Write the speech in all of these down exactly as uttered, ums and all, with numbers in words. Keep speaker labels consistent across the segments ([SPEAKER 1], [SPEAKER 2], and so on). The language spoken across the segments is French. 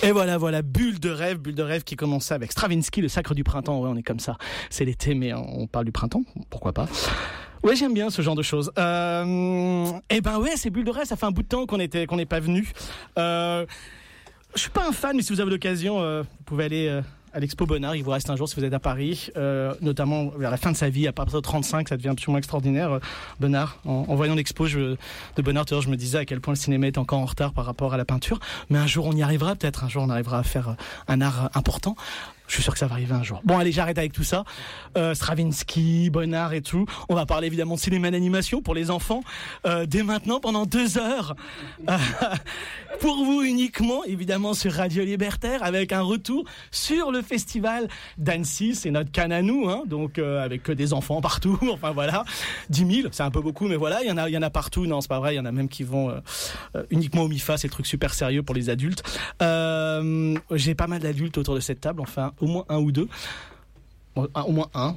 [SPEAKER 1] Et voilà, voilà, bulle de rêve, bulle de rêve qui commençait avec Stravinsky, le sacre du printemps. Ouais, on est comme ça. C'est l'été, mais on parle du printemps. Pourquoi pas? Ouais, j'aime bien ce genre de choses. Euh, et ben ouais, c'est bulle de rêve. Ça fait un bout de temps qu'on était, qu'on n'est pas venu. Euh, je suis pas un fan, mais si vous avez l'occasion, euh, vous pouvez aller euh, à l'expo Bonnard. Il vous reste un jour si vous êtes à Paris, euh, notamment vers la fin de sa vie, à partir de trente-cinq, ça devient absolument extraordinaire. Euh, Bonnard, en, en voyant l'expo je, de Bonnard, je me disais à quel point le cinéma est encore en retard par rapport à la peinture. Mais un jour, on y arrivera. Peut-être un jour, on arrivera à faire un art important. Je suis sûr que ça va arriver un jour. Bon, allez, j'arrête avec tout ça. Euh, Stravinsky, Bonnard et tout. On va parler évidemment de cinéma d'animation pour les enfants. Euh, dès maintenant, pendant deux heures. Euh, pour vous uniquement, évidemment, sur Radio Libertaire, avec un retour sur le festival d'Annecy. C'est notre canne à nous, hein. Donc, euh, avec que des enfants partout. Enfin, voilà. dix mille, c'est un peu beaucoup, mais voilà. Il y en a, il y en a partout. Non, c'est pas vrai. Il y en a même qui vont euh, euh, uniquement au MIFA. C'est le truc super sérieux pour les adultes. Euh, j'ai pas mal d'adultes autour de cette table. Enfin, au moins un ou deux. Bon, un, au moins un.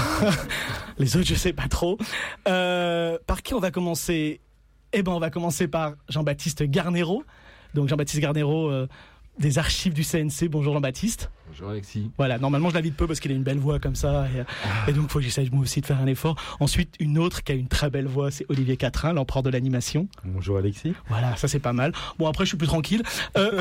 [SPEAKER 1] Les autres, je sais pas trop. Euh, par qui on va commencer? Eh ben, on va commencer par Jean-Baptiste Garnero. Donc, Jean-Baptiste Garnero, euh, des archives du C N C. Bonjour Jean-Baptiste.
[SPEAKER 2] Bonjour Alexis.
[SPEAKER 1] Voilà, normalement je l'invite peu parce qu'il a une belle voix comme ça et, ah. et donc il faut que j'essaye moi aussi de faire un effort. Ensuite, une autre qui a une très belle voix, c'est Olivier Quatrin, l'empereur de l'animation.
[SPEAKER 2] Bonjour Alexis.
[SPEAKER 1] Voilà, ça c'est pas mal. Bon, après je suis plus tranquille. Euh,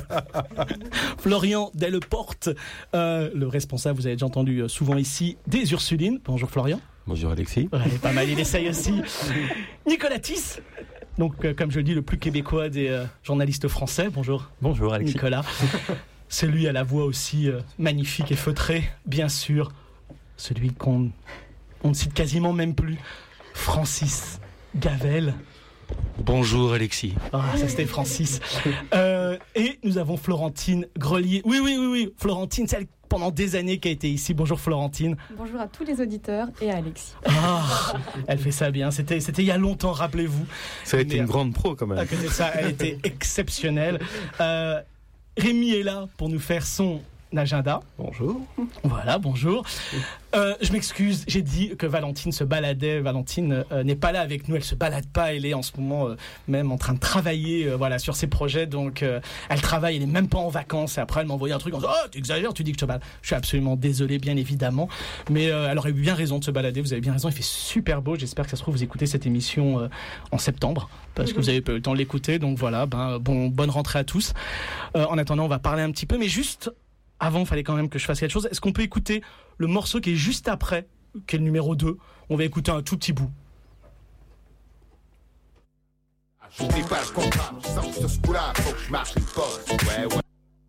[SPEAKER 1] Florian Delporte, euh, le responsable, vous avez déjà entendu souvent ici, des Ursulines. Bonjour Florian.
[SPEAKER 2] Bonjour Alexis.
[SPEAKER 1] Ouais, pas mal, il essaye aussi. Nicolas Tisse. Donc, euh, comme je le dis, le plus québécois des euh, journalistes français. Bonjour.
[SPEAKER 2] Bonjour Alexis.
[SPEAKER 1] Nicolas. Celui à la voix aussi euh, magnifique et feutrée, bien sûr. Celui qu'on on ne cite quasiment même plus. Francis Gavel.
[SPEAKER 3] Bonjour Alexis.
[SPEAKER 1] Ah, ça c'était Francis. Euh, et nous avons Florentine Grelier. Oui, oui, oui, oui. Florentine, celle pendant des années qui a été ici. Bonjour Florentine.
[SPEAKER 4] Bonjour à tous les auditeurs et à Alexis.
[SPEAKER 1] Ah, elle fait ça bien. C'était, c'était il y a longtemps, rappelez-vous.
[SPEAKER 2] Ça a été Mais, une grande pro quand même.
[SPEAKER 1] À côté de ça, elle était exceptionnelle. Euh, Rémi est là pour nous faire son agenda.
[SPEAKER 2] Bonjour.
[SPEAKER 1] Voilà, bonjour. Euh, je m'excuse, j'ai dit que Valentine se baladait. Valentine euh, n'est pas là avec nous, elle se balade pas. Elle est en ce moment euh, même en train de travailler euh, voilà, sur ses projets. Donc, euh, elle travaille, elle est même pas en vacances. Et après, elle m'a envoyé un truc en disant « Oh, tu exagères, tu dis que je te balade. » Je suis absolument désolé, bien évidemment. Mais euh, elle aurait eu bien raison de se balader. Vous avez bien raison, il fait super beau. J'espère que ça se trouve, vous écoutez cette émission euh, en septembre. Parce mm-hmm. que vous avez pas eu le temps de l'écouter. Donc voilà, ben, bon, bonne rentrée à tous. Euh, en attendant, on va parler un petit peu. Mais juste... Avant, il fallait quand même que je fasse quelque chose. Est-ce qu'on peut écouter le morceau qui est juste après, qui est le numéro deux? On va écouter un tout petit bout. Je n'ai pas le contrat, je sors sur ce coup-là, faut que je marche une poste. Ouais, ouais.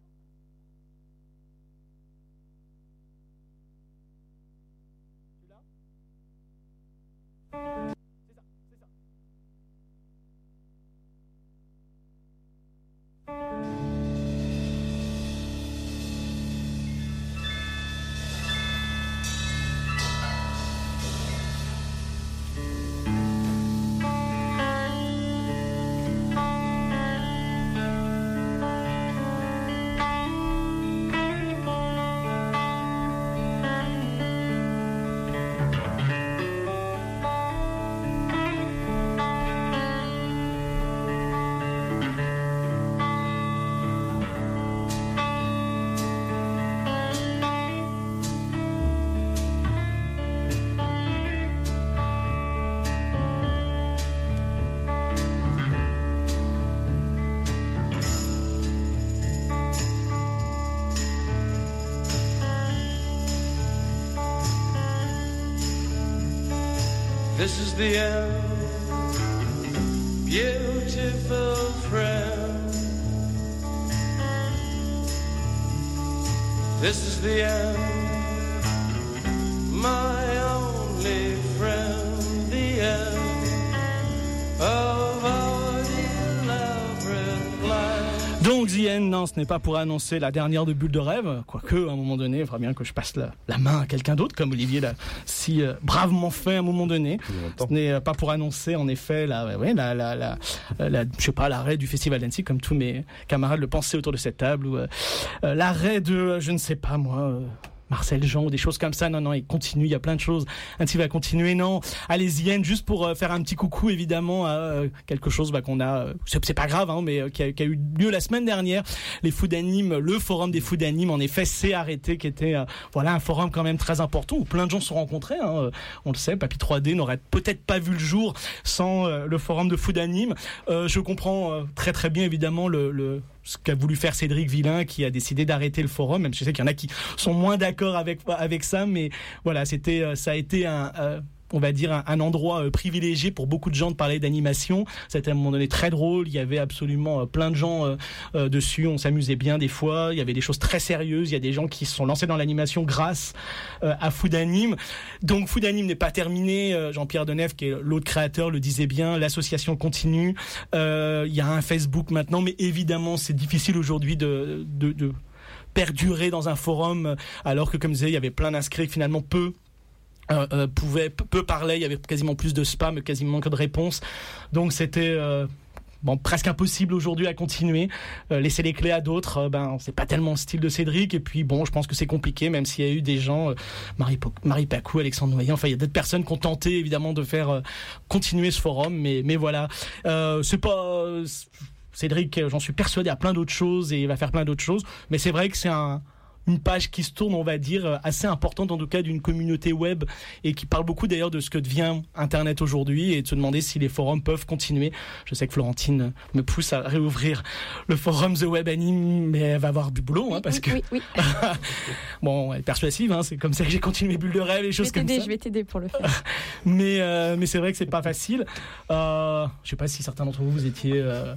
[SPEAKER 5] This is the end, beautiful friend. This is the end, my only friend. The end of our elaborate plan.
[SPEAKER 1] Donc The End, non, ce n'est pas pour annoncer la dernière de Bulle de Rêve, quoique à un moment donné, il faudra bien que je passe la, la main à quelqu'un d'autre, comme Olivier l'a si euh, bravement fait à un moment donné. Ce n'est pas pour annoncer en effet la, ouais, la, la, la, la, je sais pas, l'arrêt du Festival d'Annecy, comme tous mes camarades le pensaient autour de cette table, ou euh, l'arrêt de, je ne sais pas moi, euh, Marcel Jean ou des choses comme ça. Non, non, il continue, il y a plein de choses. Un petit va continuer, non. Allez-y, Yann, juste pour euh, faire un petit coucou, évidemment, à euh, quelque chose bah, qu'on a, euh, c'est, c'est pas grave, hein, mais euh, qui, a, qui a eu lieu la semaine dernière. Les Fous d'Anime, le forum des Fous d'Anime, en effet, s'est arrêté, qui était euh, voilà un forum quand même très important où plein de gens se sont rencontrés. Hein, euh, on le sait, Papy trois D n'aurait peut-être pas vu le jour sans euh, le forum de Fous d'Anime. Euh, je comprends euh, très très bien, évidemment, le, le ce qu'a voulu faire Cédric Villain, qui a décidé d'arrêter le forum, même si je sais qu'il y en a qui sont moins d'accord avec avec ça, mais voilà, c'était, ça a été un, euh, on va dire un, un endroit euh, privilégié pour beaucoup de gens de parler d'animation. C'était à un moment donné très drôle. Il y avait absolument euh, plein de gens euh, euh, dessus. On s'amusait bien des fois. Il y avait des choses très sérieuses. Il y a des gens qui se sont lancés dans l'animation grâce euh, à Fous d'Anime. Donc Fous d'Anime n'est pas terminé. Euh, Jean-Pierre Denève, qui est l'autre créateur, le disait bien. L'association continue. Euh, il y a un Facebook maintenant, mais évidemment, c'est difficile aujourd'hui de, de, de perdurer dans un forum, alors que, comme je disais, il y avait plein d'inscrits, finalement peu euh, euh, pouvaient, peu parlaient, il y avait quasiment plus de spam, quasiment que de réponses. Donc c'était euh, bon, presque impossible aujourd'hui à continuer. Euh, laisser les clés à d'autres, euh, ben c'est pas tellement le style de Cédric. Et puis bon, je pense que c'est compliqué, même s'il y a eu des gens, euh, Marie, po- Marie Pacou, Alexandre Noyer, enfin il y a d'autres personnes qui ont tenté évidemment de faire euh, continuer ce forum, mais mais voilà, euh, c'est pas euh, Cédric, j'en suis persuadé, a plein d'autres choses et il va faire plein d'autres choses. Mais c'est vrai que c'est un, une page qui se tourne, on va dire, assez importante en tout cas d'une communauté web et qui parle beaucoup d'ailleurs de ce que devient Internet aujourd'hui et de se demander si les forums peuvent continuer. Je sais que Florentine me pousse à réouvrir le forum The Web Anime, mais elle va avoir du boulot, hein, parce
[SPEAKER 4] oui,
[SPEAKER 1] que...
[SPEAKER 4] Oui, oui.
[SPEAKER 1] Bon, elle est persuasive, hein, c'est comme ça que j'ai continué Bulle de Rêve et choses comme ça.
[SPEAKER 4] Je vais t'aider pour le faire.
[SPEAKER 1] mais, euh, mais c'est vrai que c'est pas facile. Euh, je sais pas si certains d'entre vous, vous étiez... Euh,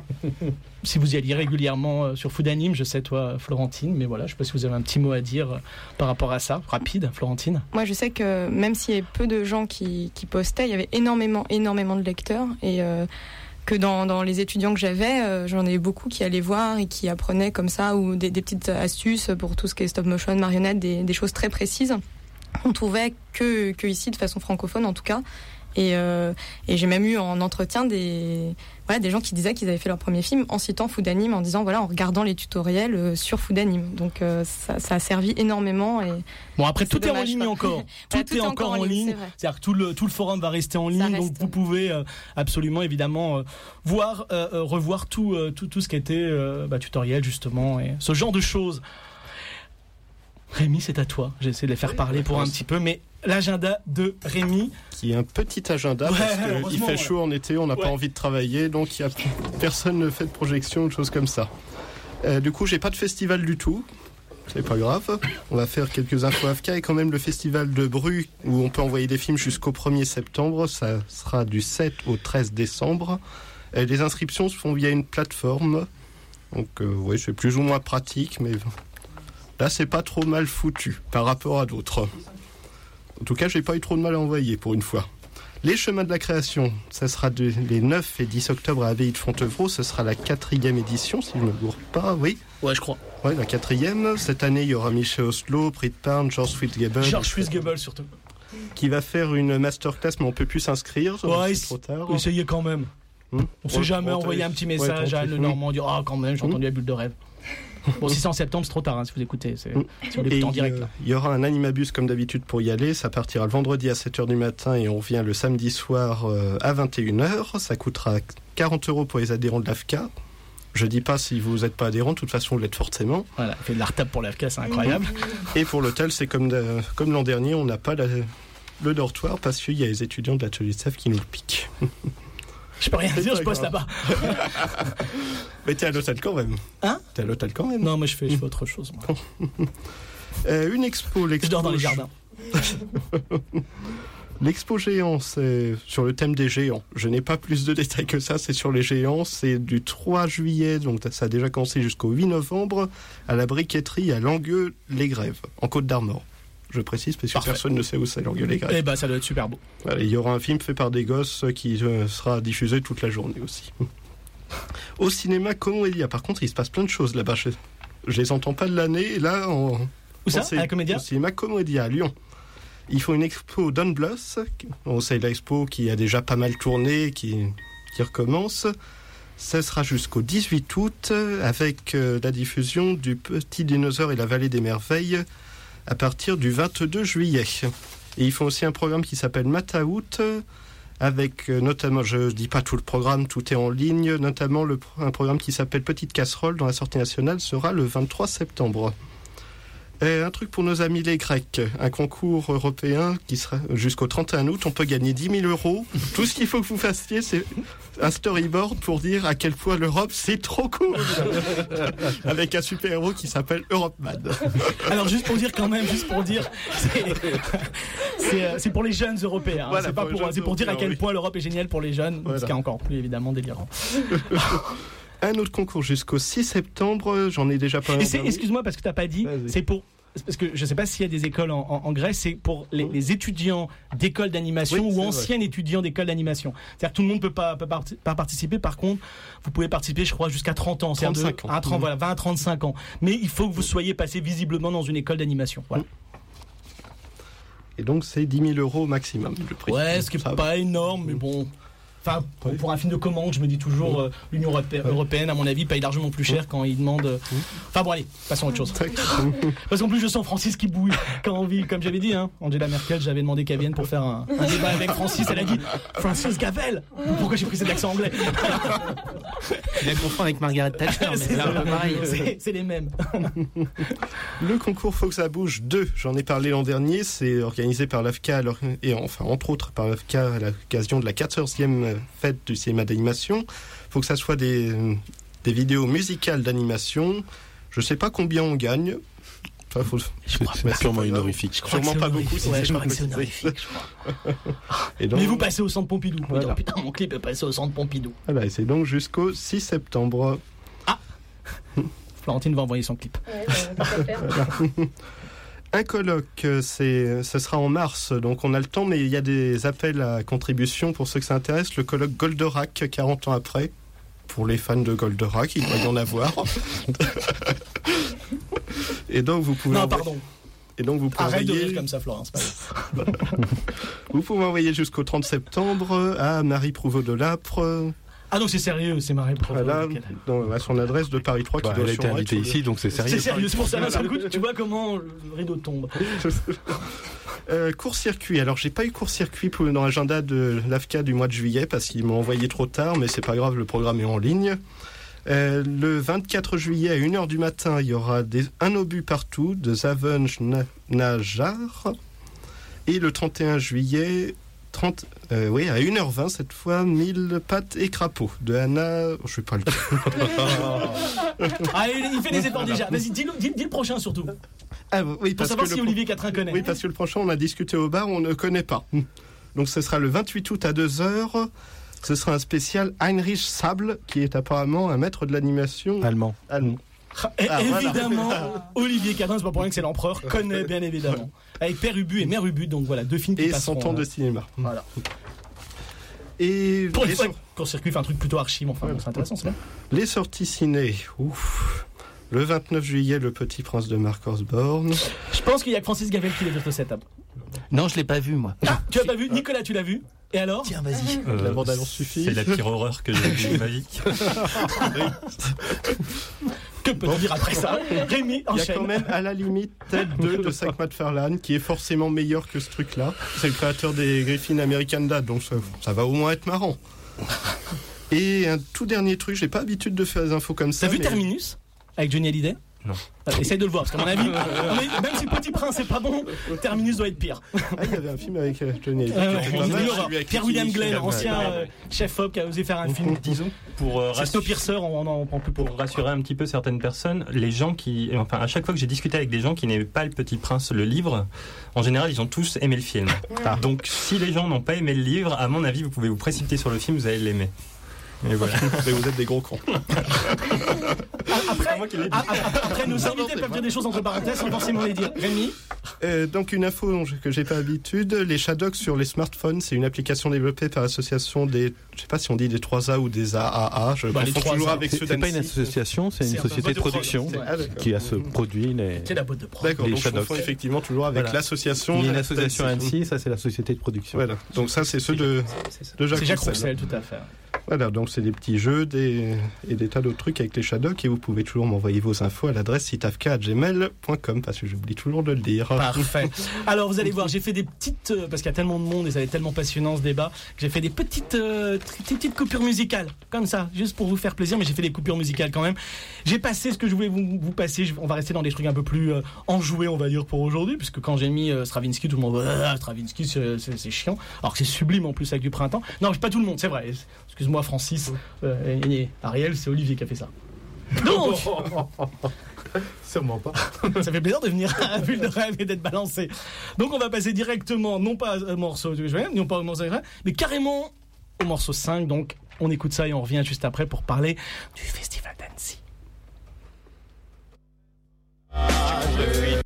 [SPEAKER 1] si vous y alliez régulièrement euh, sur Fous d'Anime, je sais toi, Florentine, mais voilà, je sais pas si vous avez un petit mot à dire euh, par rapport à ça. Rapide, Florentine.
[SPEAKER 4] Moi, je sais que même s'il y avait peu de gens qui, qui postaient, il y avait énormément, énormément de lecteurs et... Euh, que dans, dans les étudiants que j'avais, euh, j'en ai beaucoup qui allaient voir et qui apprenaient comme ça, ou des, des petites astuces pour tout ce qui est stop motion, marionnette, des, des choses très précises. On trouvait que, que ici, de façon francophone en tout cas. Et, euh, et j'ai même eu en entretien des, voilà, des gens qui disaient qu'ils avaient fait leur premier film en citant Fous d'Anime, en disant voilà, en regardant les tutoriels euh, sur Fous d'Anime. Donc euh, ça, ça a servi énormément. Et
[SPEAKER 1] bon, après, tout est
[SPEAKER 4] dommage,
[SPEAKER 1] en ligne
[SPEAKER 4] quoi.
[SPEAKER 1] encore. Tout,
[SPEAKER 4] Ouais,
[SPEAKER 1] est, est encore en ligne.
[SPEAKER 4] C'est
[SPEAKER 1] C'est-à-dire que tout le, tout le forum va rester en ligne.
[SPEAKER 4] reste,
[SPEAKER 1] Donc vous pouvez euh, absolument, évidemment, euh, voir, euh, euh, revoir tout, euh, tout, tout ce qui était euh, bah, tutoriel, justement, et ce genre de choses. Rémi, c'est à toi. J'essaie de les faire oui, parler pour un petit peu, mais l'agenda de Rémi.
[SPEAKER 2] Qui est un petit agenda,
[SPEAKER 1] ouais,
[SPEAKER 2] parce qu'il fait ouais. chaud en été, on n'a ouais. pas envie de travailler, donc y a, personne ne fait de projection ou de choses comme ça. Euh, du coup, j'ai pas de festival du tout. C'est pas grave. On va faire quelques infos A F K et quand même le festival de Bru, où on peut envoyer des films jusqu'au premier septembre. Ça sera du sept au treize décembre. Et les inscriptions se font via une plateforme. Donc, euh, oui, c'est plus ou moins pratique, mais... Là, c'est pas trop mal foutu par rapport à d'autres. En tout cas, j'ai pas eu trop de mal à envoyer pour une fois. Les chemins de la création, ça sera de, les neuf et dix octobre à l'abbaye de Fontevraud. Ce sera la quatrième édition, si je ne me gourre pas, oui.
[SPEAKER 1] Ouais, je crois.
[SPEAKER 2] Ouais, la quatrième. Cette année, il y aura Michel Oslo, Prit Parn, George Fitzgibbon.
[SPEAKER 1] George Fitzgibbon, surtout.
[SPEAKER 2] Qui va faire une masterclass, mais on peut plus s'inscrire.
[SPEAKER 1] Ouais,
[SPEAKER 2] c'est trop tard.
[SPEAKER 1] Essayez quand même. Hum on s'est jamais envoyé un petit message ouais, à Anne Normand, dire ah, quand même, j'ai entendu la bulle de rêve. Bon, si c'est en septembre, c'est trop tard, hein, si vous écoutez. C'est, si vous l'écoutez en direct.
[SPEAKER 2] Il y aura un animabus comme d'habitude pour y aller. Ça partira le vendredi à sept heures du matin et on revient le samedi soir euh, à vingt et une heures. Ça coûtera quarante euros pour les adhérents de l'A F K. Je dis pas si vous n'êtes pas adhérent, de toute façon vous l'êtes forcément.
[SPEAKER 1] Voilà, fait de la retable pour l'A F K, c'est incroyable.
[SPEAKER 2] Et pour l'hôtel, c'est comme, de, comme l'an dernier, on n'a pas la, le dortoir parce qu'il y a les étudiants de l'atelier de S A F qui nous le piquent.
[SPEAKER 1] Je peux rien dire, je poste là-bas.
[SPEAKER 2] Mais t'es à l'hôtel quand même.
[SPEAKER 1] Hein?
[SPEAKER 2] T'es à l'hôtel quand même.
[SPEAKER 1] Non, moi je fais, je fais autre chose. Moi.
[SPEAKER 2] euh, une expo, l'expo.
[SPEAKER 1] Je dors dans les jardins.
[SPEAKER 2] L'expo géant, c'est sur le thème des géants. Je n'ai pas plus de détails que ça, c'est sur les géants. C'est du trois juillet, donc ça a déjà commencé jusqu'au huit novembre, à la briqueterie à Langueux-les-Grèves, en Côte-d'Armor. Je précise, parce que Parfait. Personne ne sait où c'est Langueux-les-Grèves.
[SPEAKER 1] Eh ben, ça doit être super beau.
[SPEAKER 2] Voilà, il y aura un film fait par des gosses qui euh, sera diffusé toute la journée aussi. Au cinéma Comédia, par contre, il se passe plein de choses là-bas. Je, je les entends pas de l'année, et là... En,
[SPEAKER 1] où ça, à la Comédia?
[SPEAKER 2] Au cinéma Comédia, à Lyon. Ils font une expo Don Bluth. On sait l'expo qui a déjà pas mal tourné, qui, qui recommence. Ça sera jusqu'au dix-huit août, avec euh, la diffusion du Petit Dinosaure et la Vallée des Merveilles, à partir du vingt-deux juillet. Et ils font aussi un programme qui s'appelle Mataout, avec euh, notamment, je ne dis pas tout le programme, tout est en ligne, notamment le, un programme qui s'appelle Petite Casserole, dont la sortie nationale sera le vingt-trois septembre. Et un truc pour nos amis les Grecs, un concours européen qui sera jusqu'au trente et un août, on peut gagner dix mille euros. Tout ce qu'il faut que vous fassiez, c'est un storyboard pour dire à quel point l'Europe, c'est trop cool. Avec un super-héros qui s'appelle Europeman.
[SPEAKER 1] Alors juste pour dire quand même, juste pour dire, c'est, c'est, c'est pour les jeunes européens.
[SPEAKER 2] Voilà,
[SPEAKER 1] c'est pas
[SPEAKER 2] pour
[SPEAKER 1] pour,
[SPEAKER 2] les
[SPEAKER 1] c'est pour dire à
[SPEAKER 2] Européens,
[SPEAKER 1] quel
[SPEAKER 2] oui.
[SPEAKER 1] point l'Europe est géniale pour les jeunes,
[SPEAKER 2] Voilà.
[SPEAKER 1] ce qui est encore plus évidemment délirant.
[SPEAKER 2] Un autre concours jusqu'au six septembre, j'en ai déjà parlé.
[SPEAKER 1] Et c'est, excuse-moi parce que t'as pas dit,
[SPEAKER 2] Vas-y.
[SPEAKER 1] c'est pour. Parce que je ne sais pas s'il y a des écoles en, en, en Grèce, c'est pour les, les étudiants d'écoles d'animation
[SPEAKER 2] Oui,
[SPEAKER 1] ou
[SPEAKER 2] c'est
[SPEAKER 1] anciens étudiants d'écoles d'animation. C'est-à-dire que tout le monde ne peut pas, peut pas, pas participer. Par contre, vous pouvez participer, je crois, jusqu'à trente ans. C'est-à-dire
[SPEAKER 2] trente-cinq
[SPEAKER 1] de,
[SPEAKER 2] ans.
[SPEAKER 1] à trente, voilà, vingt à trente-cinq ans. Mais il faut que vous soyez passé visiblement dans une école d'animation. Voilà.
[SPEAKER 2] Et donc c'est dix mille euros au maximum. Le prix.
[SPEAKER 1] Ouais, ce qui
[SPEAKER 2] Ça
[SPEAKER 1] n'est
[SPEAKER 2] va.
[SPEAKER 1] pas énorme, mais bon. Enfin, pour,
[SPEAKER 2] Oui.
[SPEAKER 1] pour un film de commande, je me dis toujours, euh, l'Union européenne,
[SPEAKER 2] Ouais.
[SPEAKER 1] européenne, à mon avis, paye largement plus cher quand ils demandent. euh, Enfin bon, allez, passons à autre chose. Parce qu'en plus, je sens Francis qui bouille quand on vit, comme j'avais dit, hein, Angela Merkel, j'avais demandé qu'elle vienne pour faire un, un débat avec Francis. Elle a dit Francis Gavel. Pourquoi j'ai pris cet accent anglais?
[SPEAKER 6] Je la confonds avec Margaret Thatcher, mais c'est un peu pareil.
[SPEAKER 1] C'est, c'est les mêmes.
[SPEAKER 2] Le concours Faut que ça bouge deux, j'en ai parlé l'an dernier, c'est organisé par l'A F C A alors- et enfin entre autres par l'A F C A à l'occasion de la quatorzième fête du cinéma d'animation. Faut que ça soit des, des vidéos musicales d'animation. Je sais pas combien on gagne. Enfin, faut...
[SPEAKER 1] Je crois
[SPEAKER 7] C'est sûrement honorifique.
[SPEAKER 1] Je crois
[SPEAKER 2] Sûrement
[SPEAKER 1] que c'est
[SPEAKER 2] pas
[SPEAKER 1] honorifique.
[SPEAKER 2] beaucoup, si
[SPEAKER 1] Ouais,
[SPEAKER 2] c'est
[SPEAKER 1] je crois
[SPEAKER 2] pas
[SPEAKER 1] que c'est
[SPEAKER 2] précisé.
[SPEAKER 1] honorifique, je crois.
[SPEAKER 2] Et donc,
[SPEAKER 1] Mais vous passez au centre Pompidou.
[SPEAKER 2] Voilà.
[SPEAKER 1] Oui, donc, putain, mon clip est passé au centre Pompidou.
[SPEAKER 2] voilà, et c'est donc jusqu'au six septembre.
[SPEAKER 1] Florentine va envoyer son clip.
[SPEAKER 2] Un colloque, c'est, ce sera en mars, donc on a le temps, mais il y a des appels à contribution pour ceux que ça intéresse. Le colloque Goldorak, quarante ans après, pour les fans de Goldorak, il doit y en avoir. Et donc vous pouvez
[SPEAKER 1] Non,
[SPEAKER 2] envoyer-
[SPEAKER 1] pardon.
[SPEAKER 2] Et donc vous pouvez
[SPEAKER 1] Arrête de
[SPEAKER 2] envoyer,
[SPEAKER 1] rire comme ça, Florence. pas grave.
[SPEAKER 2] vous pouvez envoyer jusqu'au trente septembre à Marie Prouveau de Lapre,
[SPEAKER 1] Ah donc c'est sérieux, c'est marré pour
[SPEAKER 2] voilà,
[SPEAKER 1] Ok.
[SPEAKER 2] dans, à son adresse de Paris trois.
[SPEAKER 7] Bah,
[SPEAKER 2] qui doit
[SPEAKER 7] elle a été
[SPEAKER 2] sûrement
[SPEAKER 7] invitée
[SPEAKER 2] être sur
[SPEAKER 7] ici, donc c'est
[SPEAKER 1] C'est
[SPEAKER 7] sérieux.
[SPEAKER 1] sérieux, c'est pour ça. Là, sur le coup, tu vois comment le rideau tombe.
[SPEAKER 2] le- Euh, court-circuit. Alors j'ai pas eu court-circuit pour- dans l'agenda de l'A F C A du mois de juillet parce qu'ils m'ont envoyé trop tard, mais c'est pas grave, le programme est en ligne. Euh, le vingt-quatre juillet à une heure du matin, il y aura des, un obus partout de Zavenj Na- Najar. Et le trente et un juillet, trente, euh, oui, à une heure vingt cette fois, mille pattes et crapauds de Anna. Je sais pas le
[SPEAKER 1] Ah, il il fait des efforts déjà. Vas-y, dis, dis, dis le prochain surtout.
[SPEAKER 2] Ah, oui,
[SPEAKER 1] Pour
[SPEAKER 2] parce
[SPEAKER 1] savoir
[SPEAKER 2] que
[SPEAKER 1] si
[SPEAKER 2] le pro-
[SPEAKER 1] Olivier Catrin connaît.
[SPEAKER 2] Oui, parce que le prochain, on a discuté au bar, on ne connaît pas. Donc ce sera le vingt-huit août à deux heures. Ce sera un spécial Heinrich Sable, qui est apparemment un maître de l'animation
[SPEAKER 7] Allemand.
[SPEAKER 2] allemand.
[SPEAKER 1] Et
[SPEAKER 2] Ah, voilà.
[SPEAKER 1] évidemment, Olivier Catrin, c'est pas pour rien que c'est l'empereur, connaît bien évidemment. Avec Père Ubu et Mère Ubu, donc voilà, deux films qui
[SPEAKER 2] Et
[SPEAKER 1] passeront.
[SPEAKER 2] cent ans
[SPEAKER 1] là.
[SPEAKER 2] de cinéma.
[SPEAKER 1] Voilà.
[SPEAKER 2] Et
[SPEAKER 1] Pour une
[SPEAKER 2] les,
[SPEAKER 1] fois,
[SPEAKER 2] sor-
[SPEAKER 1] court-circuit fait un truc plutôt archive, enfin, bon, c'est intéressant, c'est bien.
[SPEAKER 2] les sorties ciné. Ouf. Le vingt-neuf juillet, Le Petit Prince de Mark Osborne.
[SPEAKER 1] Je pense qu'il y a que Francis Gavel qui l'a fait au setup.
[SPEAKER 6] Non, je l'ai pas vu, moi.
[SPEAKER 1] Ah, tu l'as pas vu? Nicolas, tu l'as vu? Et alors?
[SPEAKER 6] Tiens, vas-y.
[SPEAKER 3] Euh,
[SPEAKER 2] La bande-annonce suffit.
[SPEAKER 3] C'est la pire horreur que j'ai vue de ma vie.
[SPEAKER 1] Que peut-on dire après ça? Rémi,
[SPEAKER 2] Il y a
[SPEAKER 1] enchaîne.
[SPEAKER 2] quand même à la limite Ted deux de Zach MacFarlane qui est forcément meilleur que ce truc-là. C'est le créateur des Griffin American Dad, donc ça, ça va au moins être marrant. Et un tout dernier truc, j'ai pas l'habitude de faire des infos comme ça.
[SPEAKER 1] T'as vu
[SPEAKER 2] mais-
[SPEAKER 1] Terminus? Avec Johnny Hallyday?
[SPEAKER 3] Non.
[SPEAKER 1] Euh, essaye de le voir, parce qu'à mon avis, non, mais même si Petit Prince c'est pas bon, Terminus doit être pire.
[SPEAKER 2] Ah, il y avait un film avec euh, Johnny Hallyday.
[SPEAKER 1] Euh,
[SPEAKER 2] qui était
[SPEAKER 1] on
[SPEAKER 2] pas
[SPEAKER 1] dit
[SPEAKER 2] mal,
[SPEAKER 1] l'horreur.
[SPEAKER 2] celui avec
[SPEAKER 1] Pierre-William
[SPEAKER 2] Nicky
[SPEAKER 1] Glenn,
[SPEAKER 2] Nicole.
[SPEAKER 1] ancien euh, chef-op qui a osé faire un film.
[SPEAKER 3] Disons, pour, euh,
[SPEAKER 1] C'est
[SPEAKER 3] rassurer-
[SPEAKER 1] Snowpiercer en, en, en plus pauvre.
[SPEAKER 3] pour rassurer un petit peu certaines personnes, les gens qui, enfin, à chaque fois que j'ai discuté avec des gens qui n'aimaient pas Le Petit Prince, le livre, en général, ils ont tous aimé le film. Donc, si les gens n'ont pas aimé le livre, à mon avis, vous pouvez vous précipiter sur le film, vous allez l'aimer. Et voilà.
[SPEAKER 2] Mais vous êtes des gros cons.
[SPEAKER 1] Après,
[SPEAKER 3] moi qui l'ai dit.
[SPEAKER 1] a- a- après nos invités peuvent dire des choses entre parenthèses sans forcément les dire. Rémi?
[SPEAKER 2] Euh, donc une info dont j'ai- que j'ai pas l'habitude, les Shadocks sur les smartphones, c'est une application développée par l'association des, je sais pas si on dit des trois A ou des A A A, je
[SPEAKER 1] Bah, les
[SPEAKER 2] confonds
[SPEAKER 1] trois
[SPEAKER 2] toujours
[SPEAKER 1] A.
[SPEAKER 2] avec
[SPEAKER 7] C'est
[SPEAKER 2] ceux
[SPEAKER 7] c'est pas une
[SPEAKER 2] d'Annecy.
[SPEAKER 7] association, c'est
[SPEAKER 1] C'est
[SPEAKER 7] une
[SPEAKER 1] un
[SPEAKER 7] société
[SPEAKER 1] boîte
[SPEAKER 7] de
[SPEAKER 1] de prod,
[SPEAKER 7] production
[SPEAKER 1] c'est-
[SPEAKER 2] Ah, d'accord.
[SPEAKER 7] qui a ce produit. les-
[SPEAKER 1] C'est la boîte de prod.
[SPEAKER 2] D'accord,
[SPEAKER 7] les
[SPEAKER 2] donc je
[SPEAKER 7] Shadocks.
[SPEAKER 2] confonds effectivement toujours avec
[SPEAKER 7] Voilà.
[SPEAKER 2] l'association.
[SPEAKER 7] Il y a une
[SPEAKER 2] de-
[SPEAKER 7] association à Annecy, ça c'est la société de production.
[SPEAKER 2] Voilà, donc ça c'est ceux de, de Jacques
[SPEAKER 1] C'est Jacques
[SPEAKER 2] Roussel.
[SPEAKER 1] Roussel, tout à fait.
[SPEAKER 2] Voilà, donc c'est des petits jeux des, et des tas d'autres trucs avec les Shadocks et vous pouvez toujours m'envoyer vos infos à l'adresse sitafka arobase gmail point com parce que j'oublie toujours de le dire.
[SPEAKER 1] Parfait. Alors vous allez voir, j'ai fait des petites, euh, parce qu'il y a tellement de monde et ça va être tellement passionnant ce débat, que j'ai fait des petites, euh, des petites coupures musicales, comme ça, juste pour vous faire plaisir, mais j'ai fait des coupures musicales quand même. J'ai passé ce que je voulais vous, vous passer, je, on va rester dans des trucs un peu plus euh, enjoués, on va dire, pour aujourd'hui, puisque quand j'ai mis euh, Stravinsky, tout le monde va ah, Stravinsky, c'est, c'est, c'est chiant, alors que c'est sublime en plus avec du printemps. Non, pas tout le monde, c'est vrai. Excuse-moi Francis, euh, et, et Ariel, c'est Olivier qui a fait ça. Donc
[SPEAKER 7] sûrement pas.
[SPEAKER 1] Ça fait plaisir de venir à Bulle de Rêve et d'être balancé. Donc on va passer directement, non pas au morceau de Joël, non pas au morceau de Joël, mais carrément au morceau cinq. Donc on écoute ça et on revient juste après pour parler du Festival d'Annecy.
[SPEAKER 5] Ah, je suis...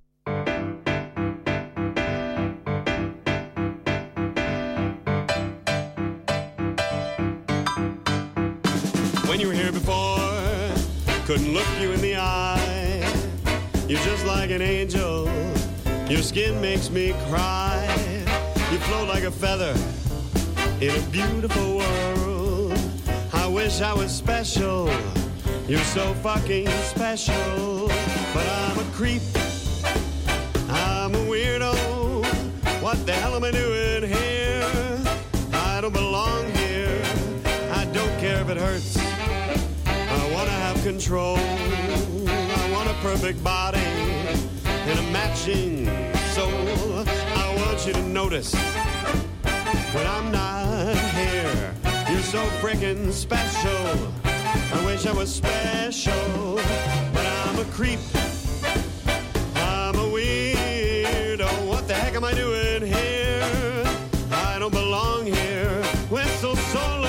[SPEAKER 8] When you were here before, couldn't look you in the eye. You're just like an angel. Your skin makes me cry. You float like a feather in a beautiful world. I wish I was special. You're so fucking special. But I'm a creep. I'm a weirdo. What the hell am I doing here? I don't belong here. I don't care if it hurts. I wanna have control. I want a perfect body and a matching soul. I want you to notice when I'm not here. You're so freaking special. I wish I was special, but I'm a creep. I'm a weirdo. What the heck am I doing here? I don't belong here. Whistle solo.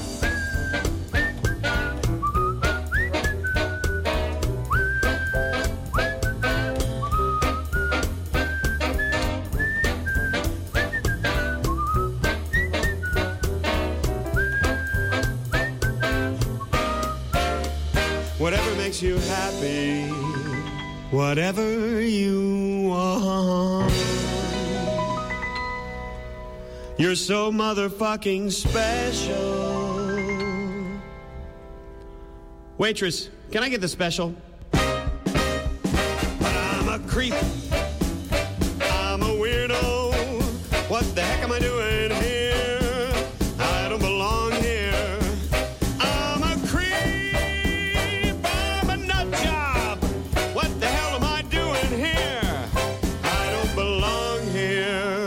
[SPEAKER 8] Whatever makes you happy, whatever you want. You're so motherfucking special. Waitress, can I get the special? But I'm a creep. I'm a weirdo. What the heck am I doing here? I don't belong here. I'm a creep. I'm a nut job. What the hell am I doing here? I don't belong here.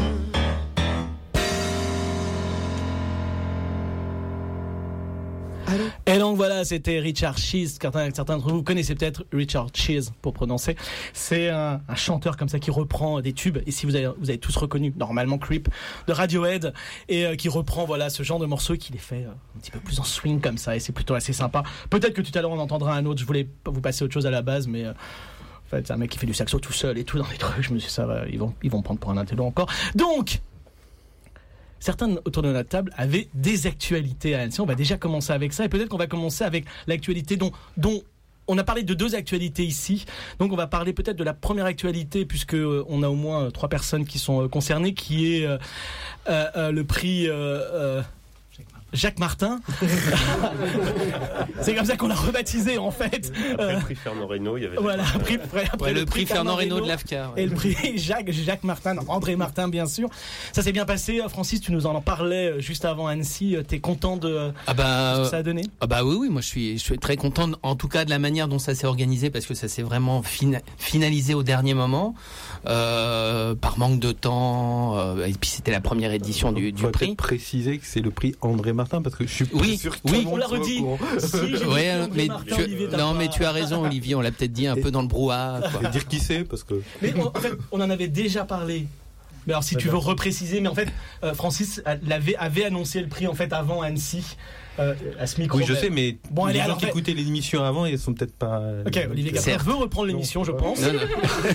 [SPEAKER 1] Et donc voilà, c'était Richard Cheese. Certains, certains d'entre vous connaissez peut-être Richard Cheese pour prononcer. C'est un, un chanteur comme ça qui reprend des tubes. Et si vous avez, vous avez tous reconnu normalement Creep de Radiohead et euh, qui reprend voilà ce genre de morceaux et qui les fait euh, un petit peu plus en swing comme ça. Et c'est plutôt assez sympa. Peut-être que tout à l'heure on entendra un autre. Je voulais vous passer autre chose à la base, mais euh, en fait c'est un mec qui fait du saxo tout seul et tout dans les trucs. Je me suis dit ça va, ils vont, ils vont me prendre pour un intello encore. Donc certains autour de notre table avaient des actualités à Annecy. On va déjà commencer avec ça et peut-être qu'on va commencer avec l'actualité dont, dont on a parlé de deux actualités ici. Donc on va parler peut-être de la première actualité puisque euh, on a au moins euh, trois personnes qui sont euh, concernées, qui est euh, euh, euh, le prix euh, euh, Jacques Martin. C'est comme ça qu'on l'a rebaptisé en fait.
[SPEAKER 7] Après euh, le prix Fernand Reynaud, il y avait.
[SPEAKER 1] Voilà, après, après, après
[SPEAKER 6] ouais,
[SPEAKER 1] le,
[SPEAKER 6] le prix, prix Fernand Reynaud de l'A F C A. Ouais.
[SPEAKER 1] Et le prix Jacques, Jacques Martin, non, André Martin bien sûr. Ça s'est bien passé. Francis, tu nous en parlais juste avant Annecy. T'es content de
[SPEAKER 6] ah bah,
[SPEAKER 1] ce que ça a donné?
[SPEAKER 6] Ah bah oui, oui, moi je suis, je suis très content en tout cas de la manière dont ça s'est organisé parce que ça s'est vraiment fina- finalisé au dernier moment. Euh, par manque de temps euh, et puis c'était la première édition du, du prix.
[SPEAKER 7] Préciser que c'est le prix André Martin parce que je suis pas
[SPEAKER 6] oui,
[SPEAKER 7] sûr que
[SPEAKER 6] oui,
[SPEAKER 1] on l'a redit. Si,
[SPEAKER 6] ouais, mais
[SPEAKER 1] Martin,
[SPEAKER 6] tu,
[SPEAKER 1] Olivier,
[SPEAKER 6] non,
[SPEAKER 1] pas...
[SPEAKER 6] mais tu as raison, Olivier. On l'a peut-être dit un et, peu dans le brouhaha. Quoi.
[SPEAKER 7] Dire qui c'est parce que.
[SPEAKER 1] Mais on, en fait, on en avait déjà parlé. Mais alors, si tu veux repréciser, mais en fait, euh, Francis avait, avait annoncé le prix en fait avant Annecy. Euh, à ce micro.
[SPEAKER 7] Oui, je sais, mais
[SPEAKER 1] bon,
[SPEAKER 7] les
[SPEAKER 1] allez,
[SPEAKER 7] gens
[SPEAKER 1] alors,
[SPEAKER 7] qui écoutaient l'émission avant, ils sont peut-être pas.
[SPEAKER 1] Ok, Olivier Gapin veut reprendre l'émission, je pense.
[SPEAKER 6] Non, non.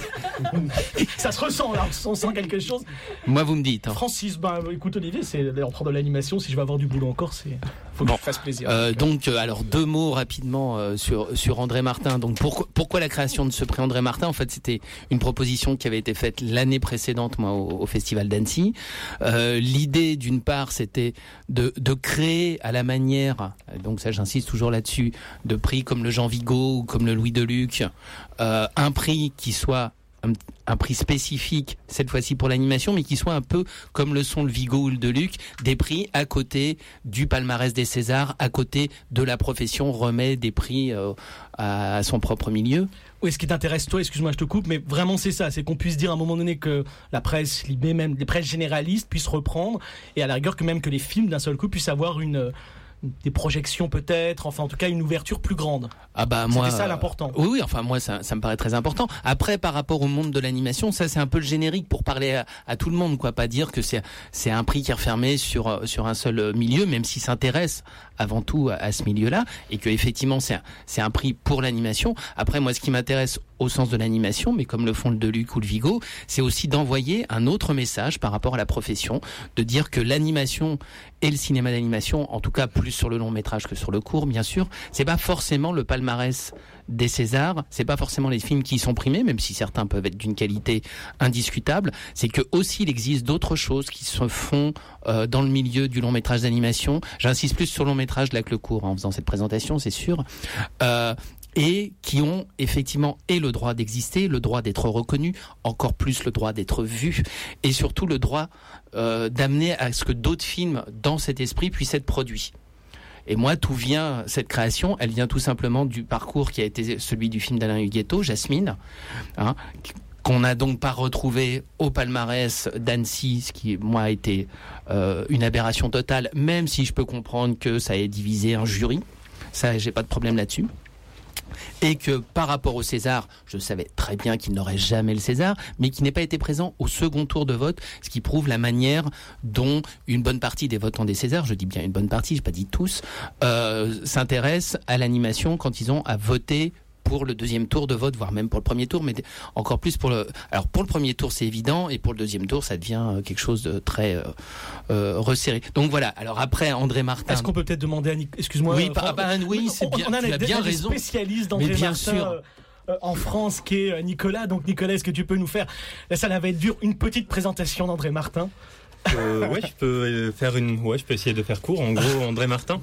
[SPEAKER 1] Ça se ressent là, on sent quelque chose.
[SPEAKER 6] Moi, vous me dites. Hein.
[SPEAKER 1] Francis, ben, écoute Olivier, c'est l'empereur de l'animation. Si je veux avoir du boulot encore, c'est faut que bon. je fasse plaisir.
[SPEAKER 6] Euh, donc, euh, alors deux mots rapidement euh, sur sur André Martin. Donc, pourquoi pourquoi la création de ce prix André Martin? En fait, c'était une proposition qui avait été faite l'année précédente, moi, au, au Festival d'Annecy. Euh, l'idée, d'une part, c'était de de créer à la manière, donc ça, j'insiste toujours là-dessus, de prix comme le Jean Vigo ou comme le Louis Deluc, euh, un prix qui soit Un, un prix spécifique cette fois-ci pour l'animation, mais qui soit un peu comme le sont le Vigo ou le Deluc, des prix à côté du palmarès des Césars, à côté de la profession remet des prix euh, à, à son propre milieu.
[SPEAKER 1] Oui, ce qui t'intéresse toi, excuse-moi je te coupe, mais vraiment c'est ça, c'est qu'on puisse dire à un moment donné que la presse, même les presses généralistes puissent reprendre, et à la rigueur que même que les films d'un seul coup puissent avoir une des projections peut-être, enfin en tout cas une ouverture plus grande.
[SPEAKER 6] Ah bah moi,
[SPEAKER 1] c'était ça l'important.
[SPEAKER 6] Oui oui, enfin moi ça, ça me paraît très important. Après par rapport au monde de l'animation, ça c'est un peu le générique pour parler à, à tout le monde, quoi, pas dire que c'est c'est un prix qui est refermé sur sur un seul milieu, même s'il s'intéresse avant tout à, à ce milieu-là, et que effectivement c'est un, c'est un prix pour l'animation. Après moi ce qui m'intéresse au sens de l'animation, mais comme le font le Deluc ou le Vigo, c'est aussi d'envoyer un autre message par rapport à la profession, de dire que l'animation et le cinéma d'animation, en tout cas plus sur le long métrage que sur le court, bien sûr, c'est pas forcément le palmarès des Césars, c'est pas forcément les films qui y sont primés, même si certains peuvent être d'une qualité indiscutable, c'est que aussi il existe d'autres choses qui se font euh, dans le milieu du long métrage d'animation. J'insiste plus sur le long métrage là que le court en faisant cette présentation, c'est sûr. Euh, et qui ont effectivement et le droit d'exister, le droit d'être reconnus, encore plus le droit d'être vus, et surtout le droit euh, d'amener à ce que d'autres films dans cet esprit puissent être produits. Et moi, tout vient, cette création, elle vient tout simplement du parcours qui a été celui du film d'Alain Huguetto, Jasmine, hein, qu'on n'a donc pas retrouvé au palmarès d'Annecy, ce qui, moi, a été euh, une aberration totale, même si je peux comprendre que ça ait divisé un jury. Ça, j'ai pas de problème là-dessus. Et que par rapport au César, je savais très bien qu'il n'aurait jamais le César, mais qu'il n'ait pas été présent au second tour de vote, ce qui prouve la manière dont une bonne partie des votants des Césars, je dis bien une bonne partie, je n'ai pas dit tous, euh, s'intéressent à l'animation quand ils ont à voter pour le deuxième tour de vote, voire même pour le premier tour, mais encore plus pour le... Alors pour le premier tour c'est évident, et pour le deuxième tour ça devient quelque chose de très euh, euh, resserré. Donc voilà, alors après André Martin...
[SPEAKER 1] Est-ce qu'on peut peut-être demander à... Nic- Excuse-moi...
[SPEAKER 6] Oui, bah, bah, oui c'est bien,
[SPEAKER 1] on a
[SPEAKER 6] tu as bien raison.
[SPEAKER 1] Spécialiste d'André
[SPEAKER 6] mais bien
[SPEAKER 1] Martin,
[SPEAKER 6] sûr.
[SPEAKER 1] Euh, euh, en France, qui est euh, Nicolas. Donc Nicolas, est-ce que tu peux nous faire... Là, ça va être dur, une petite présentation d'André Martin.
[SPEAKER 3] euh, Ouais, je peux faire une... Ouais, je peux essayer de faire court. En gros, André Martin...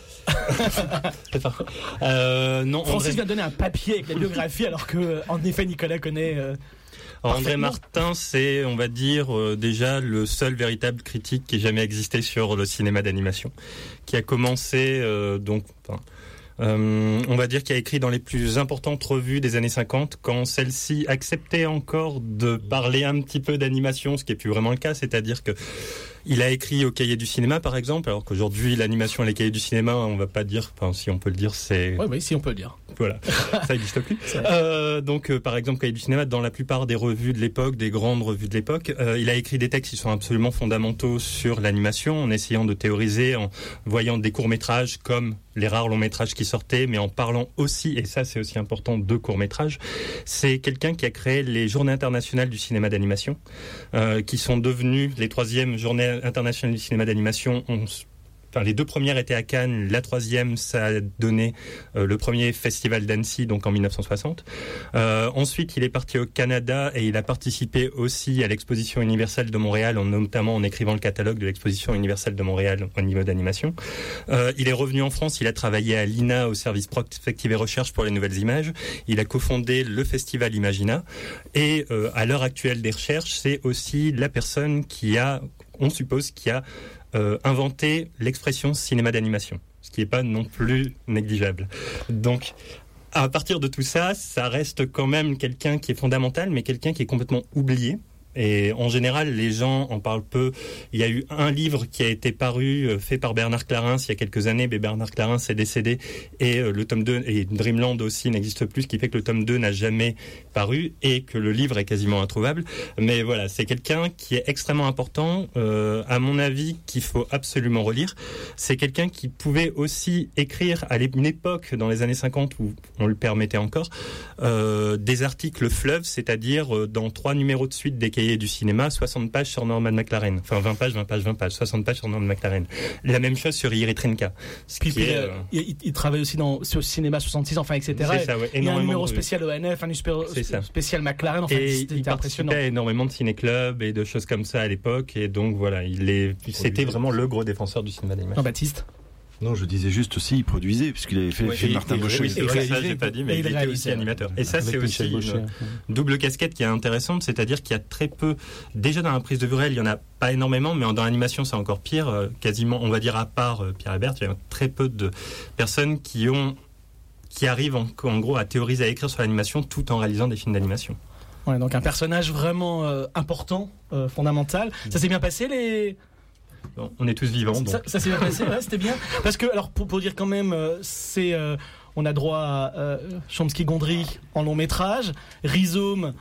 [SPEAKER 3] c'est parfait. Euh, non,
[SPEAKER 1] Francis
[SPEAKER 3] André...
[SPEAKER 1] vient donner un papier avec la biographie alors que, en effet, Nicolas connaît. Euh,
[SPEAKER 3] André Martin, c'est, on va dire, euh, déjà le seul véritable critique qui ait jamais existé sur le cinéma d'animation, qui a commencé euh, donc. Enfin, Euh, on va dire qu'il a écrit dans les plus importantes revues des années cinquante, quand celle-ci acceptait encore de parler un petit peu d'animation, ce qui n'est plus vraiment le cas, c'est-à-dire que il a écrit au Cahier du cinéma, par exemple, alors qu'aujourd'hui, l'animation et les Cahiers du cinéma, on va pas dire, enfin, si on peut le dire, c'est...
[SPEAKER 1] Oui, oui, si on peut le dire.
[SPEAKER 3] Voilà, ça n'existe plus. Euh, donc, euh, par exemple, Cahier du cinéma, dans la plupart des revues de l'époque, des grandes revues de l'époque, euh, il a écrit des textes qui sont absolument fondamentaux sur l'animation, en essayant de théoriser, en voyant des courts-métrages comme les rares longs-métrages qui sortaient, mais en parlant aussi, et ça c'est aussi important, de courts-métrages. C'est quelqu'un qui a créé les Journées internationales du cinéma d'animation, euh, qui sont devenues les troisièmes Journées internationales du cinéma d'animation. On Enfin, les deux premières étaient à Cannes, la troisième, ça a donné euh, le premier festival d'Annecy, donc en dix-neuf cent soixante. Euh, ensuite, il est parti au Canada et il a participé aussi à l'exposition universelle de Montréal, en, notamment en écrivant le catalogue de l'exposition universelle de Montréal au niveau d'animation. Euh, il est revenu en France, il a travaillé à l'I N A, au service prospective et recherche pour les nouvelles images. Il a cofondé le festival Imagina. Et euh, à l'heure actuelle des recherches, c'est aussi la personne qui a, on suppose, qui a Euh, inventer l'expression cinéma d'animation, ce qui n'est pas non plus négligeable. Donc, à partir de tout ça, ça reste quand même quelqu'un qui est fondamental, mais quelqu'un qui est complètement oublié. Et en général, les gens en parlent peu. Il y a eu un livre qui a été paru, euh, fait par Bernard Clarins il y a quelques années, mais Bernard Clarins est décédé et euh, le tome deux, et Dreamland aussi n'existe plus, ce qui fait que le tome deux n'a jamais paru et que le livre est quasiment introuvable. Mais voilà, c'est quelqu'un qui est extrêmement important, euh, à mon avis, qu'il faut absolument relire. C'est quelqu'un qui pouvait aussi écrire à une époque, dans les années cinquante, où on le permettait encore, euh, des articles fleuves, c'est-à-dire euh, dans trois numéros de suite des cahiers du cinéma, soixante pages sur Norman McLaren. Enfin, vingt pages, vingt pages, vingt pages, soixante pages sur Norman McLaren. La même chose sur Iri Trinka.
[SPEAKER 1] Puis, puis
[SPEAKER 3] est,
[SPEAKER 1] euh, il, il travaille aussi dans, sur Cinéma soixante-six, enfin, et cetera.
[SPEAKER 3] C'est ça, ouais,
[SPEAKER 1] il y a un numéro
[SPEAKER 3] de...
[SPEAKER 1] spécial O N F, un numéro spécial McLaren, enfin,
[SPEAKER 3] et
[SPEAKER 1] c'était
[SPEAKER 3] il
[SPEAKER 1] impressionnant.
[SPEAKER 3] participait à énormément de ciné-clubs et de choses comme ça à l'époque, et donc voilà, il est, c'était vraiment le gros défenseur du cinéma d'animation.
[SPEAKER 1] Jean-Baptiste?
[SPEAKER 9] Non, je disais juste aussi, il produisait, puisqu'il avait fait,
[SPEAKER 3] ouais,
[SPEAKER 9] fait
[SPEAKER 3] et,
[SPEAKER 9] Martin Baucher.
[SPEAKER 3] Et, et, et ça, j'ai pas dit, mais il était aussi animateur. Et ça, c'est aussi une double casquette qui est intéressante, c'est-à-dire qu'il y a très peu, déjà dans la prise de vue réelle, il y en a pas énormément, mais dans l'animation, c'est encore pire. Quasiment, on va dire, à part Pierre Hébert, il y a très peu de personnes qui ont, qui arrivent en, en gros à théoriser, à écrire sur l'animation, tout en réalisant des films d'animation.
[SPEAKER 1] Ouais, donc un personnage vraiment euh, important, euh, fondamental. Ça s'est bien passé, les...
[SPEAKER 3] Bon, on est tous vivants. Donc.
[SPEAKER 1] Ça, ça s'est bien passé, ouais, c'était bien. Parce que, alors, pour, pour dire quand même, euh, c'est, euh, on a droit à euh, Chomsky-Gondry en long métrage, Rhizome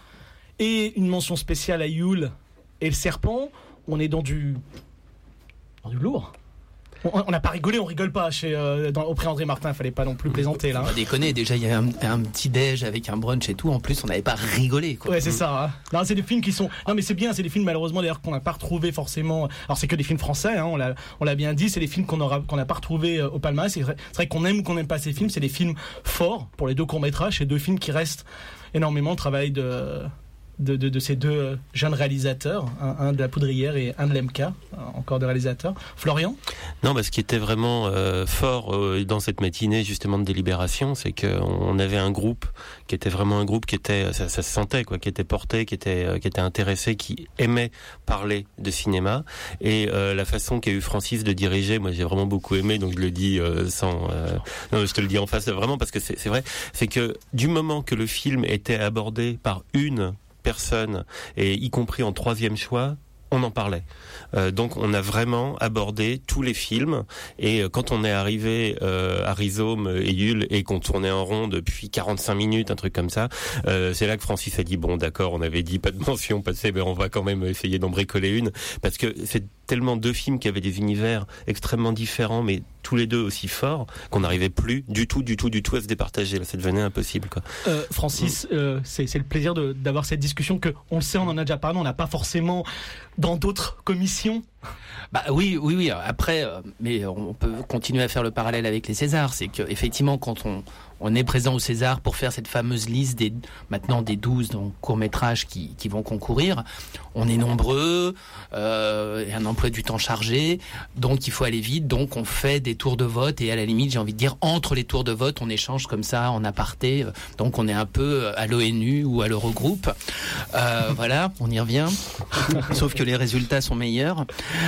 [SPEAKER 1] et une mention spéciale à Yule et le Serpent. On est dans du, dans du lourd. On n'a pas rigolé, on rigole pas chez euh, dans, auprès André Martin, fallait pas non plus plaisanter là.
[SPEAKER 6] On va déconner, déjà il y a un, un petit déj avec un brunch et tout, en plus on n'avait pas rigolé quoi.
[SPEAKER 1] Ouais, c'est ça. Hein. Non, c'est des films qui sont non mais c'est bien, c'est des films malheureusement d'ailleurs qu'on n'a pas retrouvé forcément. Alors c'est que des films français, hein, on l'a on l'a bien dit, c'est des films qu'on aura qu'on n'a pas retrouvé euh, au palmarès. C'est vrai, c'est vrai qu'on aime ou qu'on n'aime pas ces films, c'est des films forts pour les deux courts-métrages, c'est deux films qui restent énormément le travail de De, de, de ces deux jeunes réalisateurs, un, un de La Poudrière et un de l'M K, encore deux réalisateurs. Florian ?
[SPEAKER 10] Non, bah, ce qui était vraiment euh, fort euh, dans cette matinée justement de délibération, c'est qu'on avait un groupe qui était vraiment un groupe qui était, ça, ça se sentait quoi, qui était porté, qui était, euh, qui était intéressé, qui aimait parler de cinéma. Et euh, la façon qu'a eu Francis de diriger, moi j'ai vraiment beaucoup aimé, donc je le dis euh, sans, euh, non, je te le dis en face vraiment parce que c'est, c'est vrai, c'est que du moment que le film était abordé par une personne, et y compris en troisième choix, on en parlait. Euh, donc on a vraiment abordé tous les films, et euh, quand on est arrivé euh, à Rhizome et Yule et qu'on tournait en rond depuis quarante-cinq minutes, un truc comme ça, euh, c'est là que Francis a dit bon d'accord, on avait dit pas de mention passée, mais on va quand même essayer d'en bricoler une, parce que c'est tellement deux films qui avaient des univers extrêmement différents, mais tous les deux aussi forts, qu'on n'arrivait plus du tout, du tout, du tout à se départager. Là, ça devenait impossible, quoi.
[SPEAKER 1] Euh, Francis, mmh. euh, c'est, c'est le plaisir de, d'avoir cette discussion que, on le sait, on en a déjà parlé, on n'a pas forcément dans d'autres commissions.
[SPEAKER 6] Bah oui, oui, oui. Après, euh, mais on peut continuer à faire le parallèle avec les Césars. C'est que effectivement, quand on on est présent au César pour faire cette fameuse liste des maintenant des douze donc courts-métrages qui qui vont concourir, on est nombreux, euh, et un emploi du temps chargé, donc il faut aller vite. Donc on fait des tours de vote et à la limite, j'ai envie de dire entre les tours de vote, on échange comme ça en aparté. Donc on est un peu à l'ONU ou à l'Eurogroupe. Euh, voilà, on y revient. Sauf que les résultats sont meilleurs.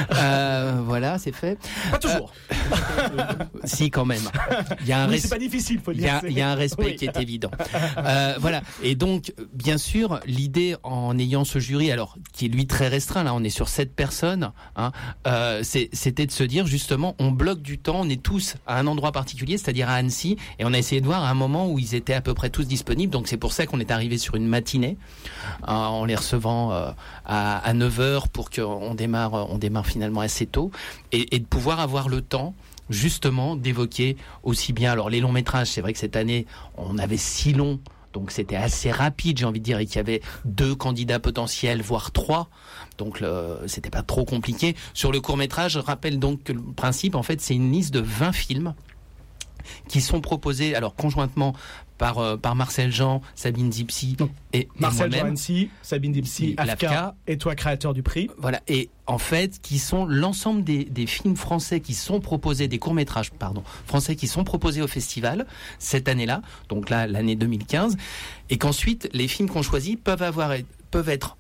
[SPEAKER 6] Euh, voilà, c'est fait.
[SPEAKER 1] Pas toujours.
[SPEAKER 6] Euh, si, quand même. Il y a un
[SPEAKER 1] oui,
[SPEAKER 6] res...
[SPEAKER 1] c'est pas difficile, faut
[SPEAKER 6] dire.
[SPEAKER 1] dire.
[SPEAKER 6] Il y a un respect oui. qui est évident. Euh, voilà. Et donc, bien sûr, l'idée en ayant ce jury, alors qui est lui très restreint, là, on est sur sept personnes, hein, euh, c'est, c'était de se dire justement, on bloque du temps, on est tous à un endroit particulier, c'est-à-dire à Annecy, et on a essayé de voir à un moment où ils étaient à peu près tous disponibles. Donc c'est pour ça qu'on est arrivé sur une matinée, hein, en les recevant euh, à, à neuf heures pour qu'on démarre, on démarre finalement assez tôt, et, et de pouvoir avoir le temps justement d'évoquer aussi bien, alors les longs métrages, c'est vrai que cette année on avait six longs, donc c'était assez rapide, j'ai envie de dire, et qu'il y avait deux candidats potentiels, voire trois, donc le, c'était pas trop compliqué. Sur le court métrage, je rappelle donc que le principe, en fait, c'est une liste de vingt films qui sont proposés, alors conjointement par euh, par Marcel Jean, Sabine Dipsy et,
[SPEAKER 1] Marcel
[SPEAKER 6] et moi-même.
[SPEAKER 1] Jean Annecy, Sabine Dipsy, Afka et toi, créateur du prix.
[SPEAKER 6] Voilà, et en fait, qui sont l'ensemble des, des films français qui sont proposés, des courts-métrages, pardon, français qui sont proposés au festival cette année-là, donc là, l'année deux mille quinze, et qu'ensuite, les films qu'on choisit peuvent avoir, peuvent être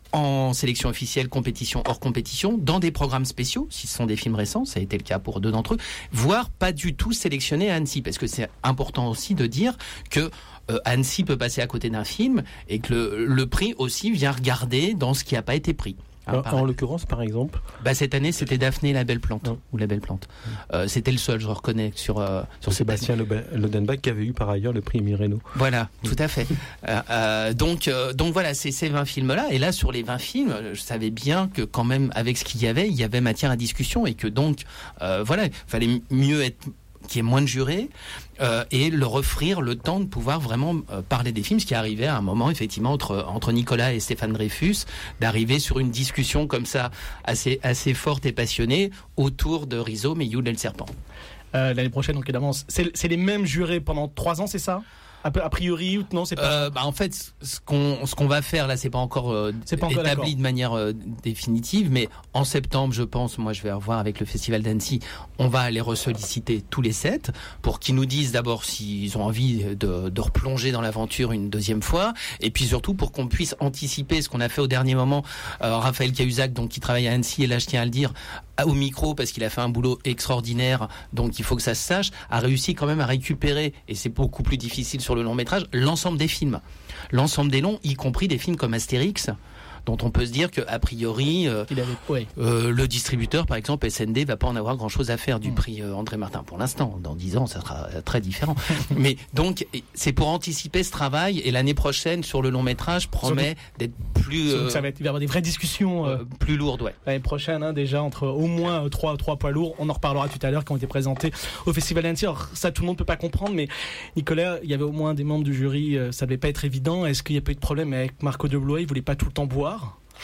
[SPEAKER 6] en sélection officielle, compétition, hors compétition, dans des programmes spéciaux, si ce sont des films récents, ça a été le cas pour deux d'entre eux, voire pas du tout sélectionnés à Annecy, parce que c'est important aussi de dire que euh, Annecy peut passer à côté d'un film et que le, le prix aussi vient regarder dans ce qui n'a pas été pris. Hein,
[SPEAKER 7] en, en l'occurrence, par exemple
[SPEAKER 6] bah, cette année, c'était Daphné la Belle Plante. Oh. Ou la Belle Plante. Oh. Euh, c'était le seul, je reconnais, sur, euh, sur
[SPEAKER 7] Sébastien Lodenbach, qui avait eu par ailleurs le prix Émile Reynaud.
[SPEAKER 6] Voilà, mmh. tout à fait. euh, euh, donc, euh, donc voilà, c'est ces vingt films-là. Et là, sur les vingt films, je savais bien que quand même, avec ce qu'il y avait, il y avait matière à discussion. Et que donc, euh, voilà, il fallait mieux être... qu'il y ait moins de jurés, euh, et leur offrir le temps de pouvoir vraiment euh, parler des films, ce qui arrivait à un moment, effectivement, entre, entre Nicolas et Stéphane Dreyfus, d'arriver sur une discussion comme ça, assez, assez forte et passionnée, autour de Rhizome et Youl et le Serpent.
[SPEAKER 1] Euh, l'année prochaine, donc évidemment, c'est, c'est les mêmes jurés pendant trois ans, c'est ça ? A priori, ou non, c'est pas.
[SPEAKER 6] Euh, bah en fait, ce qu'on ce qu'on va faire là, c'est pas encore, euh, c'est pas encore établi d'accord. de manière euh, définitive, mais en septembre, je pense, moi, je vais revoir avec le Festival d'Annecy, on va aller ressolliciter tous les sept pour qu'ils nous disent d'abord s'ils ont envie de, de replonger dans l'aventure une deuxième fois, et puis surtout pour qu'on puisse anticiper ce qu'on a fait au dernier moment. Euh, Raphaël Cahuzac, donc qui travaille à Annecy, et là, je tiens à le dire, au micro, parce qu'il a fait un boulot extraordinaire, donc il faut que ça se sache, a réussi quand même à récupérer, et c'est beaucoup plus difficile sur le long métrage, l'ensemble des films, l'ensemble des longs, y compris des films comme Astérix, dont on peut se dire que a priori euh, avait, ouais. euh, le distributeur par exemple S N D va pas en avoir grand chose à faire du mmh. prix euh, André Martin pour l'instant. Dans dix ans ça sera très différent. Mais donc c'est pour anticiper ce travail, et l'année prochaine sur le long métrage promet donc, d'être plus
[SPEAKER 1] euh, ça va être, il va y avoir des vraies discussions euh,
[SPEAKER 6] euh, plus lourdes, ouais.
[SPEAKER 1] L'année prochaine hein, déjà entre au moins trois trois poids lourds, on en reparlera tout à l'heure, qui ont été présentés au Festival d'Annecy. Alors ça tout le monde peut pas comprendre, mais Nicolas, il y avait au moins des membres du jury, euh, ça devait pas être évident. Est-ce qu'il y a pas eu de problème avec Marco de Blois? Il voulait pas tout le temps boire.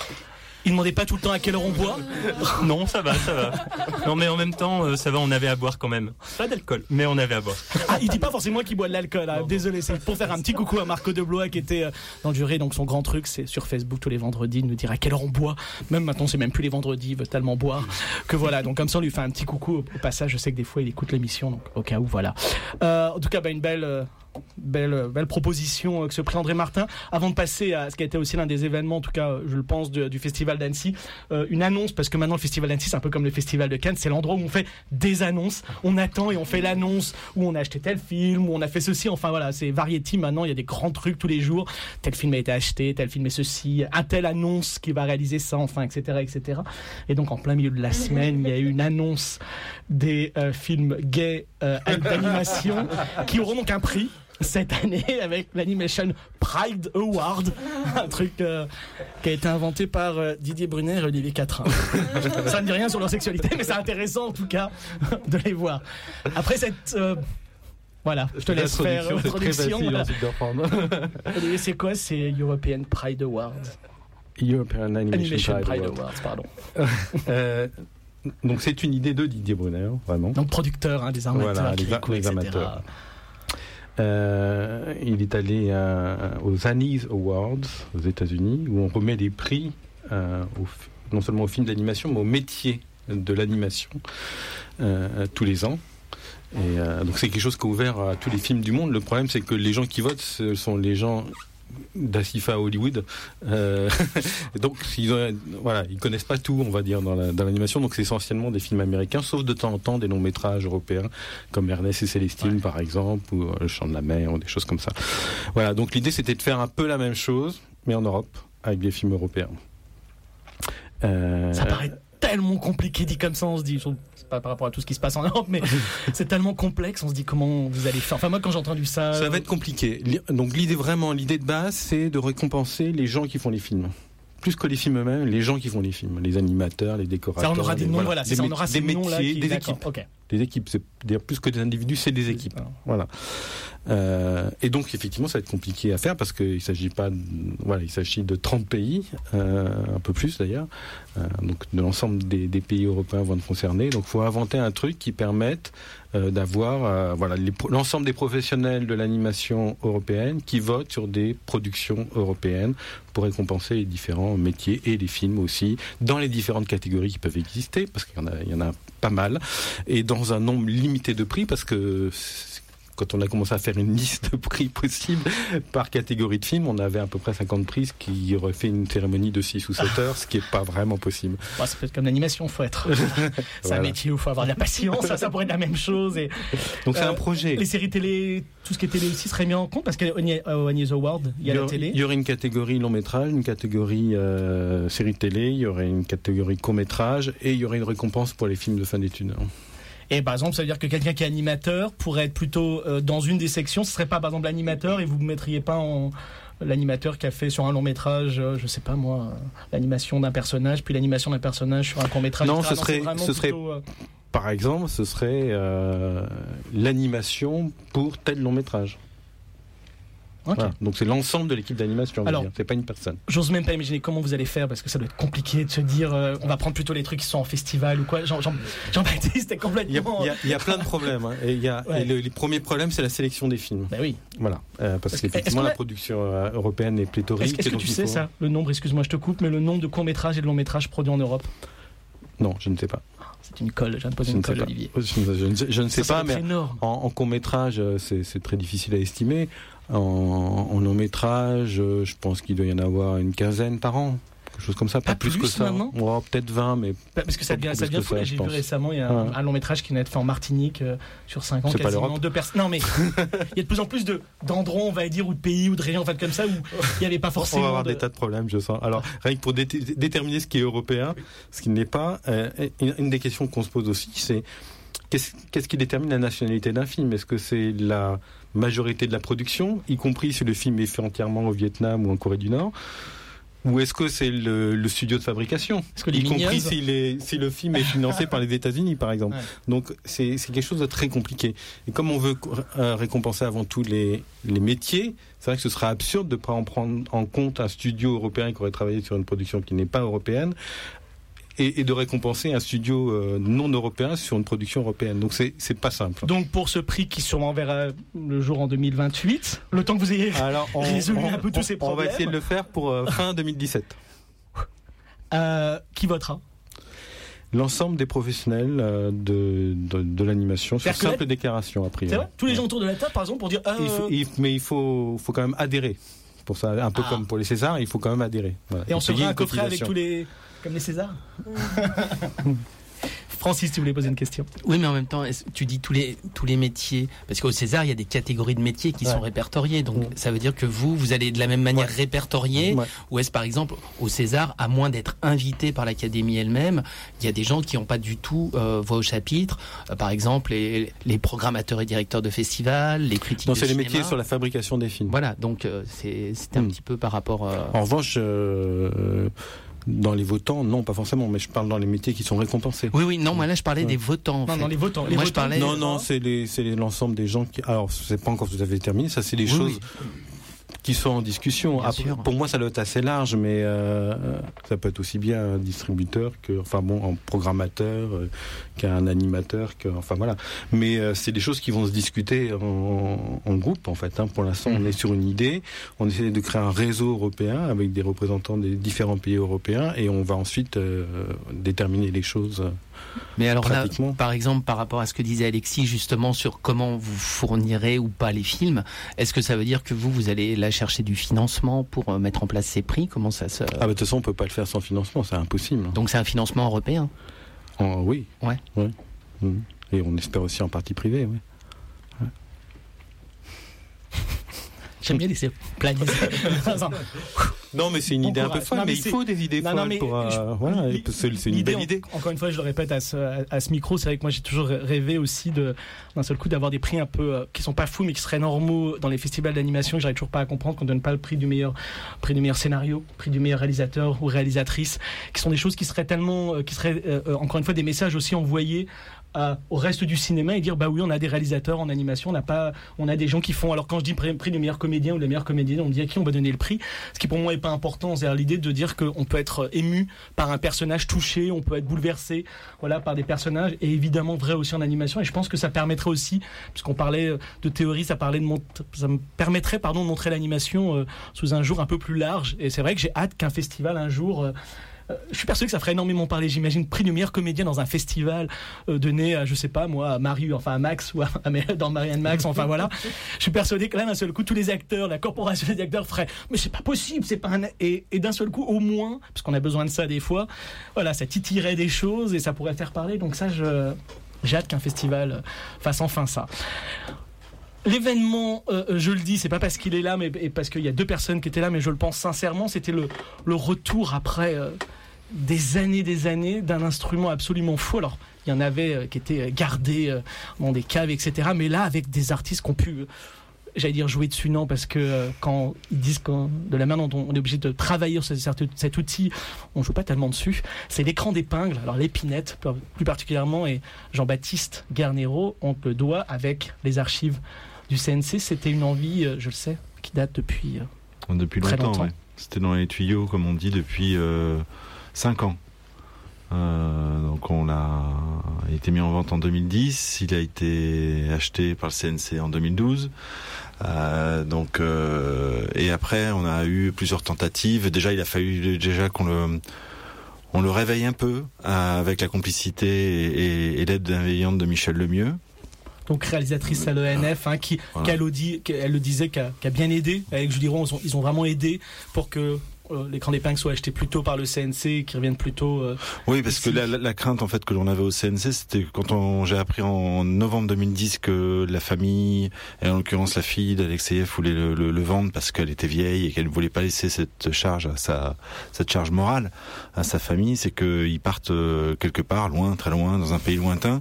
[SPEAKER 1] Il demandait pas tout le temps à quelle heure on boit.
[SPEAKER 3] Non, ça va, ça va. Non, mais en même temps, euh, ça va, on avait à boire quand même. Pas d'alcool, mais on avait à boire.
[SPEAKER 1] Ah, il dit pas forcément qu'il boit de l'alcool. Hein. Désolé, c'est pour faire un petit coucou à Marco de Blois qui était euh, dans le jury. Donc son grand truc, c'est sur Facebook tous les vendredis de nous dire à quelle heure on boit. Même maintenant, c'est même plus les vendredis, il veut tellement boire que voilà. Donc comme ça, on lui fait un petit coucou au, au passage. Je sais que des fois, il écoute l'émission, donc au cas où, voilà. Euh, en tout cas, bah, une belle. Euh, Belle, belle proposition que ce prix André Martin. Avant de passer à ce qui a été aussi l'un des événements, en tout cas je le pense, de, du Festival d'Annecy, euh, une annonce, parce que maintenant le Festival d'Annecy c'est un peu comme le Festival de Cannes, c'est l'endroit où on fait des annonces, on attend et on fait l'annonce, où on a acheté tel film, où on a fait ceci, enfin voilà, c'est Variety maintenant, il y a des grands trucs tous les jours, tel film a été acheté, tel film est ceci, un tel annonce qui va réaliser ça, enfin etc etc. Et donc en plein milieu de la semaine il y a eu une annonce des euh, films gays euh, d'animation qui auront donc un prix cette année avec l'Animation Pride Award, un truc euh, qui a été inventé par euh, Didier Brunet et Olivier Quatrain. Ça ne dit rien sur leur sexualité, mais c'est intéressant en tout cas de les voir. Après cette... Euh, voilà, je te laisse faire l'introduction. Voilà. Olivier, c'est quoi? C'est European Pride Award.
[SPEAKER 7] European Animation,
[SPEAKER 1] Animation
[SPEAKER 7] Pride,
[SPEAKER 1] Pride
[SPEAKER 7] Award.
[SPEAKER 1] Awards, pardon.
[SPEAKER 7] euh, donc c'est une idée de Didier Brunet, vraiment.
[SPEAKER 1] Donc producteur hein, des amateurs,
[SPEAKER 7] voilà,
[SPEAKER 1] qui
[SPEAKER 7] les,
[SPEAKER 1] écoutent,
[SPEAKER 7] les amateurs. Euh, il est allé à, aux Annie's Awards aux États-Unis, où on remet des prix euh, au, non seulement aux films d'animation, mais au métier de l'animation euh, tous les ans. Et euh, donc c'est quelque chose qui est ouvert à tous les films du monde. Le problème, c'est que les gens qui votent, ce sont les gens d'Asifa Hollywood. Euh, donc ils ont, voilà, ils connaissent pas tout, on va dire, dans, la, dans l'animation. Donc c'est essentiellement des films américains, sauf de temps en temps des longs métrages européens, comme Ernest et Célestine ouais. par exemple, ou euh, Le Chant de la Mer, ou des choses comme ça. Voilà. Donc l'idée c'était de faire un peu la même chose, mais en Europe, avec des films européens.
[SPEAKER 1] Euh, ça paraît tellement compliqué dit comme ça, on se dit. C'est pas par rapport à tout ce qui se passe en Europe, mais c'est tellement complexe, on se dit comment vous allez faire. Enfin moi quand j'ai entendu ça...
[SPEAKER 7] Ça va être compliqué. Donc l'idée vraiment, l'idée de base, c'est de récompenser les gens qui font les films. Plus que les films eux-mêmes, les gens qui font les films, les animateurs, les décorateurs.
[SPEAKER 1] Ça on aura des noms,
[SPEAKER 7] voilà,
[SPEAKER 1] voilà,
[SPEAKER 7] des,
[SPEAKER 1] ça, on aura
[SPEAKER 7] des métiers,
[SPEAKER 1] noms-là qui...
[SPEAKER 7] des
[SPEAKER 1] D'accord,
[SPEAKER 7] équipes.
[SPEAKER 1] okay.
[SPEAKER 7] Des équipes, c'est dire plus que des individus, c'est des équipes. Ah. Voilà. Euh, et donc effectivement, ça va être compliqué à faire parce qu'il s'agit pas, de, voilà, il s'agit de trente pays, euh, un peu plus d'ailleurs. Euh, donc de l'ensemble des, des pays européens vont être concernés. Donc il faut inventer un truc qui permette euh, d'avoir, euh, voilà, les, l'ensemble des professionnels de l'animation européenne qui votent sur des productions européennes pour récompenser les différents métiers et les films aussi dans les différentes catégories qui peuvent exister parce qu'il y en a, il y en a pas mal et dans un nombre limité de prix parce que quand on a commencé à faire une liste de prix possibles par catégorie de film, on avait à peu près cinquante prix, ce qui aurait fait une cérémonie de six ou sept heures, ce qui n'est pas vraiment possible.
[SPEAKER 1] Bon, ça peut être comme l'animation, il faut être. C'est
[SPEAKER 7] Voilà.
[SPEAKER 1] un métier où il faut avoir de la patience, ça, ça pourrait être la même chose. Et,
[SPEAKER 7] Donc c'est
[SPEAKER 1] euh,
[SPEAKER 7] un projet.
[SPEAKER 1] Les séries télé, tout ce qui est télé aussi serait mis en compte, parce qu'au Agnès Award, il y a la télé.
[SPEAKER 7] Il y aurait une catégorie long métrage, une catégorie euh, série télé, il y aurait une catégorie court métrage et il y aurait une récompense pour les films de fin d'études.
[SPEAKER 1] Et par exemple, ça veut dire que quelqu'un qui est animateur pourrait être plutôt euh, dans une des sections. Ce serait pas par exemple l'animateur et vous ne mettriez pas en l'animateur qui a fait sur un long métrage, euh, je sais pas moi, euh, l'animation d'un personnage, puis l'animation d'un personnage sur un court métrage.
[SPEAKER 7] Non,
[SPEAKER 1] et cetera.
[SPEAKER 7] ce serait,
[SPEAKER 1] c'est
[SPEAKER 7] ce serait,
[SPEAKER 1] plutôt, euh,
[SPEAKER 7] par exemple, ce serait euh, l'animation pour tel long métrage.
[SPEAKER 1] ok.
[SPEAKER 7] Voilà. Donc c'est l'ensemble de l'équipe d'animation. on va
[SPEAKER 1] Alors,
[SPEAKER 7] dire. C'est pas une personne.
[SPEAKER 1] J'ose même pas imaginer comment vous allez faire parce que ça doit être compliqué de se dire euh, on va prendre plutôt les trucs qui sont en festival ou quoi. Jean, Jean, Jean-Baptiste est
[SPEAKER 7] Il y, a,
[SPEAKER 1] complètement.
[SPEAKER 7] il, y a, il y a plein de problèmes. Hein. Et il y a,
[SPEAKER 1] Ouais.
[SPEAKER 7] et le, les premiers problèmes, c'est la sélection des films.
[SPEAKER 1] Ben oui.
[SPEAKER 7] Voilà. Euh, parce
[SPEAKER 1] Est-ce que-
[SPEAKER 7] qu'effectivement,
[SPEAKER 1] est-ce qu'on
[SPEAKER 7] la
[SPEAKER 1] a-
[SPEAKER 7] production euh, européenne est pléthorique.
[SPEAKER 1] Est-ce, est-ce
[SPEAKER 7] et
[SPEAKER 1] que
[SPEAKER 7] donc
[SPEAKER 1] tu
[SPEAKER 7] il
[SPEAKER 1] sais
[SPEAKER 7] faut-
[SPEAKER 1] ça, le nombre, excuse-moi je te coupe, mais le nombre de courts métrages et de longs métrages produits en Europe?
[SPEAKER 7] Non, je ne sais pas.
[SPEAKER 1] C'est une colle, je viens de poser
[SPEAKER 7] Je
[SPEAKER 1] une
[SPEAKER 7] ne sais
[SPEAKER 1] colle,
[SPEAKER 7] pas.
[SPEAKER 1] Olivier.
[SPEAKER 7] Je, je ne sais- je ne sais
[SPEAKER 1] Ça, ça
[SPEAKER 7] pas,
[SPEAKER 1] doit être
[SPEAKER 7] mais
[SPEAKER 1] énorme.
[SPEAKER 7] en, en court métrage, c'est, c'est très difficile à estimer. En, en long métrage, je pense qu'il doit y en avoir une quinzaine par an. Quelque chose comme ça, pas,
[SPEAKER 1] Pas
[SPEAKER 7] plus,
[SPEAKER 1] plus
[SPEAKER 7] que ça.
[SPEAKER 1] maintenant
[SPEAKER 7] Ouais, peut-être vingt, mais
[SPEAKER 1] Bah, Parce que ça
[SPEAKER 7] Pas
[SPEAKER 1] devient,
[SPEAKER 7] beaucoup
[SPEAKER 1] ça
[SPEAKER 7] plus
[SPEAKER 1] devient
[SPEAKER 7] que
[SPEAKER 1] fou.
[SPEAKER 7] ça,
[SPEAKER 1] Là,
[SPEAKER 7] je
[SPEAKER 1] j'ai vu
[SPEAKER 7] pense.
[SPEAKER 1] récemment, il y a un,
[SPEAKER 7] Ouais.
[SPEAKER 1] un long métrage qui vient d'être fait en Martinique euh, sur cinq ans,
[SPEAKER 7] C'est pas
[SPEAKER 1] quasiment
[SPEAKER 7] l'Europe.
[SPEAKER 1] deux personnes. Non, mais il y a de plus en plus de, d'endroits, on va dire, ou de pays, ou de régions, en fait, comme ça, où il n'y avait pas
[SPEAKER 7] on
[SPEAKER 1] forcément.
[SPEAKER 7] va avoir
[SPEAKER 1] de...
[SPEAKER 7] des tas de problèmes, je sens. Alors, rien que pour dé- déterminer ce qui est européen, ce qui n'est pas, euh, une, une des questions qu'on se pose aussi, c'est qu'est-ce, qu'est-ce qui détermine la nationalité d'un film? Est-ce que c'est la majorité de la production, y compris si le film est fait entièrement au Vietnam ou en Corée du Nord? Ou est-ce que c'est le, le studio de fabrication,
[SPEAKER 1] Est-ce que les
[SPEAKER 7] y compris
[SPEAKER 1] Minions-
[SPEAKER 7] si, les, si le film est financé par les États-Unis, par exemple.
[SPEAKER 1] Ouais.
[SPEAKER 7] Donc c'est, c'est quelque chose de très compliqué. Et comme on veut euh, récompenser avant tout les, les métiers, c'est vrai que ce serait absurde de ne pas en prendre en compte un studio européen qui aurait travaillé sur une production qui n'est pas européenne, et, et de récompenser un studio euh, non européen sur une production européenne. Donc c'est, c'est pas simple.
[SPEAKER 1] Donc, pour ce prix qui sûrement verra le jour en deux mille vingt-huit, le temps que vous ayez
[SPEAKER 7] Alors on,
[SPEAKER 1] résolu
[SPEAKER 7] on-
[SPEAKER 1] un peu tous ces
[SPEAKER 7] on
[SPEAKER 1] problèmes,
[SPEAKER 7] va essayer de le faire pour euh, fin deux mille dix-sept.
[SPEAKER 1] euh, qui votera?
[SPEAKER 7] L'ensemble des professionnels euh, de, de, de l'animation sur
[SPEAKER 1] C'est-à-dire que là-
[SPEAKER 7] simple déclaration a priori.
[SPEAKER 1] C'est vrai? Tous les
[SPEAKER 7] Ouais.
[SPEAKER 1] gens autour de la table, par exemple, pour dire. euh,
[SPEAKER 7] Il faut- il- mais il faut, faut quand même adhérer. Pour ça, un peu
[SPEAKER 1] Ah.
[SPEAKER 7] comme pour les Césars, il faut quand même adhérer. Voilà.
[SPEAKER 1] Et on se
[SPEAKER 7] payer
[SPEAKER 1] fera un
[SPEAKER 7] une
[SPEAKER 1] coffret avec
[SPEAKER 7] cotisation.
[SPEAKER 1] tous les. Comme les Césars? Francis, tu voulais poser une question.
[SPEAKER 6] Oui, mais en même temps, est-ce- tu dis tous les, tous les métiers, parce qu'au César, il y a des catégories de métiers qui
[SPEAKER 1] Ouais.
[SPEAKER 6] sont répertoriées. Donc,
[SPEAKER 7] Ouais.
[SPEAKER 6] ça veut dire que vous, vous allez de la même manière répertorier.
[SPEAKER 7] Ouais.
[SPEAKER 6] Ou est-ce, par exemple, au César, à moins d'être invité par l'Académie elle-même, il y a des gens qui n'ont pas du tout euh, voix au chapitre. Euh, par exemple, les, les programmateurs et directeurs de festivals, les critiques
[SPEAKER 7] Non,
[SPEAKER 6] de
[SPEAKER 7] c'est les
[SPEAKER 6] cinéma.
[SPEAKER 7] métiers sur la fabrication des films.
[SPEAKER 6] Voilà, donc euh, c'est, c'était un
[SPEAKER 7] Mm.
[SPEAKER 6] petit peu par rapport... euh,
[SPEAKER 7] En revanche, euh, dans les votants, non, pas forcément, mais je parle dans les métiers qui sont récompensés.
[SPEAKER 6] Oui, oui, non, moi là, je parlais
[SPEAKER 7] Ouais.
[SPEAKER 6] des votants. En
[SPEAKER 1] Non,
[SPEAKER 6] fait.
[SPEAKER 1] non, les votants. Les
[SPEAKER 6] Moi, je
[SPEAKER 1] votants,
[SPEAKER 6] parlais-
[SPEAKER 7] Non, non, c'est, les, c'est les- l'ensemble des gens qui. Alors, c'est pas encore tout à fait terminé, ça, c'est des
[SPEAKER 6] Oui,
[SPEAKER 7] choses
[SPEAKER 6] oui.
[SPEAKER 7] qui sont en discussion.
[SPEAKER 6] Bien
[SPEAKER 7] Après,
[SPEAKER 6] sûr.
[SPEAKER 7] pour moi, ça doit être assez large, mais euh, ça peut être aussi bien un distributeur que, enfin bon, un programmateur, euh, qu'un animateur, que, enfin voilà. Mais euh, c'est des choses qui vont se discuter en, en groupe, en fait. Hein. Pour l'instant, on est sur une idée, on essaie de créer un réseau européen avec des représentants des différents pays européens, et on va ensuite euh, déterminer les choses.
[SPEAKER 6] Mais alors là,
[SPEAKER 7] Pratiquement.
[SPEAKER 6] par exemple, par rapport à ce que disait Alexis, justement, sur comment vous fournirez ou pas les films, est-ce que ça veut dire que vous, vous allez là chercher du financement pour euh, mettre en place ces prix? Comment ça se...
[SPEAKER 7] Ah, bah, de toute façon, on peut pas le faire sans financement, c'est impossible.
[SPEAKER 6] Donc c'est un financement européen?
[SPEAKER 7] En- oui.
[SPEAKER 6] Ouais.
[SPEAKER 7] Ouais. Mhm. Et on espère aussi en partie privée, oui.
[SPEAKER 1] J'aime bien laisser planer.
[SPEAKER 7] Non, mais c'est une
[SPEAKER 1] Bon
[SPEAKER 7] idée un
[SPEAKER 1] courage.
[SPEAKER 7] peu folle,
[SPEAKER 1] Non, mais
[SPEAKER 7] mais il
[SPEAKER 1] c'est-
[SPEAKER 7] faut des idées
[SPEAKER 1] Non,
[SPEAKER 7] folles
[SPEAKER 1] non, mais
[SPEAKER 7] pour... euh,
[SPEAKER 1] je-
[SPEAKER 7] voilà,
[SPEAKER 1] l'i-
[SPEAKER 7] c'est, c'est une
[SPEAKER 1] l'idée,
[SPEAKER 7] belle
[SPEAKER 1] en-
[SPEAKER 7] idée.
[SPEAKER 1] Encore une fois, je le répète à ce, à, à ce micro, c'est vrai que moi j'ai toujours rêvé aussi de, d'un seul coup d'avoir des prix un peu euh, qui sont pas fous mais qui seraient normaux dans les festivals d'animation. Que j'arrive toujours pas à comprendre qu'on donne pas le prix du meilleur, prix du meilleur scénario, prix du meilleur réalisateur ou réalisatrice, qui sont des choses qui seraient tellement, euh, qui seraient euh, euh, encore une fois des messages aussi envoyés à- au reste du cinéma et dire bah oui on a des réalisateurs en animation, on a pas, on a des gens qui font. Alors quand je dis prix, prix du meilleur comédien ou de la meilleure comédienne, on me dit à qui on va donner le prix. Ce qui pour moi est pas important, c'est l'idée de dire qu'on peut être ému par un personnage touché, on peut être bouleversé, voilà, par des personnages, et évidemment vrai aussi en animation. Et je pense que ça permettrait aussi, puisqu'on parlait de théorie, ça parlait de mont- ça me permettrait pardon de montrer l'animation euh, sous un jour un peu plus large. Et c'est vrai que j'ai hâte qu'un festival un jour euh, Euh, je suis persuadé que ça ferait énormément parler. J'imagine prix du meilleur comédien dans un festival euh, donné à, je sais pas moi, à Marie, enfin à Max ou à, à, dans Marianne Max, enfin voilà. Je suis persuadé que là d'un seul coup tous les acteurs, la corporation des acteurs ferait mais c'est pas possible, c'est pas un et, et d'un seul coup au moins, parce qu'on a besoin de ça des fois, voilà, ça titillerait des choses et ça pourrait faire parler. Donc ça, je j'ai hâte qu'un festival fasse enfin ça. L'événement, euh, je le dis, c'est pas parce qu'il est là, mais et parce qu'il y a deux personnes qui étaient là, mais je le pense sincèrement, c'était le, le retour après euh, des années, des années d'un instrument absolument fou. Alors, il y en avait euh, qui étaient gardés euh, dans des caves, et cetera. Mais là, avec des artistes qui ont pu, euh, j'allais dire jouer dessus, non, parce que euh, quand ils disent que de la manière dont on est obligé de travailler sur cet, cet outil, on joue pas tellement dessus. C'est l'écran d'épingle, alors l'épinette plus particulièrement, et Jean-Baptiste Garnero, on te le doit avec les archives du C N C. C'était une envie, euh, je le sais, qui date depuis euh,
[SPEAKER 9] depuis
[SPEAKER 1] très
[SPEAKER 9] longtemps.
[SPEAKER 1] longtemps.
[SPEAKER 9] Ouais. C'était dans les tuyaux, comme on dit, depuis euh, cinq ans. Euh, donc on l'a il a été mis en vente en deux mille dix, il a été acheté par le C N C en deux mille douze. Euh, donc euh, et après on a eu plusieurs tentatives. Déjà il a fallu déjà qu'on le on le réveille un peu euh, avec la complicité et, et, et l'aide bienveillante de Michel Lemieux.
[SPEAKER 1] Donc réalisatrice à l'E N F, hein, qui, voilà. qu'elle, dit, qu'elle le disait, qui a, qui a bien aidé. Avec Julie Roux, ils ont, ils ont vraiment aidé pour que euh, l'écran d'épingle soit acheté plus tôt par le C N C, qui revienne plus tôt. Euh,
[SPEAKER 9] oui, parce
[SPEAKER 1] ici.
[SPEAKER 9] que la, la, la crainte en fait que l'on avait au C N C, c'était quand on, j'ai appris en novembre deux mille dix que la famille, et en l'occurrence la fille d'Alexeïev, voulait le, le, le vendre parce qu'elle était vieille et qu'elle ne voulait pas laisser cette charge, à sa, cette charge morale à sa famille, c'est qu'ils partent quelque part, loin, très loin, dans un pays lointain,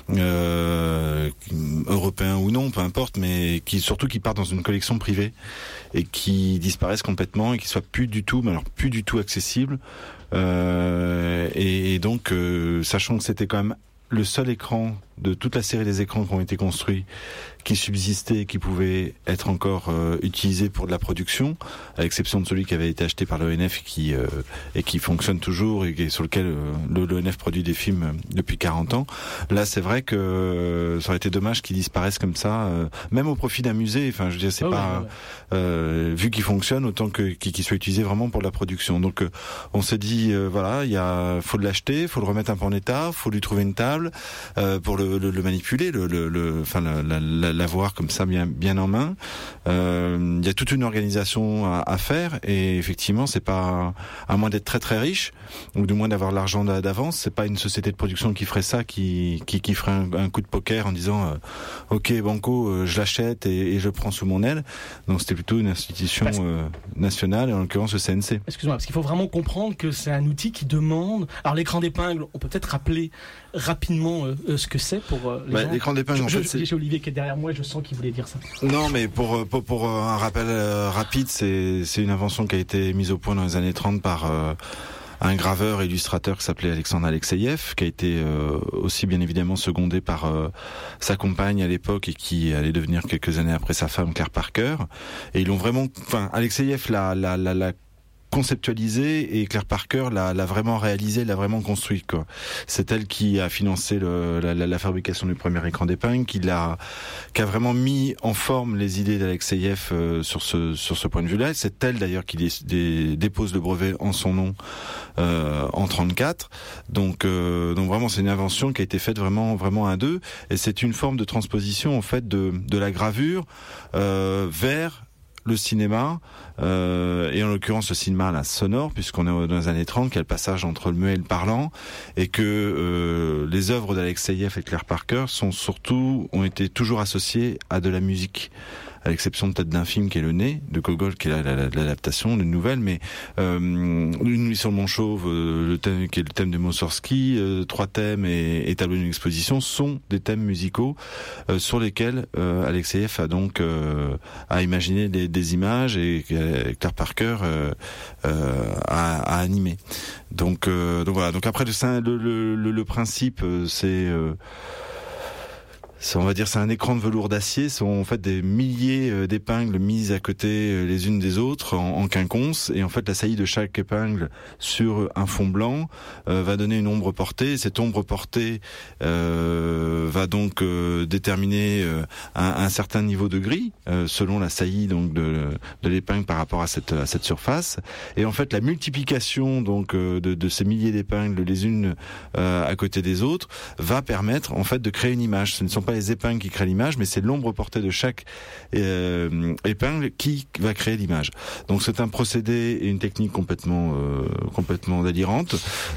[SPEAKER 9] euh, européen ou non, peu importe, mais qui surtout qui partent dans une collection privée et qui disparaissent complètement et qui soient plus du tout, mais alors plus du tout accessibles. Euh, et, et donc, euh, sachant que c'était quand même le seul écran de toute la série des écrans qui ont été construits qui subsistait et qui pouvait être encore euh, utilisé pour de la production, à l'exception de celui qui avait été acheté par l'O N F et qui, euh, et qui fonctionne toujours et sur lequel euh, l'O N F produit des films euh, depuis quarante ans. Là, c'est vrai que euh, ça aurait été dommage qu'il disparaisse comme ça, euh, même au profit d'un musée. Enfin, je veux dire, c'est oh, pas... Ouais, ouais. Euh, vu qu'il fonctionne, autant que qu'il, qu'il soit utilisé vraiment pour la production. Donc, euh, on s'est dit, euh, voilà, il y a, faut de l'acheter, faut le remettre un peu en état, faut lui trouver une table euh, pour le, le, le manipuler, le, le, le, enfin, la, la, la, l'avoir comme ça bien, bien en main. Euh, il y a toute une organisation à, à faire et effectivement, c'est pas, à moins d'être très très riche ou du moins d'avoir l'argent d'avance, c'est pas une société de production qui ferait ça, qui qui, qui ferait un, un coup de poker en disant, euh, ok Banco, euh, je l'achète et, et je prends sous mon aile. Donc c'était plutôt une institution euh, nationale, et en l'occurrence le C N C.
[SPEAKER 1] Excuse-moi, parce qu'il faut vraiment comprendre que c'est un outil qui demande. Alors l'écran d'épingle, on peut peut-être rappeler rapidement euh, ce que c'est pour euh, les
[SPEAKER 9] bah,
[SPEAKER 1] gens.
[SPEAKER 9] L'écran d'épingle,
[SPEAKER 1] je,
[SPEAKER 9] en
[SPEAKER 1] je,
[SPEAKER 9] fait, c'est...
[SPEAKER 1] j'ai Olivier qui est derrière moi, je sens qu'il voulait dire ça.
[SPEAKER 9] Non, mais pour pour, pour un rappel euh, rapide, c'est c'est une invention qui a été mise au point dans les années trente par euh, un graveur et illustrateur qui s'appelait Alexandre Alexeïev, qui a été euh, aussi bien évidemment secondé par euh, sa compagne à l'époque et qui allait devenir quelques années après sa femme Claire Parker. Et ils l'ont vraiment, enfin Alexeïev l'a l'a l'a, l'a conceptualisé et Claire Parker l'a, l'a vraiment réalisé, l'a vraiment construit, quoi. C'est elle qui a financé le, la, la, la fabrication du premier écran d'épingle, qui l'a, qui a vraiment mis en forme les idées d'Alexeïev euh, sur ce sur ce point de vue-là. C'est elle d'ailleurs qui dé, dé, dépose le brevet en son nom euh, en trente-quatre. Donc euh, donc vraiment c'est une invention qui a été faite vraiment vraiment à deux, et c'est une forme de transposition en fait de de la gravure euh, vers le cinéma, euh, et en l'occurrence le cinéma là, sonore, puisqu'on est dans les années trente, qu'il y a le passage entre le muet et le parlant, et que euh, les œuvres d'Alexeïev et Claire Parker sont surtout, ont été toujours associées à de la musique, à l'exception peut-être d'un film qui est Le Nez, de Gogol, qui est la, la, la, l'adaptation d'une nouvelle, mais euh, Une nuit sur le Mont Chauve, euh, le thème, qui est le thème de Moussorski, euh, trois thèmes et, et tableau d'une exposition sont des thèmes musicaux euh, sur lesquels euh, Alexeïev a donc euh, a imaginé des, des images et euh, Claire Parker euh, euh, a, a animé. Donc, euh, donc voilà. Donc après le, le, le, le principe, c'est euh, c'est, on va dire, c'est un écran de velours d'acier. Ce sont en fait des milliers d'épingles mises à côté les unes des autres en, en quinconce, et en fait la saillie de chaque épingle sur un fond blanc euh, va donner une ombre portée. Cette ombre portée euh, va donc euh, déterminer euh, un, un certain niveau de gris euh, selon la saillie donc de, de l'épingle par rapport à cette à cette surface. Et en fait la multiplication donc euh, de, de ces milliers d'épingles les unes euh, à côté des autres va permettre en fait de créer une image. Ce ne sont pas les épingles qui créent l'image, mais c'est l'ombre portée de chaque euh, épingle qui va créer l'image. Donc c'est un procédé et une technique complètement euh, complètement délirante.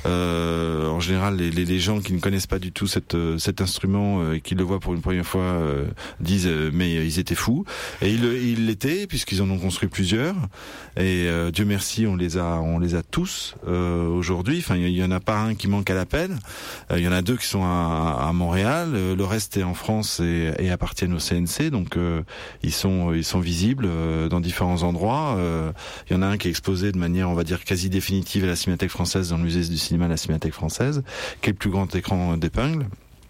[SPEAKER 9] Euh, en général, les, les, les gens qui ne connaissent pas du tout cette, cet instrument euh, et qui le voient pour une première fois euh, disent euh, mais ils étaient fous. Et ils, ils l'étaient puisqu'ils en ont construit plusieurs. Et euh, Dieu merci, on les a on les a tous euh, aujourd'hui. Enfin, il y, y en a pas un qui manque à l'appel. Euh, il y en a deux qui sont à, à Montréal. Euh, le reste est en France et, et appartiennent au C N C, donc euh, ils sont ils sont visibles euh, dans différents endroits. Euh, il y en a un qui est exposé de manière, on va dire, quasi définitive à la Cinémathèque française, dans le musée du cinéma de la Cinémathèque française, qui est le plus grand écran d'épingles.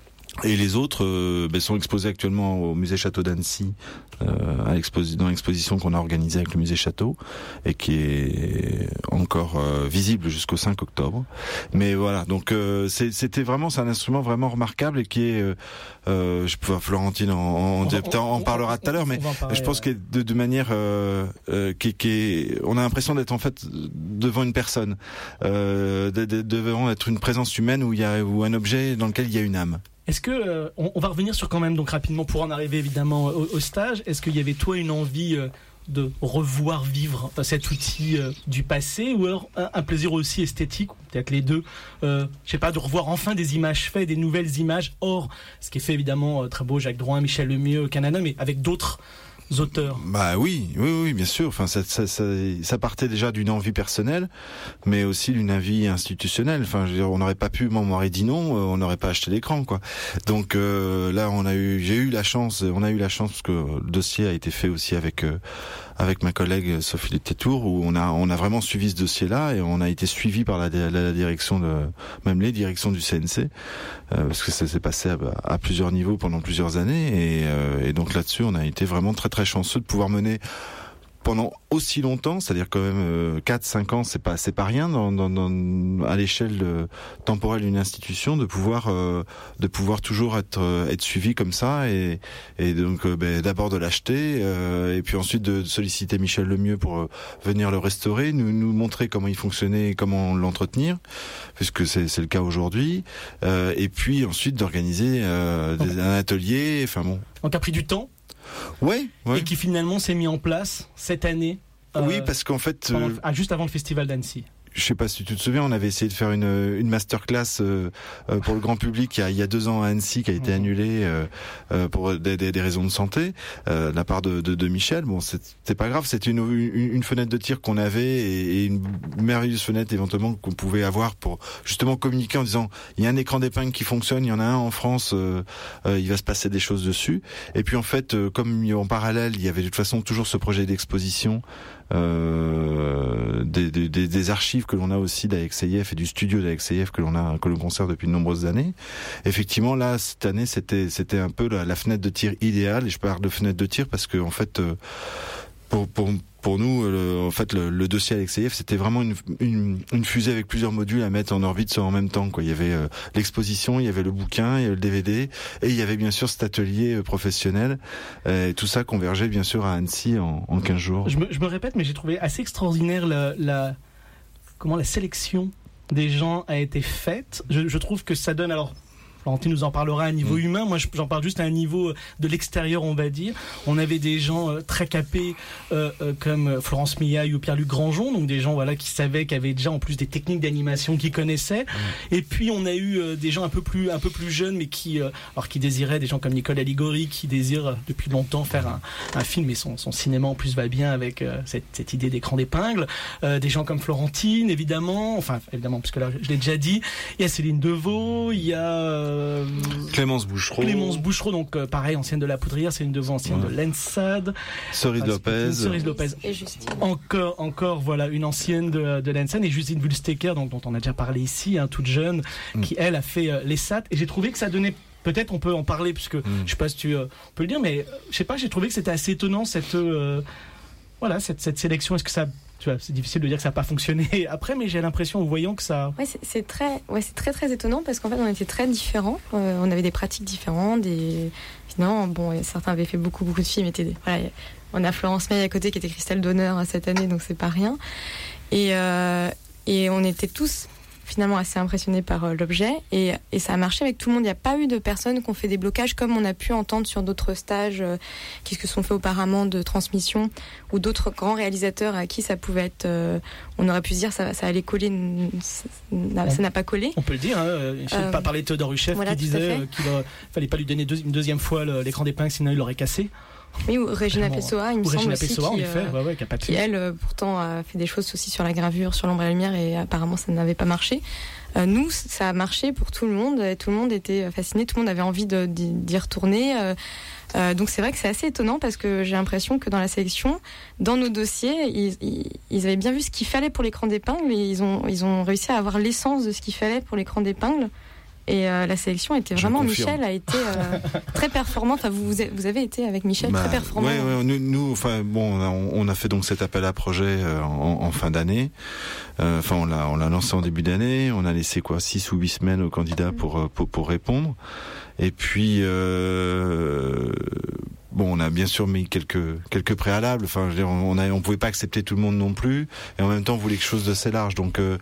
[SPEAKER 9] Et les autres euh, ben, sont exposés actuellement au musée Château d'Annecy, euh, à l'exposi- dans l'exposition qu'on a organisée avec le musée Château, et qui est encore euh, visible jusqu'au cinq octobre. Mais voilà, donc euh, c'est, c'était vraiment, c'est un instrument vraiment remarquable et qui est, euh, euh, je peux, Florentine en, en, on, on, on parlera tout à l'heure, mais parler, je pense ouais. que de, de manière, euh, euh, qui, qui est, on a l'impression d'être en fait devant une personne, euh, de, de, devant être une présence humaine où il y a, ou un objet dans lequel il y a une âme.
[SPEAKER 1] Est-ce que euh, on, on va revenir sur quand même donc rapidement pour en arriver évidemment au, au stage. Est-ce qu'il y avait toi une envie euh, de revoir vivre euh, cet outil euh, du passé, ou alors un, un plaisir aussi esthétique, ou peut-être les deux, euh, je sais pas, de revoir enfin des images faites, des nouvelles images, hors ce qui est fait évidemment euh, très beau, Jacques Drouin, Michel Lemieux, Canada, mais avec d'autres auteurs.
[SPEAKER 9] Bah oui, oui, oui, bien sûr. Enfin, ça, ça, ça, ça partait déjà d'une envie personnelle, mais aussi d'une envie institutionnelle. Enfin, je veux dire, on n'aurait pas pu, moi, on m'aurait dit non, on n'aurait pas acheté l'écran, quoi. Donc euh, là, on a eu, j'ai eu la chance, on a eu la chance parce que le dossier a été fait aussi avec euh, avec ma collègue Sophie Tétour, où on a on a vraiment suivi ce dossier-là et on a été suivi par la, la, la direction de, même les directions du C N C, euh, parce que ça s'est passé à, à plusieurs niveaux pendant plusieurs années, et, euh, et donc là-dessus, on a été vraiment très très chanceux de pouvoir mener pendant aussi longtemps, c'est-à-dire quand même euh, quatre cinq ans, c'est pas c'est pas rien dans, dans, dans à l'échelle de, temporelle d'une institution, de pouvoir euh, de pouvoir toujours être euh, être suivi comme ça, et et donc euh, ben, d'abord de l'acheter euh, et puis ensuite de solliciter Michel Lemieux pour euh, venir le restaurer, nous nous montrer comment il fonctionnait et comment l'entretenir, puisque c'est c'est le cas aujourd'hui, euh, et puis ensuite d'organiser euh, des, un atelier, enfin bon.
[SPEAKER 1] Donc ça a pris du temps.
[SPEAKER 9] Ouais, ouais.
[SPEAKER 1] Et qui finalement s'est mis en place cette année.
[SPEAKER 9] Euh, oui, parce qu'en fait,
[SPEAKER 1] pendant,
[SPEAKER 9] euh,
[SPEAKER 1] ah, juste avant le festival d'Annecy.
[SPEAKER 9] Je sais pas si tu te souviens, on avait essayé de faire une, une masterclass euh, euh, pour le grand public il y, a, il y a deux ans à Annecy, qui a été annulée euh, euh, pour des, des, des raisons de santé euh, de la part de, de, de Michel. Bon, c'était pas grave, c'était une, une, une fenêtre de tir qu'on avait, et, et une merveilleuse fenêtre éventuellement qu'on pouvait avoir pour justement communiquer en disant il y a un écran d'épingle qui fonctionne, il y en a un en France, euh, euh, il va se passer des choses dessus. Et puis en fait, euh, comme en parallèle, il y avait de toute façon toujours ce projet d'exposition. Euh, des, des, des archives que l'on a aussi d'A X I F et du studio d'A X I F que l'on a que l'on conserve depuis de nombreuses années. Effectivement, là cette année c'était c'était un peu la, la fenêtre de tir idéale, et je parle de fenêtre de tir parce que en fait euh, pour pour pour nous, le, en fait, le, le dossier A X I F, c'était vraiment une, une, une fusée avec plusieurs modules à mettre en orbite en même temps, quoi. Il y avait euh, l'exposition, il y avait le bouquin, il y avait le D V D, et il y avait bien sûr cet atelier euh, professionnel. Et tout ça convergeait bien sûr à Annecy en, en quinze jours.
[SPEAKER 1] Je me, je me répète, mais j'ai trouvé assez extraordinaire la, la, comment la sélection des gens a été faite. Je, je trouve que ça donne, alors... Florentine nous en parlera à un niveau mmh. humain. Moi, j'en parle juste à un niveau de l'extérieur, on va dire. On avait des gens euh, très capés euh, euh, comme Florence Millaille ou Pierre-Luc Grangeon, donc des gens voilà qui savaient, qui avaient déjà en plus des techniques d'animation qu'ils connaissaient. Mmh. Et puis on a eu euh, des gens un peu plus un peu plus jeunes, mais qui euh, alors qui désiraient, des gens comme Nicole Aligori, qui désirent euh, depuis longtemps faire un, un film, et son, son cinéma en plus va bien avec euh, cette, cette idée d'écran d'épingle. Euh, des gens comme Florentine, évidemment, enfin évidemment, parce que là je l'ai déjà dit. Il y a Céline Devaux, il y a euh,
[SPEAKER 9] Clémence Bouchereau.
[SPEAKER 1] Clémence Bouchereau, donc euh, pareil, ancienne de La Poudrière, c'est une devant ancienne ouais. de l'ENSAD.
[SPEAKER 9] Cerise ah, Lopez.
[SPEAKER 1] Cerise Lopez.
[SPEAKER 4] Et Justine.
[SPEAKER 1] Encore, encore, voilà, une ancienne de, de l'ENSAD, et Justine Wulsteker, donc dont on a déjà parlé ici, hein, toute jeune, mm. qui elle a fait euh, l'E S A T. Et j'ai trouvé que ça donnait peut-être on peut en parler puisque mm. je sais pas si tu euh, peux le dire, mais je sais pas, j'ai trouvé que c'était assez étonnant cette euh, voilà cette, cette sélection. Est-ce que ça, tu vois, c'est difficile de dire que ça n'a pas fonctionné après, mais j'ai l'impression en voyant que ça.
[SPEAKER 4] Ouais, c'est, c'est très, ouais, c'est très très étonnant parce qu'en fait on était très différents, euh, on avait des pratiques différentes, des finalement bon certains avaient fait beaucoup beaucoup de films, étaient des... voilà, on a Florence May à côté qui était Christelle d'honneur cette année, donc c'est pas rien. Et, euh, et on était tous finalement assez impressionnés par euh, l'objet et, et ça a marché avec tout le monde. Il n'y a pas eu de personnes qui ont fait des blocages comme on a pu entendre sur d'autres stages euh, qui se sont faits auparavant de transmission ou d'autres grands réalisateurs à qui ça pouvait être... Euh, on aurait pu se dire ça, ça allait coller, ça, ça n'a pas collé.
[SPEAKER 1] On peut le dire, hein, je ne sais pas parler de Théodore Huchef voilà, qui disait euh, qu'il ne fallait pas lui donner deux, une deuxième fois le, l'écran d'épingle sinon il l'aurait cassé.
[SPEAKER 4] Oui, ou Regina Pessoa, il me semble aussi,
[SPEAKER 1] Pessoa,
[SPEAKER 4] qui,
[SPEAKER 1] effet,
[SPEAKER 4] euh,
[SPEAKER 1] ouais, ouais, qui, a
[SPEAKER 4] qui elle, euh, pourtant, a fait des choses aussi sur la gravure, sur l'ombre et la lumière, et apparemment, ça n'avait pas marché. Euh, nous, ça a marché pour tout le monde, et tout le monde était fasciné, tout le monde avait envie de, d'y, d'y retourner. Euh, euh, donc c'est vrai que c'est assez étonnant, parce que j'ai l'impression que dans la sélection, dans nos dossiers, ils, ils, ils avaient bien vu ce qu'il fallait pour l'écran d'épingle, et ils ont, ils ont réussi à avoir l'essence de ce qu'il fallait pour l'écran d'épingle. Et euh, la sélection était vraiment, Michel a été euh, très performant. Enfin, vous, vous avez été avec Michel bah, très performant.
[SPEAKER 9] Ouais, ouais, nous, nous, enfin, bon, on, on a fait donc cet appel à projet euh, en, en fin d'année. Euh, enfin, on l'a, on l'a lancé en début d'année. On a laissé quoi, six ou huit semaines aux candidats pour pour, pour répondre. Et puis. Euh, Bon, on a bien sûr mis quelques quelques préalables. Enfin, je veux dire, on a, on pouvait pas accepter tout le monde non plus, et en même temps, on voulait quelque chose d'assez large. Donc, euh,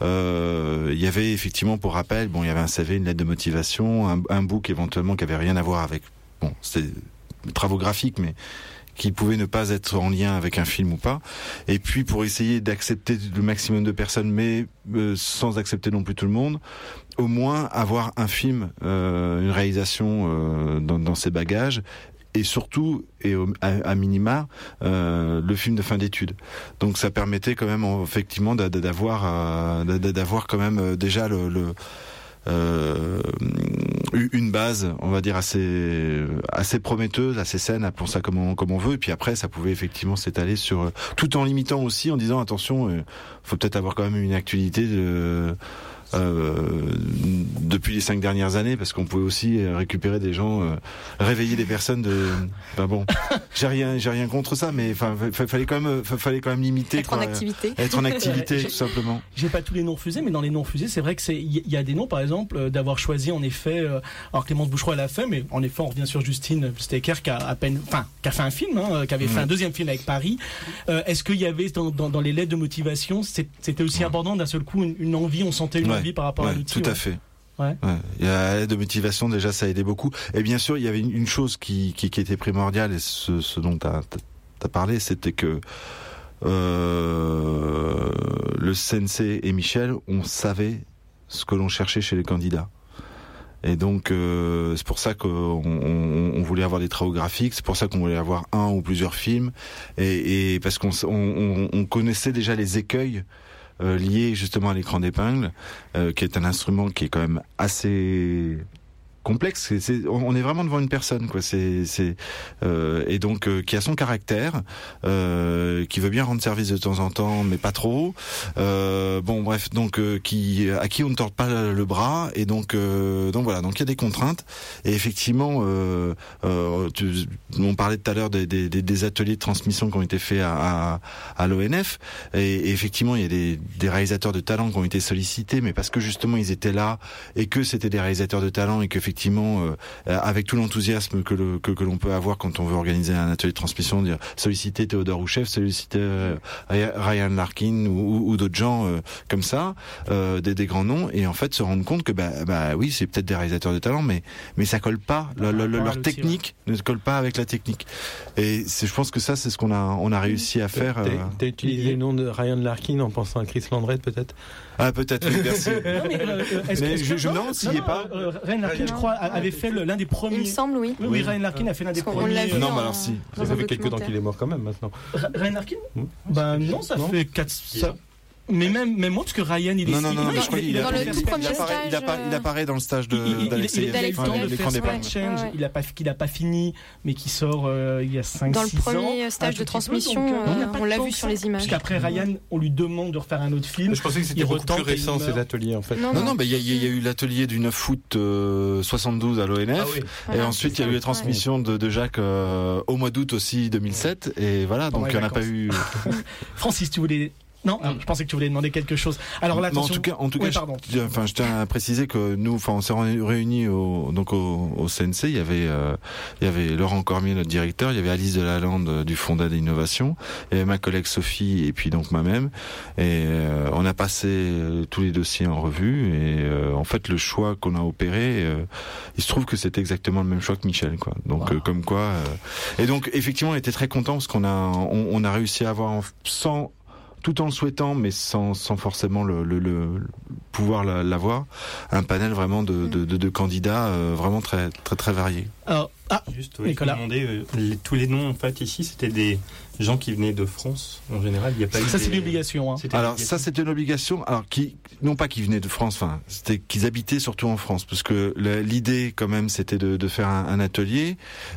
[SPEAKER 9] euh, il y avait effectivement, pour rappel, bon, il y avait un C V, une lettre de motivation, un, un book éventuellement qui avait rien à voir avec, bon, c'était des travaux graphiques, mais qui pouvait ne pas être en lien avec un film ou pas. Et puis, pour essayer d'accepter le maximum de personnes, mais euh, sans accepter non plus tout le monde, au moins avoir un film, euh, une réalisation euh, dans, dans ses bagages. Et surtout, et au, à, à minima, euh, le film de fin d'études. Donc ça permettait quand même effectivement d'avoir, euh, d'avoir quand même déjà le, le euh, une base, on va dire assez assez prometteuse, assez saine, appelons ça comme on comme on veut. Et puis après, ça pouvait effectivement s'étaler sur, tout en limitant aussi, en disant attention, euh, faut peut-être avoir quand même une actualité de Euh, depuis les cinq dernières années, parce qu'on pouvait aussi récupérer des gens, euh, réveiller des personnes de. Enfin bon, j'ai rien, j'ai rien contre ça, mais enfin, fallait quand même, fallait quand même limiter.
[SPEAKER 4] Être quoi, en activité.
[SPEAKER 9] Être en activité, tout simplement.
[SPEAKER 1] J'ai pas tous les noms refusés, mais dans les noms refusés, c'est vrai que c'est, il y a des noms, par exemple, d'avoir choisi en effet. Euh, alors Clémence Boucheroy l'a fait, mais en effet, on revient sur Justine Stecker qui a à peine, enfin, qui a fait un film, hein, qui avait mmh. fait un deuxième film avec Paris. Euh, est-ce qu'il y avait dans, dans, dans les lettres de motivation, c'était aussi mmh. important d'un seul coup une, une envie, on sentait une
[SPEAKER 9] ouais.
[SPEAKER 1] envie par rapport
[SPEAKER 9] ouais,
[SPEAKER 1] à l'outil.
[SPEAKER 9] Tout
[SPEAKER 1] ouais.
[SPEAKER 9] à fait.
[SPEAKER 1] Ouais.
[SPEAKER 9] Ouais. Il y a l'aide de motivation, déjà ça a aidé beaucoup. Et bien sûr, il y avait une chose qui, qui, qui était primordiale, et ce, ce dont tu as parlé, c'était que euh, le Sensei et Michel, on savait ce que l'on cherchait chez les candidats. Et donc euh, c'est pour ça qu'on on, on voulait avoir des travaux graphiques, c'est pour ça qu'on voulait avoir un ou plusieurs films, et, et parce qu'on on, on connaissait déjà les écueils Euh, lié justement à l'écran d'épingle, euh, qui est un instrument qui est quand même assez complexe. C'est, c'est, on est vraiment devant une personne, quoi. C'est, c'est euh, et donc euh, qui a son caractère, euh, qui veut bien rendre service de temps en temps, mais pas trop. Euh, bon, bref, donc euh, qui à qui on ne tord pas le bras, et donc euh, donc voilà. Donc il y a des contraintes. Et effectivement, euh, euh, tu, on parlait tout à l'heure des, des, des ateliers de transmission qui ont été faits à, à, à l'O N F, et, et effectivement il y a des, des réalisateurs de talent qui ont été sollicités, mais parce que justement ils étaient là et que c'était des réalisateurs de talent, et qu'effectivement Effectivement, euh, avec tout l'enthousiasme que, le, que, que l'on peut avoir quand on veut organiser un atelier de transmission, dire solliciter Théodore Huchef, solliciter euh, Ryan Larkin ou, ou, ou d'autres gens euh, comme ça, euh, des, des grands noms, et en fait se rendre compte que bah, bah oui, c'est peut-être des réalisateurs de talent, mais mais ça colle pas, le, le, le, leur technique ne colle pas avec la technique. Et c'est, je pense que ça, c'est ce qu'on a on a réussi à faire.
[SPEAKER 7] T'as,
[SPEAKER 9] euh,
[SPEAKER 7] t'as utilisé le nom de Ryan Larkin en pensant à Chris Landreth, peut-être?
[SPEAKER 9] Ah, peut-être, oui, merci.
[SPEAKER 1] Non, mais, euh, est-ce
[SPEAKER 9] mais
[SPEAKER 1] que,
[SPEAKER 9] je,
[SPEAKER 1] que,
[SPEAKER 9] je me demande s'il n'y est pas.
[SPEAKER 1] Euh, Ryan Larkin, je crois, avait fait le, l'un des premiers.
[SPEAKER 4] Il me semble, oui.
[SPEAKER 1] Oui, oui, Ryan Larkin a fait l'un des premiers.
[SPEAKER 4] l'a vu
[SPEAKER 9] non,
[SPEAKER 4] en,
[SPEAKER 9] mais alors si.
[SPEAKER 7] Ça fait quelques temps qu'il est mort quand même maintenant.
[SPEAKER 1] Ryan Larkin
[SPEAKER 7] mmh.
[SPEAKER 1] Ben non, ça
[SPEAKER 7] non.
[SPEAKER 1] fait quatre. Ça... Mais même, même moi, parce que Ryan, il est...
[SPEAKER 9] Non, non, non,
[SPEAKER 1] il,
[SPEAKER 9] mais je crois qu'il
[SPEAKER 4] dans
[SPEAKER 9] a-
[SPEAKER 4] le
[SPEAKER 9] il-
[SPEAKER 4] tout
[SPEAKER 9] il
[SPEAKER 4] premier
[SPEAKER 9] apparaît, il
[SPEAKER 4] stage,
[SPEAKER 9] apparaît, il apparaît dans le stage
[SPEAKER 1] il- il-
[SPEAKER 9] de
[SPEAKER 1] il-
[SPEAKER 9] d'Alexeyev,
[SPEAKER 1] il a eu le
[SPEAKER 4] d'Alexeyev,
[SPEAKER 1] temps de
[SPEAKER 9] l'écran
[SPEAKER 1] faire
[SPEAKER 9] des
[SPEAKER 1] Sword
[SPEAKER 9] Change.
[SPEAKER 1] Change,
[SPEAKER 4] Ouais.
[SPEAKER 1] il a pas, qu'il a pas fini, mais qui sort euh, il y a cinq
[SPEAKER 4] Dans le
[SPEAKER 1] six ans.
[SPEAKER 4] premier stage
[SPEAKER 1] un
[SPEAKER 4] de
[SPEAKER 1] tout petit peu,
[SPEAKER 4] transmission,
[SPEAKER 1] donc, euh, il y a
[SPEAKER 4] euh,
[SPEAKER 1] pas
[SPEAKER 4] on l'a
[SPEAKER 1] tant
[SPEAKER 4] vu
[SPEAKER 1] que
[SPEAKER 4] sur
[SPEAKER 1] ça.
[SPEAKER 4] les images.
[SPEAKER 1] Parce qu'après, Ryan, on lui demande de refaire un autre film.
[SPEAKER 7] Je pensais que c'était
[SPEAKER 1] Il
[SPEAKER 7] beaucoup
[SPEAKER 1] retente
[SPEAKER 7] plus
[SPEAKER 1] et il
[SPEAKER 7] récent
[SPEAKER 1] meurt.
[SPEAKER 7] ces ateliers en fait.
[SPEAKER 4] Non,
[SPEAKER 9] Non,
[SPEAKER 4] non.
[SPEAKER 9] non, mais il y, a- il y a eu l'atelier du neuf août euh, soixante-douze à l'O N F.
[SPEAKER 7] Ah oui.
[SPEAKER 9] Et
[SPEAKER 4] Voilà,
[SPEAKER 9] ensuite,
[SPEAKER 4] c'est
[SPEAKER 9] il y a eu
[SPEAKER 4] ça.
[SPEAKER 9] les transmissions de, de Jacques euh, au mois d'août aussi deux mille sept. Et voilà, donc
[SPEAKER 1] Ouais,
[SPEAKER 9] il n'y en a
[SPEAKER 1] vacances.
[SPEAKER 9] pas eu.
[SPEAKER 1] Francis, tu voulais... Non, ah, je pensais que tu voulais demander quelque chose. Alors là,
[SPEAKER 9] Mais en
[SPEAKER 1] attention.
[SPEAKER 9] tout cas, en tout
[SPEAKER 1] Ouais,
[SPEAKER 9] cas, je,
[SPEAKER 1] pardon.
[SPEAKER 9] je- enfin, je tiens à préciser que nous, enfin, on s'est réunis- réunis au, donc au, au C N C. Il y avait, euh, il y avait Laurent Cormier, notre directeur. Il y avait Alice Delalande euh, du Fondat d'innovation. Il y avait ma collègue Sophie et puis donc moi-même. Et euh, on a passé euh, tous les dossiers en revue. Et euh, en fait, le choix qu'on a opéré, euh, il se trouve que c'était exactement le même choix que Michel, quoi. Donc,
[SPEAKER 1] Wow.
[SPEAKER 9] euh, comme quoi. euh, Et donc, effectivement, on était très contents parce qu'on a, on, on a réussi à avoir en- sans tout en le souhaitant, mais sans, sans forcément le, le, le pouvoir la- l'avoir, un panel vraiment de, de, de, de candidats euh, vraiment très, très, très variés.
[SPEAKER 1] Alors, ah,
[SPEAKER 3] Juste, oui,
[SPEAKER 1] Nicolas.
[SPEAKER 3] je me demandais, euh, les- tous les noms en fait ici, c'était des gens qui venaient de France en général. Il n'y a pas eu
[SPEAKER 1] ça,
[SPEAKER 3] des-
[SPEAKER 1] c'est une obligation. Hein.
[SPEAKER 3] C'était
[SPEAKER 9] Alors
[SPEAKER 3] obligation.
[SPEAKER 9] ça, c'était une obligation. Alors qui, non pas qu'ils venaient de France, enfin, c'était qu'ils habitaient surtout en France, parce que la- l'idée, quand même, c'était de, de faire un, un atelier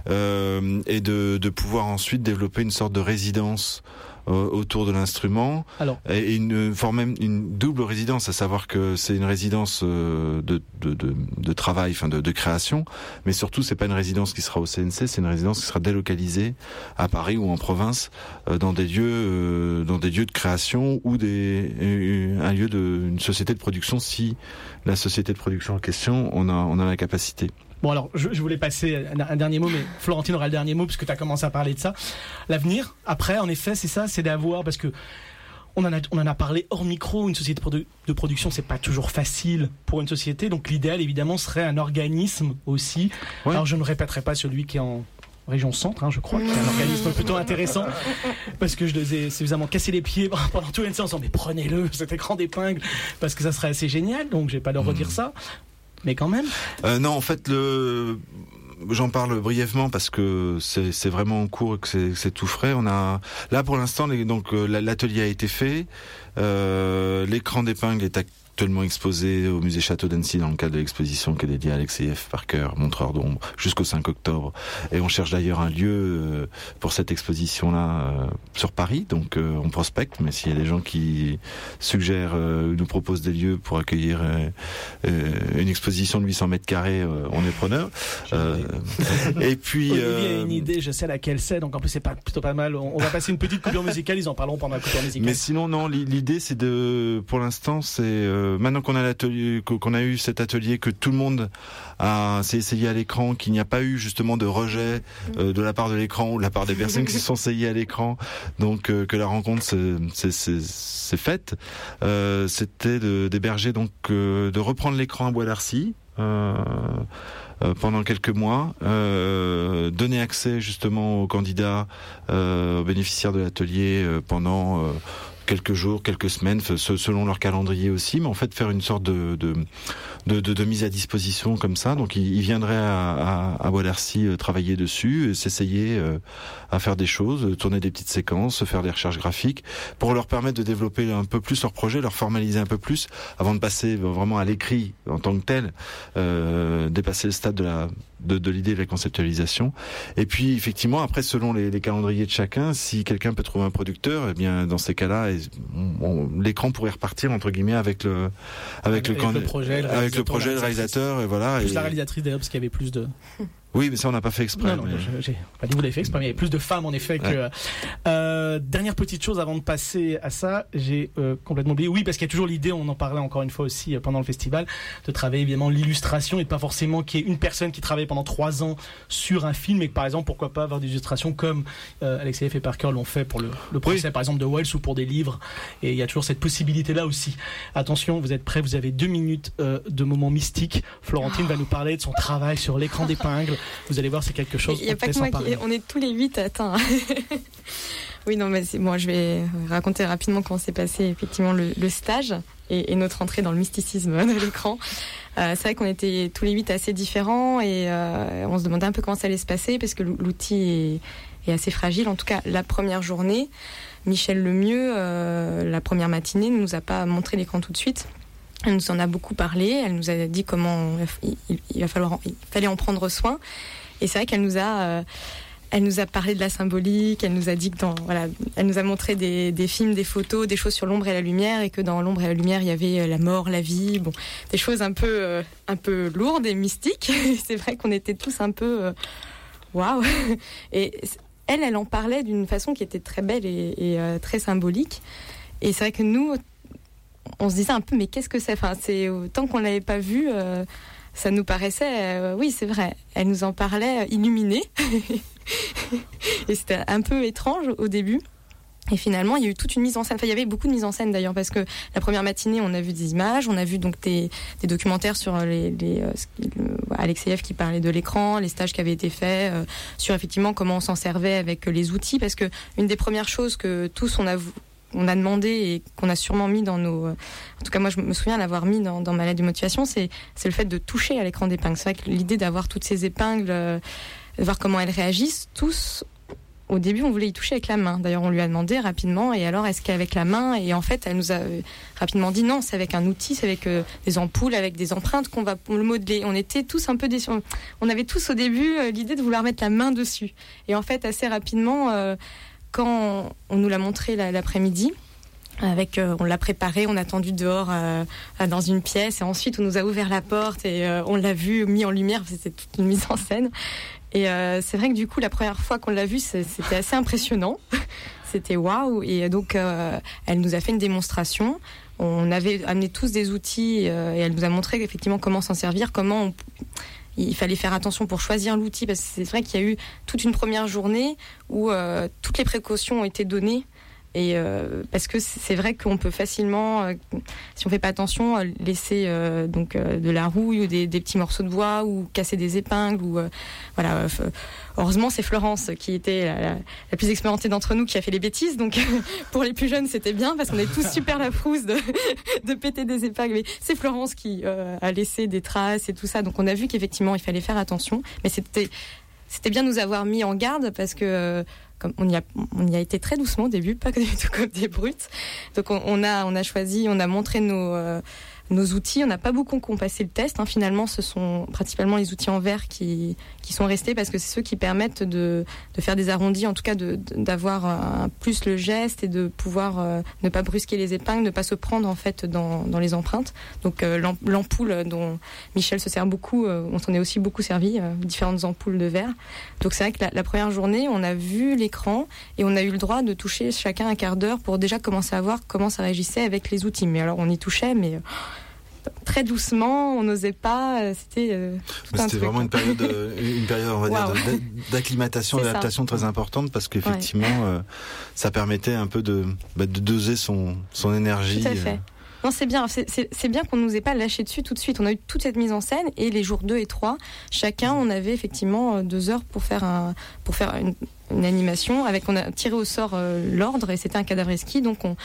[SPEAKER 9] euh, et de, de pouvoir ensuite développer une sorte de résidence euh, autour de l'instrument.
[SPEAKER 1] Alors.
[SPEAKER 9] Et une, voire même une double résidence, à savoir que c'est une résidence euh, de, de, de, de travail, enfin de, de création, mais surtout c'est pas une résidence qui sera au C N C, c'est une résidence qui sera délocalisée à Paris ou en province, euh, dans des lieux, euh, dans des lieux de création ou des, euh, un lieu de, une société de production si la société de production en question, on a, on a la capacité.
[SPEAKER 1] Bon, alors, je, je voulais passer un, un dernier mot, mais Florentine aura le dernier mot, puisque tu as commencé à parler de ça. L'avenir, après, en effet, c'est ça, c'est d'avoir, parce que on en a, on en a parlé hors micro, une société de, produ- de production, c'est pas toujours facile pour une société, donc l'idéal, évidemment, serait un organisme aussi.
[SPEAKER 9] Ouais.
[SPEAKER 1] Alors, je ne répéterai pas celui qui est en région centre, hein, je crois, qui est un organisme plutôt intéressant, parce que je les ai suffisamment cassé les pieds pendant tout une séance en disant, mais prenez-le, cet écran d'épingle, parce que ça serait assez génial, donc je vais pas leur redire ça. Mais quand même.
[SPEAKER 9] Euh, non, en fait, le, j'en parle brièvement parce que c'est, c'est vraiment en cours et que c'est, c'est tout frais. On a, là pour l'instant, les, donc euh, l'atelier a été fait. Euh, l'écran d'épingle est actuellement exposé au musée Château d'Annecy dans le cadre de l'exposition qui est dédiée à Alexeyev, Parker, Montreur d'ombre, jusqu'au cinq octobre. Et on cherche d'ailleurs un lieu euh, pour cette exposition-là euh, sur Paris. Donc euh, on prospecte, mais s'il y a des gens qui suggèrent, euh, nous proposent des lieux pour accueillir euh, euh, une exposition de huit cents mètres carrés, euh, on est preneur. Euh, et puis...
[SPEAKER 1] Olivier
[SPEAKER 9] euh,
[SPEAKER 1] a une idée, je sais laquelle c'est, donc en plus c'est pas, plutôt pas mal. On, on va passer une petite coupure musicale, ils en parleront pendant la coupure musicale.
[SPEAKER 9] Mais sinon, non, l'idée, c'est de, pour l'instant, c'est, euh, maintenant qu'on a l'atelier, qu'on a eu cet atelier, que tout le monde a, s'est essayé à l'écran, qu'il n'y a pas eu, justement, de rejet, euh, de la part de l'écran ou de la part des personnes qui se sont essayées à l'écran. Donc, euh, que la rencontre s'est, s'est, s'est, s'est faite. Euh, c'était de, d'héberger, donc, euh, de reprendre l'écran à Bois d'Arcy. Euh, euh, pendant quelques mois, euh, donner accès justement aux candidats, euh, aux bénéficiaires de l'atelier euh, pendant euh, quelques jours, quelques semaines, selon leur calendrier aussi, mais en fait faire une sorte de de, de, de, de mise à disposition comme ça. Donc ils, ils viendraient à, à, à Bois d'Arcy euh, travailler dessus, s'essayer euh, à faire des choses, tourner des petites séquences, faire des recherches graphiques, pour leur permettre de développer un peu plus leur projet, leur formaliser un peu plus, avant de passer vraiment à l'écrit en tant que tel, euh, dépasser le stade de la de, de l'idée de la conceptualisation. Et puis effectivement, après, selon les, les calendriers de chacun, si quelqu'un peut trouver un producteur, eh bien dans ces cas-là, on, on, l'écran pourrait repartir entre guillemets avec le avec,
[SPEAKER 1] avec
[SPEAKER 9] le,
[SPEAKER 1] le projet, le
[SPEAKER 9] avec le projet, le réalisateur, et voilà.
[SPEAKER 1] Plus
[SPEAKER 9] et...
[SPEAKER 1] la réalisatrice d'ailleurs, parce qu'il y avait plus de.
[SPEAKER 9] Oui, mais ça on n'a pas fait exprès.
[SPEAKER 1] Non, non,
[SPEAKER 9] mais...
[SPEAKER 1] je, j'ai pas dit que vous l'avez fait exprès, mais il y avait plus de femmes en effet que. Ouais. Euh, dernière petite chose avant de passer à ça, j'ai euh, complètement oublié. Oui, parce qu'il y a toujours l'idée, on en parlait encore une fois aussi pendant le festival, de travailler évidemment l'illustration et pas forcément qu'il y ait une personne qui travaille pendant trois ans sur un film, et que par exemple, pourquoi pas avoir des illustrations comme euh, Alexeyev et Parker l'ont fait pour le, le procès oui. par exemple de Wells ou pour des livres. Et il y a toujours cette possibilité-là aussi. Attention, vous êtes prêts, vous avez deux minutes euh, de moments mystiques. Florentine oh. va nous parler de son travail sur l'écran d'épingle. Vous allez voir, c'est quelque chose.
[SPEAKER 4] Il y a pas que moi qui, on est tous les huit atteints. Oui, non, mais c'est bon. Je vais raconter rapidement comment s'est passé effectivement le, le stage et, et notre entrée dans le mysticisme de l'écran. Euh, c'est vrai qu'on était tous les huit assez différents et euh, on se demandait un peu comment ça allait se passer parce que l'outil est, est assez fragile. En tout cas, la première journée, Michel Lemieux, euh, la première matinée, ne nous a pas montré l'écran tout de suite. Elle nous en a beaucoup parlé. Elle nous a dit comment il, il, il va falloir, il fallait en prendre soin. Et c'est vrai qu'elle nous a euh, Elle nous a parlé de la symbolique, elle nous a dit que dans, voilà, elle nous a montré des, des films, des photos, des choses sur l'ombre et la lumière, et que dans l'ombre et la lumière, il y avait la mort, la vie, bon, des choses un peu, euh, un peu lourdes et mystiques. C'est vrai qu'on était tous un peu, waouh. Wow. Et elle, elle en parlait d'une façon qui était très belle et, et euh, très symbolique. Et c'est vrai que nous, on se disait un peu, mais qu'est-ce que c'est ? Enfin, c'est tant qu'on l'avait pas vu. Euh, ça nous paraissait, euh, oui, c'est vrai. Elle nous en parlait euh, illuminée. Et c'était un peu étrange au début. Et finalement, il y a eu toute une mise en scène. Enfin, il y avait beaucoup de mise en scène d'ailleurs, parce que la première matinée, on a vu des images, on a vu donc des, des documentaires sur les, les euh, Alexeïev qui parlait de l'écran, les stages qui avaient été faits, euh, sur effectivement comment on s'en servait avec les outils, parce que une des premières choses que tous on a on a demandé et qu'on a sûrement mis dans nos... En tout cas, moi, je me souviens l'avoir mis dans, dans ma lettre de motivation, c'est, c'est le fait de toucher à l'écran d'épingle. C'est vrai que l'idée d'avoir toutes ces épingles, euh, de voir comment elles réagissent, tous, au début, on voulait y toucher avec la main. D'ailleurs, on lui a demandé rapidement, et alors, est-ce qu'avec la main ? Et en fait, elle nous a euh, rapidement dit non, c'est avec un outil, c'est avec euh, des ampoules, avec des empreintes qu'on va le modeler. On était tous un peu déçus. On avait tous, au début, euh, l'idée de vouloir mettre la main dessus. Et en fait, assez rapidement... Euh, Quand on nous l'a montré l'après-midi, avec, euh, on l'a préparé, on a attendu dehors euh, dans une pièce, et ensuite on nous a ouvert la porte et euh, on l'a vu mis en lumière. C'était toute une mise en scène. Et euh, c'est vrai que du coup, la première fois qu'on l'a vu, c'était assez impressionnant. C'était waouh. Et donc, euh, elle nous a fait une démonstration. On avait amené tous des outils euh, et elle nous a montré effectivement comment s'en servir, comment on... Il fallait faire attention pour choisir l'outil, parce que c'est vrai qu'il y a eu toute une première journée où euh, toutes les précautions ont été données. Et euh, parce que c'est vrai qu'on peut facilement, euh, si on fait pas attention, euh, laisser euh, donc euh, de la rouille ou des, des petits morceaux de bois ou casser des épingles ou euh, voilà. Euh, heureusement, c'est Florence qui était la, la, la plus expérimentée d'entre nous qui a fait les bêtises. Donc pour les plus jeunes, c'était bien parce qu'on est tous super la frousse de, de péter des épingles. Mais c'est Florence qui euh, a laissé des traces et tout ça. Donc on a vu qu'effectivement, il fallait faire attention. Mais c'était c'était bien de nous avoir mis en garde parce que euh, comme on y a on y a été très doucement au début, pas du tout comme des brutes. Donc on, on a on a choisi, on a montré nos euh, nos outils. On n'a pas beaucoup qui ont passé le test. Hein. Finalement, ce sont principalement les outils en verre qui qui sont restés parce que c'est ceux qui permettent de de faire des arrondis, en tout cas de, de d'avoir un, plus le geste et de pouvoir euh, ne pas brusquer les épingles, ne pas se prendre en fait dans dans les empreintes. Donc euh, l'ampoule dont Michel se sert beaucoup, euh, on s'en est aussi beaucoup servi, euh, différentes ampoules de verre. Donc c'est vrai que la, la première journée, on a vu l'écran et on a eu le droit de toucher chacun un quart d'heure pour déjà commencer à voir comment ça réagissait avec les outils. Mais alors on y touchait, mais très doucement, on n'osait pas. C'était euh,
[SPEAKER 9] c'était vraiment une période, une période, on va wow. dire, d'acclimatation, d'adaptation très importante parce qu'effectivement, ouais. euh, ça permettait un peu de, bah, de doser son, son énergie.
[SPEAKER 4] Tout à fait. Non, c'est bien. C'est, c'est, c'est bien qu'on nous ait pas lâché dessus tout de suite. On a eu toute cette mise en scène et les jours deux et trois, chacun, on avait effectivement deux heures pour faire un, pour faire une, une animation. Avec, on a tiré au sort euh, l'ordre et c'était un cadavreski, donc on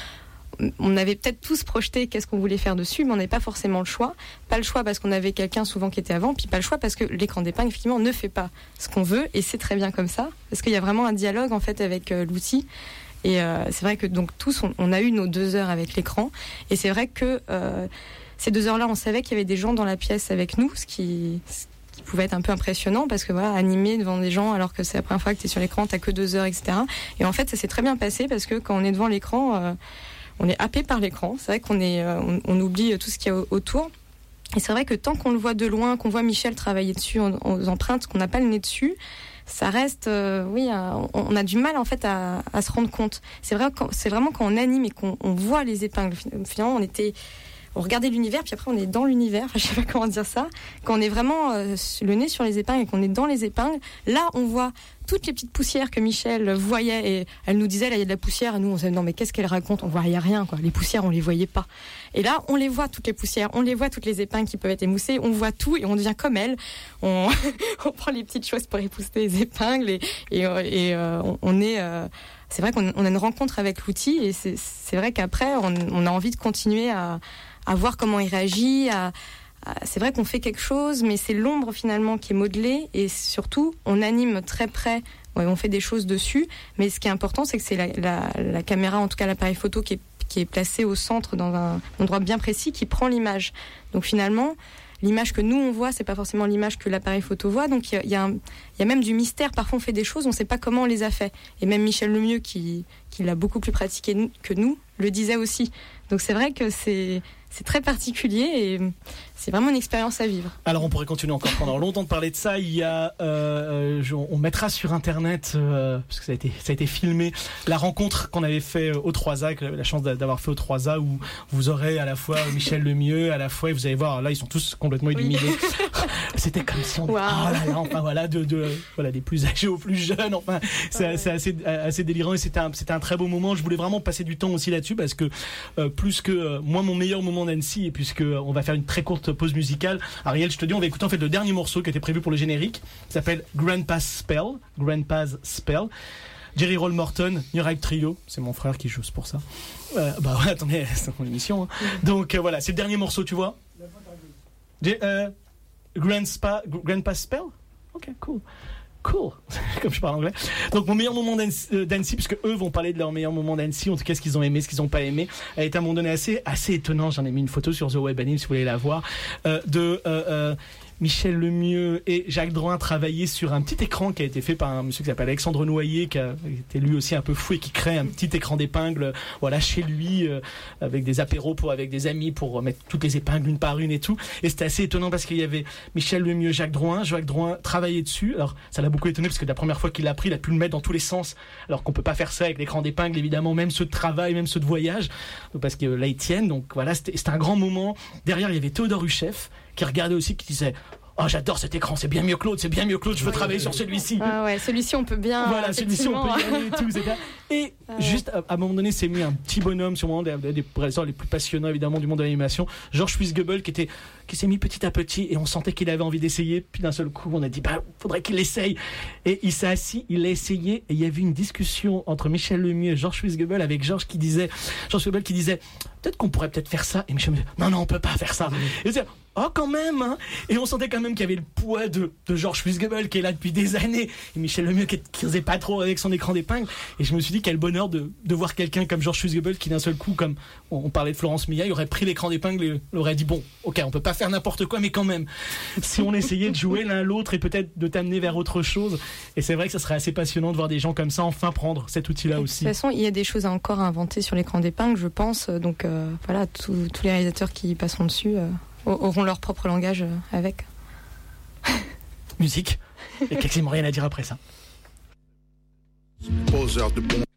[SPEAKER 4] on avait peut-être tous projeté qu'est-ce qu'on voulait faire dessus, mais on n'avait pas forcément le choix. Pas le choix parce qu'on avait quelqu'un souvent qui était avant, puis pas le choix parce que l'écran d'épingle, effectivement, ne fait pas ce qu'on veut, et c'est très bien comme ça, parce qu'il y a vraiment un dialogue, en fait, avec euh, l'outil. Et euh, c'est vrai que, donc, tous, on, on a eu nos deux heures avec l'écran, et c'est vrai que euh, ces deux heures-là, on savait qu'il y avait des gens dans la pièce avec nous, ce qui... Ce qui pouvait être un peu impressionnant parce que voilà, animer devant des gens alors que c'est la première fois que tu es sur l'écran, t'as que deux heures, et cetera. Et en fait, ça s'est très bien passé parce que quand on est devant l'écran, euh, on est happé par l'écran. C'est vrai qu'on est, euh, on, on oublie tout ce qu'il y a autour. Et c'est vrai que tant qu'on le voit de loin, qu'on voit Michel travailler dessus en, aux empreintes, qu'on n'a pas le nez dessus, ça reste, euh, oui, euh, on, on a du mal en fait à, à se rendre compte. C'est vrai, quand, c'est vraiment quand on anime et qu'on on voit les épingles. Finalement, on était on regardait l'univers, puis après on est dans l'univers, enfin, je sais pas comment dire ça, quand on est vraiment euh, le nez sur les épingles et qu'on est dans les épingles, là on voit toutes les petites poussières que Michel voyait, et elle nous disait là il y a de la poussière, et nous on se disait non mais qu'est-ce qu'elle raconte, on voyait rien quoi, les poussières on les voyait pas, et là on les voit toutes les poussières, on les voit toutes les épingles qui peuvent être émoussées, on voit tout et on devient comme elle, on, on prend les petites choses pour épousseter les épingles et, et, et euh, on, on est... Euh, c'est vrai qu'on on a une rencontre avec l'outil et c'est, c'est vrai qu'après on, on a envie de continuer à, à voir comment il réagit, à, c'est vrai qu'on fait quelque chose, mais c'est l'ombre finalement qui est modelée, et surtout, on anime très près. Ouais, on fait des choses dessus, mais ce qui est important, c'est que c'est la, la, la caméra, en tout cas l'appareil photo, qui est, qui est placé au centre dans un endroit bien précis, qui prend l'image. Donc finalement, l'image que nous on voit, c'est pas forcément l'image que l'appareil photo voit. Donc il y, y, y a même du mystère. Parfois on fait des choses, on sait pas comment on les a fait. Et même Michel Lemieux, qui, qui l'a beaucoup plus pratiqué que nous, le disait aussi. Donc c'est vrai que c'est c'est très particulier et c'est vraiment une expérience à vivre.
[SPEAKER 1] Alors on pourrait continuer encore pendant longtemps de parler de ça. Il y a, euh, on mettra sur internet, euh, parce que ça a été, ça a été filmé, la rencontre qu'on avait fait au trois A, que j'avais la chance d'avoir fait au trois A, où vous aurez à la fois Michel Lemieux, à la fois, et vous allez voir, là ils sont tous complètement illuminés. Oui. C'était comme si on, wow. oh là là, enfin voilà, de, de, voilà, des plus âgés aux plus jeunes. Enfin, c'est, ouais. c'est assez, assez délirant et c'était un, c'était un très beau moment. Je voulais vraiment passer du temps aussi là-dessus parce que euh, plus que euh, moi, mon meilleur moment d'Annecy, et puisque euh, on va faire une très courte pause musicale. Ariel, je te dis, on va écouter en fait le dernier morceau qui était prévu pour le générique, qui s'appelle Grandpa's Spell. Grandpa's Spell. Jerry Roll Morton, New Ride Trio, c'est mon frère qui joue, c'est pour ça. Euh, bah ouais, attendez, c'est mon émission. Hein. Donc euh, voilà, c'est le dernier morceau, tu vois. J'ai, euh, Grandpa, Grandpa's Spell. Ok, cool. Cool, comme je parle anglais. Donc mon meilleur moment d'Annecy, puisque eux vont parler de leur meilleur moment d'Annecy, en tout cas ce qu'ils ont aimé, ce qu'ils n'ont pas aimé, a été à un moment donné assez, assez étonnant. J'en ai mis une photo sur The Web Anime si vous voulez la voir, euh, de euh, euh, Michel Lemieux et Jacques Drouin travaillaient sur un petit écran qui a été fait par un monsieur qui s'appelle Alexandre Noyer, qui a été lui aussi un peu fou et qui crée un petit écran d'épingles, voilà, chez lui, euh, avec des apéros pour, avec des amis pour mettre toutes les épingles une par une et tout. Et c'était assez étonnant parce qu'il y avait Michel Lemieux, Jacques Drouin, Jacques Drouin travaillait dessus. Alors, ça l'a beaucoup étonné parce que la première fois qu'il l'a pris, il a pu le mettre dans tous les sens. Alors qu'on peut pas faire ça avec l'écran d'épingles, évidemment, même ceux de travail, même ceux de voyage. Donc, parce que là, ils tiennent. Donc, voilà, c'était, c'était un grand moment. Derrière, il y avait Théodore Huchef, qui regardait aussi, qui disait, oh, j'adore cet écran, c'est bien mieux que l'autre, c'est bien mieux que l'autre, je veux travailler sur celui-ci.
[SPEAKER 4] Ah ouais, celui-ci on peut bien.
[SPEAKER 1] Voilà, celui-ci on peut y aller et tout, et cetera. Et ah ouais. juste à, à un moment donné, c'est mis un petit bonhomme, sûrement des, des, des professeurs les plus passionnants évidemment du monde de l'animation, Georges Schwitzgebel, qui était, qui s'est mis petit à petit et on sentait qu'il avait envie d'essayer. Puis d'un seul coup, on a dit, bah, faudrait qu'il essaye. Et il s'est assis, il l'a essayé et il y avait une discussion entre Michel Lemieux et Georges Schwitzgebel avec Georges qui disait, Georges Schwitzgebel qui disait, peut-être qu'on pourrait peut-être faire ça. Et Michel me dit, non, non, on peut pas faire ça. Et c'est, oh, quand même, hein. Et on sentait quand même qu'il y avait le poids de, de Georges Schwitzgebel qui est là depuis des années. Et Michel Lemieux qui, qui osait pas trop avec son écran d'épingle. Et je me suis dit, quel bonheur de, de voir quelqu'un comme Georges Schwitzgebel qui d'un seul coup, comme on, on parlait de Florence Milla, il aurait pris l'écran d'épingle et il aurait dit, bon, ok, on peut pas faire n'importe quoi, mais quand même, si on essayait de jouer l'un l'autre et peut-être de t'amener vers autre chose. Et c'est vrai que ça serait assez passionnant de voir des gens comme ça enfin prendre cet outil-là aussi.
[SPEAKER 4] De toute façon, il y a des choses à encore inventer sur l'écran d'épingle, je pense. Donc euh, voilà, tous les réalisateurs qui passeront dessus euh, auront leur propre langage euh, avec.
[SPEAKER 1] Musique. Et quasiment rien à dire après ça.
[SPEAKER 11] Poseur de bon.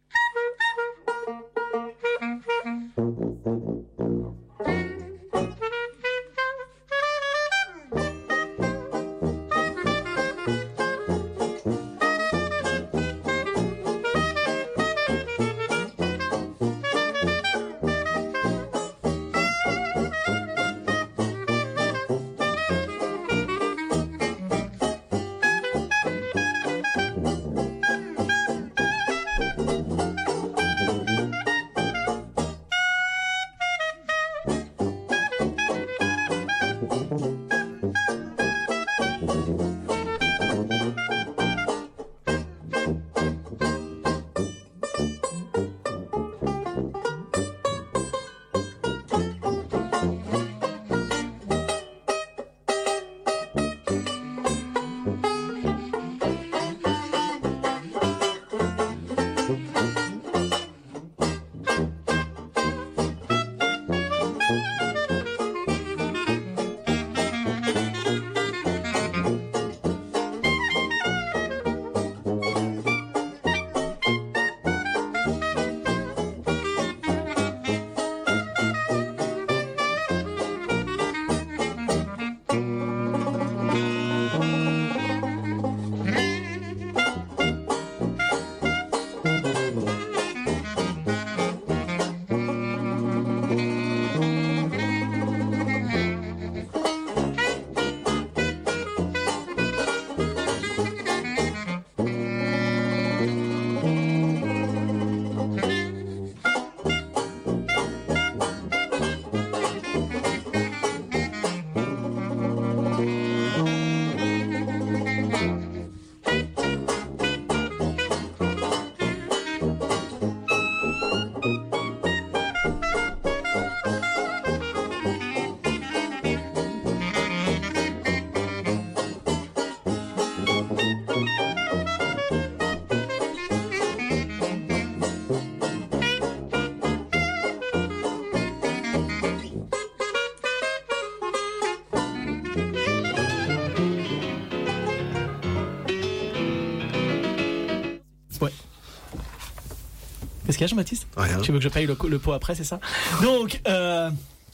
[SPEAKER 1] Qu'est-ce qu'il y a, Jean-Baptiste ?
[SPEAKER 9] Rien.
[SPEAKER 1] Tu veux que je paye le, le pot après, c'est ça ? Donc, euh,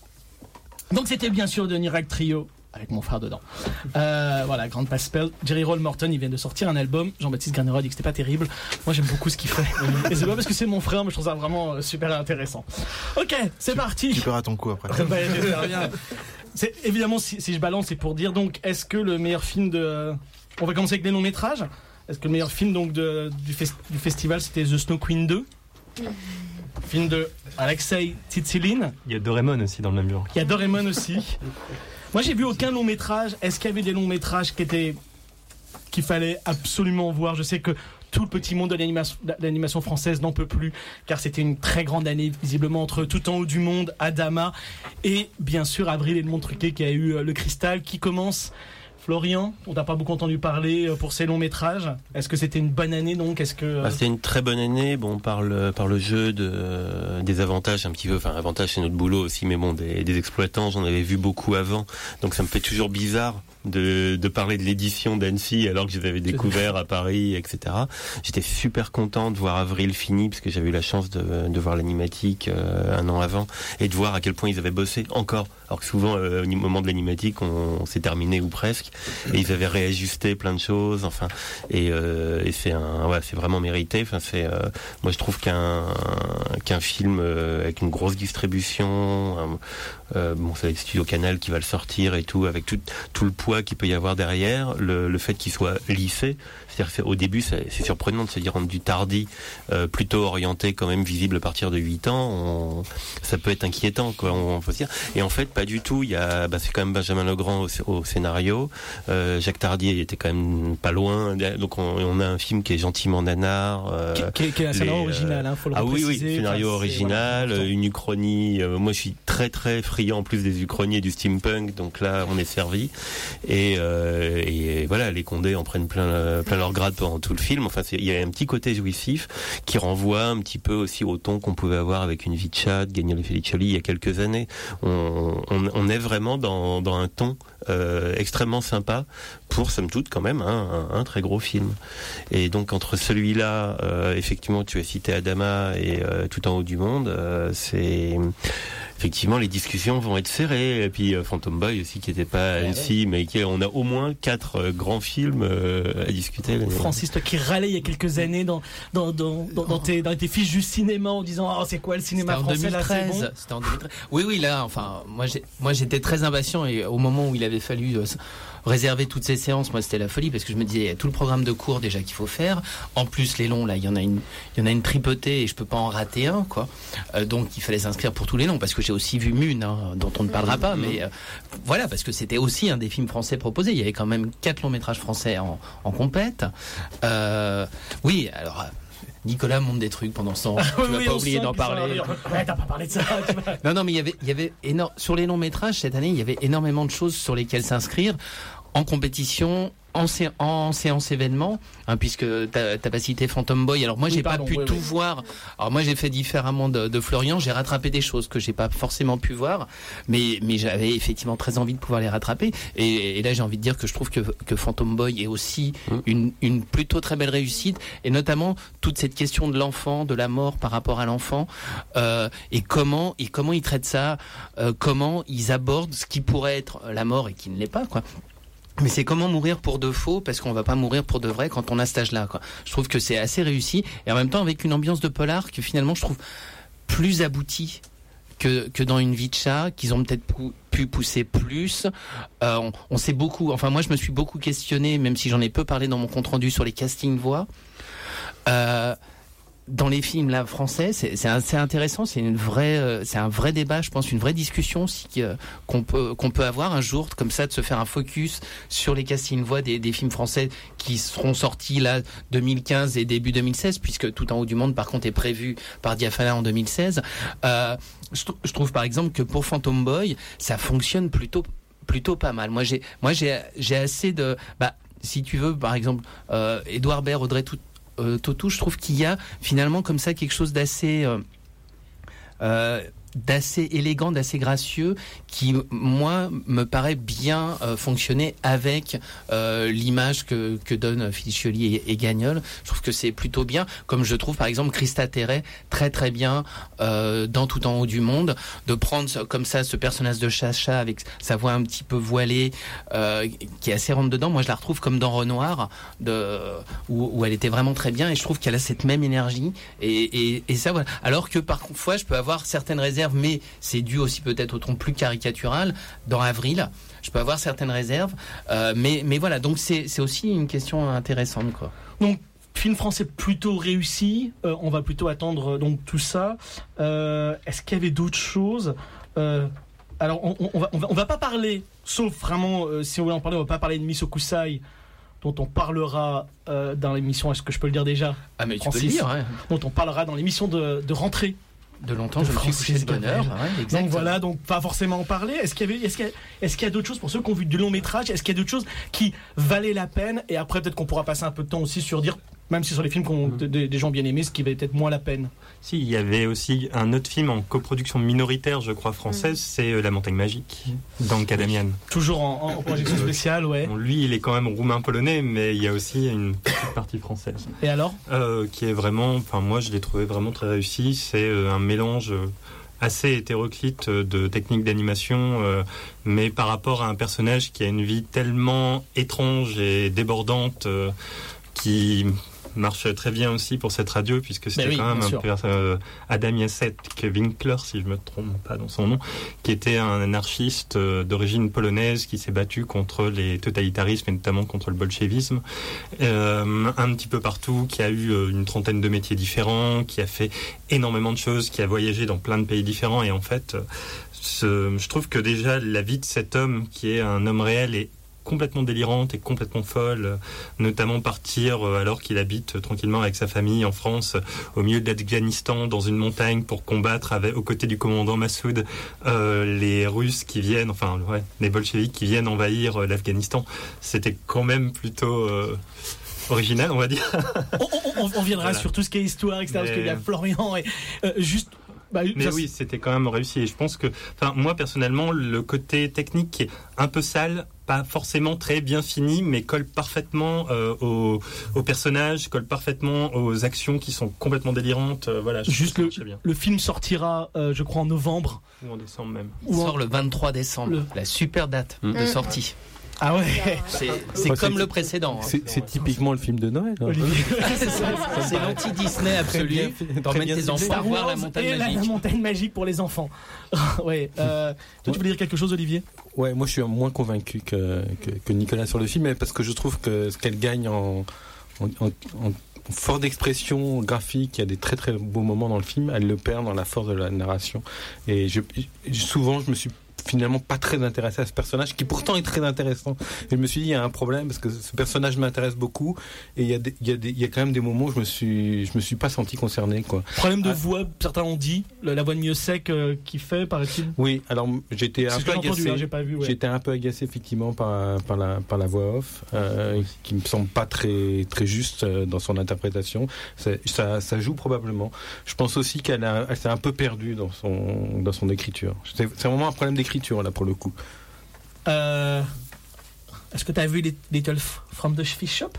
[SPEAKER 1] donc c'était bien sûr de Nirac Trio. Avec mon frère dedans. Euh, voilà, grande passe-pelle. Jerry Roll Morton, il vient de sortir un album. Jean-Baptiste Garnerod dit que c'était pas terrible. Moi, j'aime beaucoup ce qu'il fait. Et c'est pas parce que c'est mon frère, mais je trouve ça vraiment euh, super intéressant. Ok, c'est
[SPEAKER 9] tu,
[SPEAKER 1] parti.
[SPEAKER 9] Tu paieras ton coup après.
[SPEAKER 1] Bah, j'espère bien. C'est, évidemment, si, si je balance, c'est pour dire donc, est-ce que le meilleur film de. Euh, on va commencer avec les longs métrages. Est-ce que le meilleur film donc de, du, fes- du festival, c'était The Snow Queen deux? Film de Alexei Tsitsilin.
[SPEAKER 3] Il y a Doraemon aussi dans le même genre.
[SPEAKER 1] Il y a Doraemon aussi. Moi, j'ai vu aucun long métrage. Est-ce qu'il y avait des longs métrages qui étaient qu'il fallait absolument voir? Je sais que tout le petit monde de l'animation, de l'animation française n'en peut plus, car c'était une très grande année, visiblement, entre Tout en haut du monde, Adama, et bien sûr Avril et le Monde Truqué, qui a eu euh, le Cristal, qui commence. Florian, on t'a pas beaucoup entendu parler pour ces longs métrages. Est-ce que c'était une bonne année donc? Est-ce que
[SPEAKER 10] bah, c'était une très bonne année. Bon, par le par le jeu de euh, des avantages un petit peu. Enfin, avantages c'est notre boulot aussi, mais bon, des, des exploitants, j'en avais vu beaucoup avant. Donc ça me fait toujours bizarre de de parler de l'édition d'Annecy alors que je les avais découvert à Paris, et cetera. J'étais super content de voir Avril fini parce que j'avais eu la chance de de voir l'animatique euh, un an avant et de voir à quel point ils avaient bossé encore. Alors que souvent euh, au moment de l'animatique, on, on s'est terminé ou presque. Et ils avaient réajusté plein de choses, enfin, et, euh, et c'est un, ouais, c'est vraiment mérité. Enfin, c'est, euh, moi, je trouve qu'un qu'un film euh, avec une grosse distribution, un, euh, bon, c'est le studio Canal qui va le sortir et tout, avec tout tout le poids qu'il peut y avoir derrière, le, le fait qu'il soit lissé. C'est-à-dire que c'est, au début, c'est, c'est surprenant de se dire du tardi, euh, plutôt orienté, quand même visible à partir de huit ans. On, ça peut être inquiétant, quoi. On, on peut se dire. Et en fait, pas du tout. Il y a, bah, c'est quand même Benjamin Legrand au, au scénario. Euh, Jacques Tardier était quand même pas loin. Donc on, on a un film qui est gentiment nanar. Euh,
[SPEAKER 1] qui, qui est un scénario les, original, hein, faut le
[SPEAKER 10] ah oui,
[SPEAKER 1] préciser.
[SPEAKER 10] oui, scénario enfin, original, voilà, une uchronie. Euh, moi, je suis très très friand en plus des uchronies et du steampunk. Donc là, on est servi. Et, euh, et voilà, les Condés en prennent plein, plein leur grade pendant tout le film. Enfin, il y a un petit côté jouissif qui renvoie un petit peu aussi au ton qu'on pouvait avoir avec Une vie de chat, de Gagnol et Felicelli il y a quelques années. On, on, on est vraiment dans, dans un ton euh, extrêmement sympa pour, somme toute, quand même, hein, un, un très gros film. Et donc, entre celui-là, euh, effectivement, tu as cité Adama et euh, Tout en haut du monde, euh, c'est... Effectivement, les discussions vont être serrées. Et puis euh, Phantom Boy aussi, qui n'était pas ah, ici, ouais. mais qui, on a au moins quatre euh, grands films euh, à discuter.
[SPEAKER 1] Francis, toi qui râlais il y a quelques années dans dans dans dans, dans, tes, dans tes fiches du cinéma en disant oh c'est quoi le cinéma
[SPEAKER 6] C'était
[SPEAKER 1] français
[SPEAKER 6] en deux mille treize,
[SPEAKER 1] là, c'est bon.
[SPEAKER 6] C'était en deux mille treize. Oui oui là, enfin moi j'ai, moi j'étais très impatient et au moment où il avait fallu euh, réserver toutes ces séances, moi c'était la folie parce que je me disais il y a tout le programme de cours déjà qu'il faut faire. En plus les longs là, il y en a une, il y en a une tripotée et je peux pas en rater un quoi. Euh, donc il fallait s'inscrire pour tous les longs parce que j'ai aussi vu Mune hein, dont on ne parlera pas, mais euh, voilà parce que c'était aussi un des films français proposés. Il y avait quand même quatre longs métrages français en, en compète. Euh, oui alors. Nicolas montre des trucs pendant ce temps. Tu vas
[SPEAKER 1] oui,
[SPEAKER 6] pas oublier d'en parler.
[SPEAKER 1] Ouais, t'as pas parlé de ça.
[SPEAKER 6] non, non, mais il y avait, il y avait énorme sur les longs métrages cette année, il y avait énormément de choses sur lesquelles s'inscrire en compétition, en, sé- en séance événement, hein, puisque t'as, t'as pas cité Phantom Boy. Alors moi, oui, j'ai pardon, pas pu oui, tout oui. voir. Alors moi, j'ai fait différemment de, de Florian. J'ai rattrapé des choses que j'ai pas forcément pu voir, mais mais j'avais effectivement très envie de pouvoir les rattraper. Et, et là, j'ai envie de dire que je trouve que que Phantom Boy est aussi mmh. une une plutôt très belle réussite, et notamment toute cette question de l'enfant, de la mort par rapport à l'enfant, euh, et comment et comment ils traitent ça, euh, comment ils abordent ce qui pourrait être la mort et qui ne l'est pas, quoi. Mais c'est comment mourir pour de faux, parce qu'on va pas mourir pour de vrai quand on a cet âge-là, quoi. Je trouve que c'est assez réussi, et en même temps avec une ambiance de polar que finalement je trouve plus aboutie que que dans Une vie de chat, qu'ils ont peut-être pou- pu pousser plus. Euh, on, on sait beaucoup, enfin moi je me suis beaucoup questionné, même si j'en ai peu parlé dans mon compte-rendu, sur les castings voix. Euh, Dans les films là français, c'est, c'est assez intéressant. C'est une vraie, euh, c'est un vrai débat, je pense, une vraie discussion aussi euh, qu'on peut qu'on peut avoir un jour comme ça, de se faire un focus sur les castings voix des, des films français qui seront sortis là deux mille quinze et début deux mille seize, puisque Tout en haut du monde par contre est prévu par Diafana en deux mille seize. Euh, je, je trouve par exemple que pour Phantom Boy, ça fonctionne plutôt plutôt pas mal. Moi j'ai moi j'ai j'ai assez de bah si tu veux par exemple euh, Édouard Baird, Audrey Tautou, Euh, Tautou, je trouve qu'il y a finalement comme ça quelque chose d'assez euh, euh, d'assez élégant, d'assez gracieux, qui moi me paraît bien euh, fonctionner avec euh, l'image que, que donnent Philippe Chioli et, et Gagnol. Je trouve que c'est plutôt bien, comme je trouve par exemple Christa Terret très très bien euh, dans Tout en haut du monde, de prendre ce, comme ça ce personnage de Chacha avec sa voix un petit peu voilée, euh, qui est assez rentre dedans. Moi je la retrouve comme dans Renoir, de, où, où elle était vraiment très bien, et je trouve qu'elle a cette même énergie, et, et, et ça voilà. Alors que parfois je peux avoir certaines réserves, mais c'est dû aussi peut-être au ton plus caricatural. Dans Avril, je peux avoir certaines réserves, euh, mais, mais voilà, donc c'est, c'est aussi une question intéressante, quoi.
[SPEAKER 1] Donc, film français plutôt réussi, euh, on va plutôt attendre euh, donc tout ça. Euh, est-ce qu'il y avait d'autres choses euh, Alors, on, on, va, on, va, on va pas parler, sauf vraiment, euh, si on veut en parler, on va pas parler de Miso Kusai, dont on parlera euh, dans l'émission, est-ce que je peux le dire déjà
[SPEAKER 6] Ah, mais tu
[SPEAKER 1] Francis,
[SPEAKER 6] peux le dire, ouais.
[SPEAKER 1] Dont on parlera dans l'émission de, de rentrée.
[SPEAKER 6] De longtemps, de je me suis couché de bonne heure. Ouais,
[SPEAKER 1] donc voilà, donc pas forcément en parler. Est-ce qu'il y avait, est-ce qu'il y a, est-ce qu'il y a d'autres choses pour ceux qui ont vu du long métrage? Est-ce qu'il y a d'autres choses qui valaient la peine? Et après, peut-être qu'on pourra passer un peu de temps aussi sur dire, même si sur les films qu'on, mmh. des, des gens bien aimés, ce qui valait peut-être moins la peine.
[SPEAKER 3] Si, il y avait aussi un autre film en coproduction minoritaire, je crois, française, mmh. c'est euh, La Montagne Magique, mmh. d'Anka Damian.
[SPEAKER 1] Toujours en, en projection spéciale, ouais.
[SPEAKER 3] Bon, lui, il est quand même roumain-polonais, mais il y a aussi une petite partie française.
[SPEAKER 1] Et alors
[SPEAKER 3] euh, Qui est vraiment, enfin moi, je l'ai trouvé vraiment très réussi. C'est euh, un mélange euh, assez hétéroclite de techniques d'animation, euh, mais par rapport à un personnage qui a une vie tellement étrange et débordante, euh, qui marche très bien aussi pour cette radio, puisque c'était oui, quand même un peu euh, Adam Jacek Winkler, si je me trompe pas dans son nom, qui était un anarchiste euh, d'origine polonaise qui s'est battu contre les totalitarismes et notamment contre le bolchevisme, euh, un petit peu partout, qui a eu euh, une trentaine de métiers différents, qui a fait énormément de choses, qui a voyagé dans plein de pays différents, et en fait, euh, ce, je trouve que déjà la vie de cet homme, qui est un homme réel, est complètement délirante et complètement folle, notamment partir alors qu'il habite tranquillement avec sa famille en France, au milieu de l'Afghanistan, dans une montagne, pour combattre avec, aux côtés du commandant Massoud, euh, les Russes qui viennent, enfin ouais, les bolcheviks qui viennent envahir euh, l'Afghanistan. C'était quand même plutôt euh, original, on va dire.
[SPEAKER 1] on, on, on viendra voilà. sur tout ce qui est histoire, et cetera, Mais... parce qu'il y a Florian et euh, juste.
[SPEAKER 3] Bah, mais ça, oui, c'était quand même réussi. Et je pense que, enfin, moi personnellement, le côté technique qui est un peu sale, pas forcément très bien fini, mais colle parfaitement euh, au, au personnage, colle parfaitement aux actions qui sont complètement délirantes. Euh, voilà.
[SPEAKER 1] Juste le, le film sortira, euh, je crois, en novembre
[SPEAKER 3] ou en décembre même.
[SPEAKER 6] Il sort en... le vingt-trois décembre. Le... La super date mmh. de sortie.
[SPEAKER 1] Ah ouais,
[SPEAKER 6] c'est, c'est enfin, comme c'est, le précédent.
[SPEAKER 7] C'est, c'est typiquement le film de Noël. Hein.
[SPEAKER 6] c'est, ça, c'est l'anti-Disney absolu. T'emmènes tes enfants voir la montagne magique.
[SPEAKER 1] La montagne magique pour les enfants. ouais. Euh, toi, tu voulais dire quelque chose, Olivier?
[SPEAKER 7] Ouais, moi je suis moins convaincu que, que, que Nicolas sur le film, mais parce que je trouve que ce qu'elle gagne en, en, en, en force d'expression graphique, il y a des très très beaux moments dans le film, elle le perd dans la force de la narration. Et je, souvent, je me suis finalement pas très intéressé à ce personnage qui pourtant est très intéressant, et je me suis dit il y a un problème parce que ce personnage m'intéresse beaucoup, et il y a des, il y a des, il y a quand même des moments où je me suis je me suis pas senti concerné, quoi.
[SPEAKER 1] Problème de
[SPEAKER 7] ah.
[SPEAKER 1] voix, certains ont dit la voix de Miossec euh, qui fait, paraît-il.
[SPEAKER 7] Oui, alors j'étais un peu agacé entendu, hein,
[SPEAKER 1] j'ai pas vu, ouais.
[SPEAKER 7] j'étais un peu agacé effectivement par par la par la voix off euh, qui me semble pas très très juste euh, dans son interprétation. Ça, ça ça joue probablement. Je pense aussi qu'elle a elle s'est un peu perdue dans son dans son écriture. C'est, c'est vraiment un problème d'écriture là pour le coup.
[SPEAKER 1] Euh, est-ce que tu as vu Little from the Fish Shop?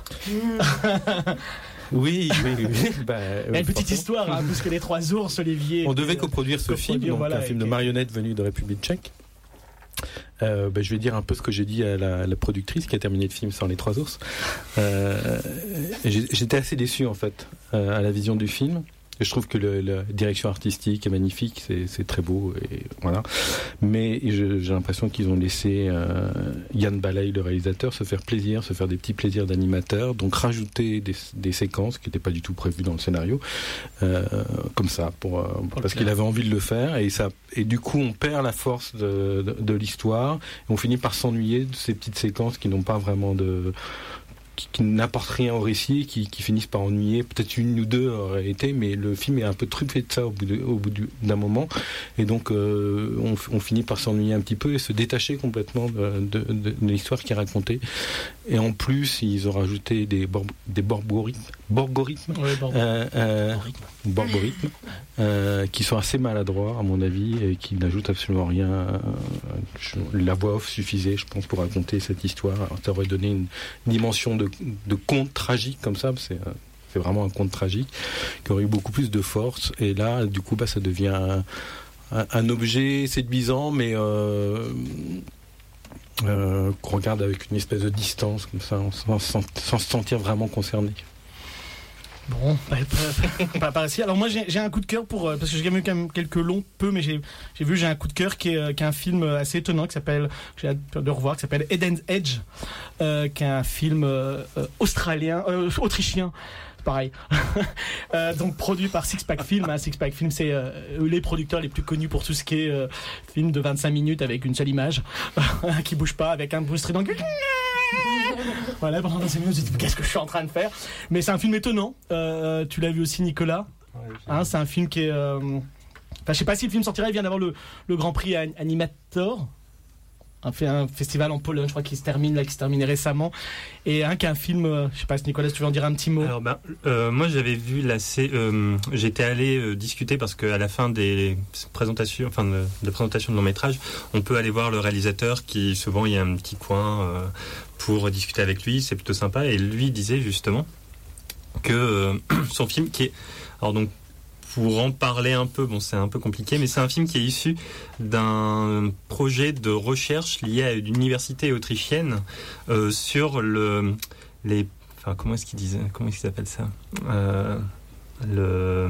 [SPEAKER 7] Oui, oui, oui. Bah,
[SPEAKER 1] il y a une petite histoire, hein, plus que les trois ours, Olivier.
[SPEAKER 7] On devait coproduire ce film, donc voilà, un film de marionnettes venu de République tchèque. Euh, bah, je vais dire un peu ce que j'ai dit à la, la productrice qui a terminé le film sans les trois ours. Euh, j'étais assez déçu en fait euh, à la vision du film. Je trouve que le, la direction artistique est magnifique, c'est, c'est très beau, et voilà. Mais je, j'ai l'impression qu'ils ont laissé euh, Yann Balay, le réalisateur, se faire plaisir, se faire des petits plaisirs d'animateur, donc rajouter des, des séquences qui n'étaient pas du tout prévues dans le scénario, euh, comme ça, pour, euh, okay. parce qu'il avait envie de le faire, et ça, et du coup on perd la force de, de, de l'histoire, et on finit par s'ennuyer de ces petites séquences qui n'ont pas vraiment de qui, qui n'apportent rien au récit, qui, qui finissent par ennuyer. Peut-être une ou deux auraient été, mais le film est un peu truffé de ça au bout, de, au bout du, d'un moment. Et donc, euh, on, on finit par s'ennuyer un petit peu et se détacher complètement de, de, de, de l'histoire qui est racontée. Et en plus, ils ont rajouté des, bor- des borborithmes, borborithmes,
[SPEAKER 1] Oui, borborithmes.
[SPEAKER 7] euh, euh, borborithmes euh, qui sont assez maladroits, à mon avis, et qui n'ajoutent absolument rien. Euh, je, la voix off suffisait, je pense, pour raconter cette histoire. Alors, ça aurait donné une dimension de, de conte tragique comme ça. C'est, c'est vraiment un conte tragique qui aurait eu beaucoup plus de force. Et là, du coup, bah, ça devient un, un, un objet séduisant, mais euh, euh, qu'on regarde avec une espèce de distance, comme ça, sans, sans, sans se sentir vraiment concerné.
[SPEAKER 1] Bon, pas, pas, pas, pas ici. Alors moi j'ai, j'ai un coup de cœur pour euh, parce que j'ai quand même quelques longs peu, mais j'ai j'ai vu j'ai un coup de cœur qui est, euh, qui est un film assez étonnant qui s'appelle que j'ai hâte de revoir qui s'appelle Eden's Edge, euh, qui est un film euh, euh, australien, euh, autrichien. Pareil. euh, donc produit par Six Pack Film. Hein. Six Pack Film, c'est euh, les producteurs les plus connus pour tout ce qui est euh, film de vingt-cinq minutes avec une seule image qui bouge pas, avec un bruit strident. Voilà, pendant vingt-cinq minutes, je me dis qu'est-ce que je suis en train de faire. Mais c'est un film étonnant. Euh, tu l'as vu aussi, Nicolas. Hein, c'est un film qui est. Euh... Enfin, je sais pas si le film sortira. Il vient d'avoir le, le Grand Prix Animator. Un, fait un festival en Pologne, je crois, qui se termine là, qui se terminait récemment, et un qui est un film, euh, je sais pas si Nicolas, tu veux en dire un petit mot.
[SPEAKER 3] Alors ben, euh, moi j'avais vu la, euh, j'étais allé euh, discuter parce qu'à la fin des présentations, enfin de, de présentation de long métrage, on peut aller voir le réalisateur qui souvent il y a un petit coin euh, pour discuter avec lui, c'est plutôt sympa, et lui disait justement que euh, son film qui est, alors donc pour en parler un peu, bon c'est un peu compliqué, mais c'est un film qui est issu d'un projet de recherche lié à une université autrichienne euh, sur le, les, enfin comment est-ce qu'ils disent, comment est-ce qu'ils appellent ça, euh, le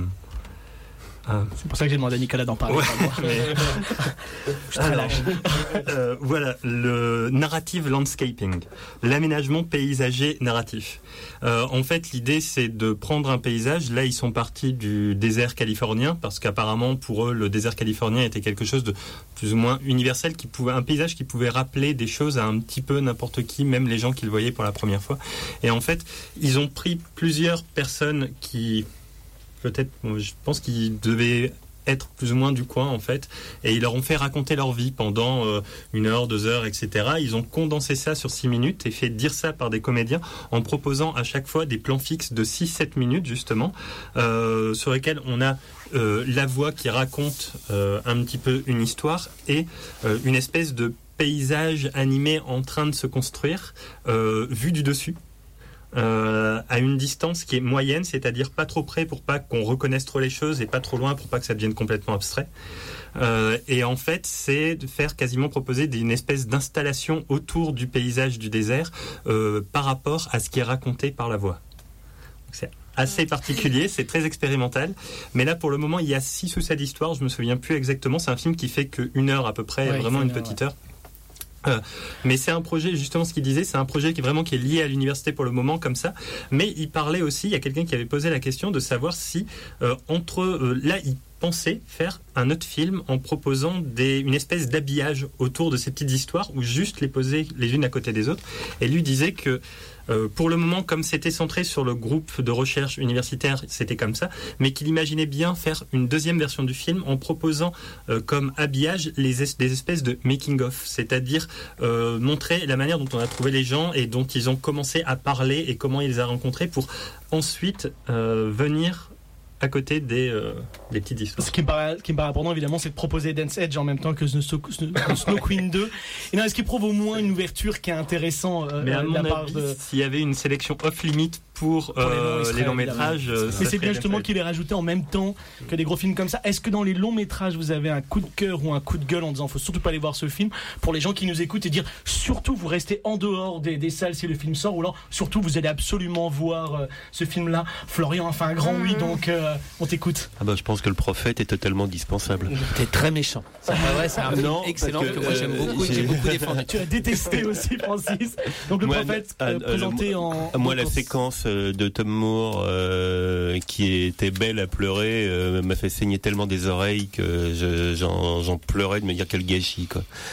[SPEAKER 1] Ah. C'est pour ça que j'ai demandé à Nicolas d'en parler.
[SPEAKER 3] Ouais,
[SPEAKER 1] moi. Mais... je suis très lâche.
[SPEAKER 3] Euh, voilà, le narrative landscaping, l'aménagement paysager narratif. Euh, en fait, l'idée, c'est de prendre un paysage. Là, ils sont partis du désert californien, parce qu'apparemment, pour eux, le désert californien était quelque chose de plus ou moins universel, qui pouvait, un paysage qui pouvait rappeler des choses à un petit peu n'importe qui, même les gens qui le voyaient pour la première fois. Et en fait, ils ont pris plusieurs personnes qui... peut-être, je pense qu'ils devaient être plus ou moins du coin en fait, et ils leur ont fait raconter leur vie pendant euh, une heure, deux heures, et cetera. Ils ont condensé ça sur six minutes et fait dire ça par des comédiens en proposant à chaque fois des plans fixes de six sept minutes justement, euh, sur lesquels on a euh, la voix qui raconte euh, un petit peu une histoire et euh, une espèce de paysage animé en train de se construire, euh, vu du dessus. Euh, à une distance qui est moyenne, c'est-à-dire pas trop près pour pas qu'on reconnaisse trop les choses et pas trop loin pour pas que ça devienne complètement abstrait. Euh, et en fait, c'est de faire quasiment proposer une espèce d'installation autour du paysage du désert euh, par rapport à ce qui est raconté par la voix. Donc c'est assez particulier, c'est très expérimental, mais là pour le moment il y a six ou sept histoires, je me souviens plus exactement. C'est un film qui fait qu'une heure à peu près, ouais, vraiment une heure, petite ouais. heure. Euh, mais c'est un projet, justement ce qu'il disait, c'est un projet qui est vraiment qui est lié à l'université pour le moment comme ça, mais il parlait aussi, il y a quelqu'un qui avait posé la question de savoir si euh, entre euh, là il pensait faire un autre film en proposant des, une espèce d'habillage autour de ces petites histoires ou juste les poser les unes à côté des autres, et lui disait que Euh, pour le moment, comme c'était centré sur le groupe de recherche universitaire, c'était comme ça, mais qu'il imaginait bien faire une deuxième version du film en proposant euh, comme habillage les es- des espèces de making-of, c'est-à-dire euh, montrer la manière dont on a trouvé les gens et dont ils ont commencé à parler et comment il les a rencontrés pour ensuite euh, venir à côté des, euh, des petites histoires.
[SPEAKER 1] Ce qui me paraît, ce qui me paraît important, évidemment, c'est de proposer Dance Edge en même temps que Snow, Snow, Snow Queen deux. Et non, est-ce qu'il prouve au moins une ouverture qui est intéressante euh,
[SPEAKER 3] Mais à
[SPEAKER 1] de
[SPEAKER 3] mon
[SPEAKER 1] la part
[SPEAKER 3] avis,
[SPEAKER 1] de...
[SPEAKER 3] s'il y avait une sélection off-limit pour, pour euh, les, longs métrages... Euh,
[SPEAKER 1] mais c'est bien justement qu'il est rajouté en même temps que des gros films comme ça. Est-ce que dans les longs métrages, vous avez un coup de cœur ou un coup de gueule en disant faut surtout pas aller voir ce film, pour les gens qui nous écoutent, et dire surtout vous restez en dehors des, des salles si le film sort, ou alors surtout vous allez absolument voir euh, ce film-là. Florian a fait un grand oui, donc euh, on t'écoute.
[SPEAKER 10] Ah bah, je pense que Le Prophète est totalement dispensable.
[SPEAKER 6] T'es très méchant. C'est pas vrai, c'est un film non, excellent que, que moi j'aime beaucoup, j'ai beaucoup défendu.
[SPEAKER 1] Tu as détesté aussi, Francis. Donc Le moi, Prophète euh, euh, présenté euh, en.
[SPEAKER 10] Moi,
[SPEAKER 1] en
[SPEAKER 10] la
[SPEAKER 1] course.
[SPEAKER 10] séquence de Tom Moore euh, qui était belle à pleurer euh, m'a fait saigner tellement des oreilles que je, j'en, j'en pleurais de me dire quel gâchis quoi.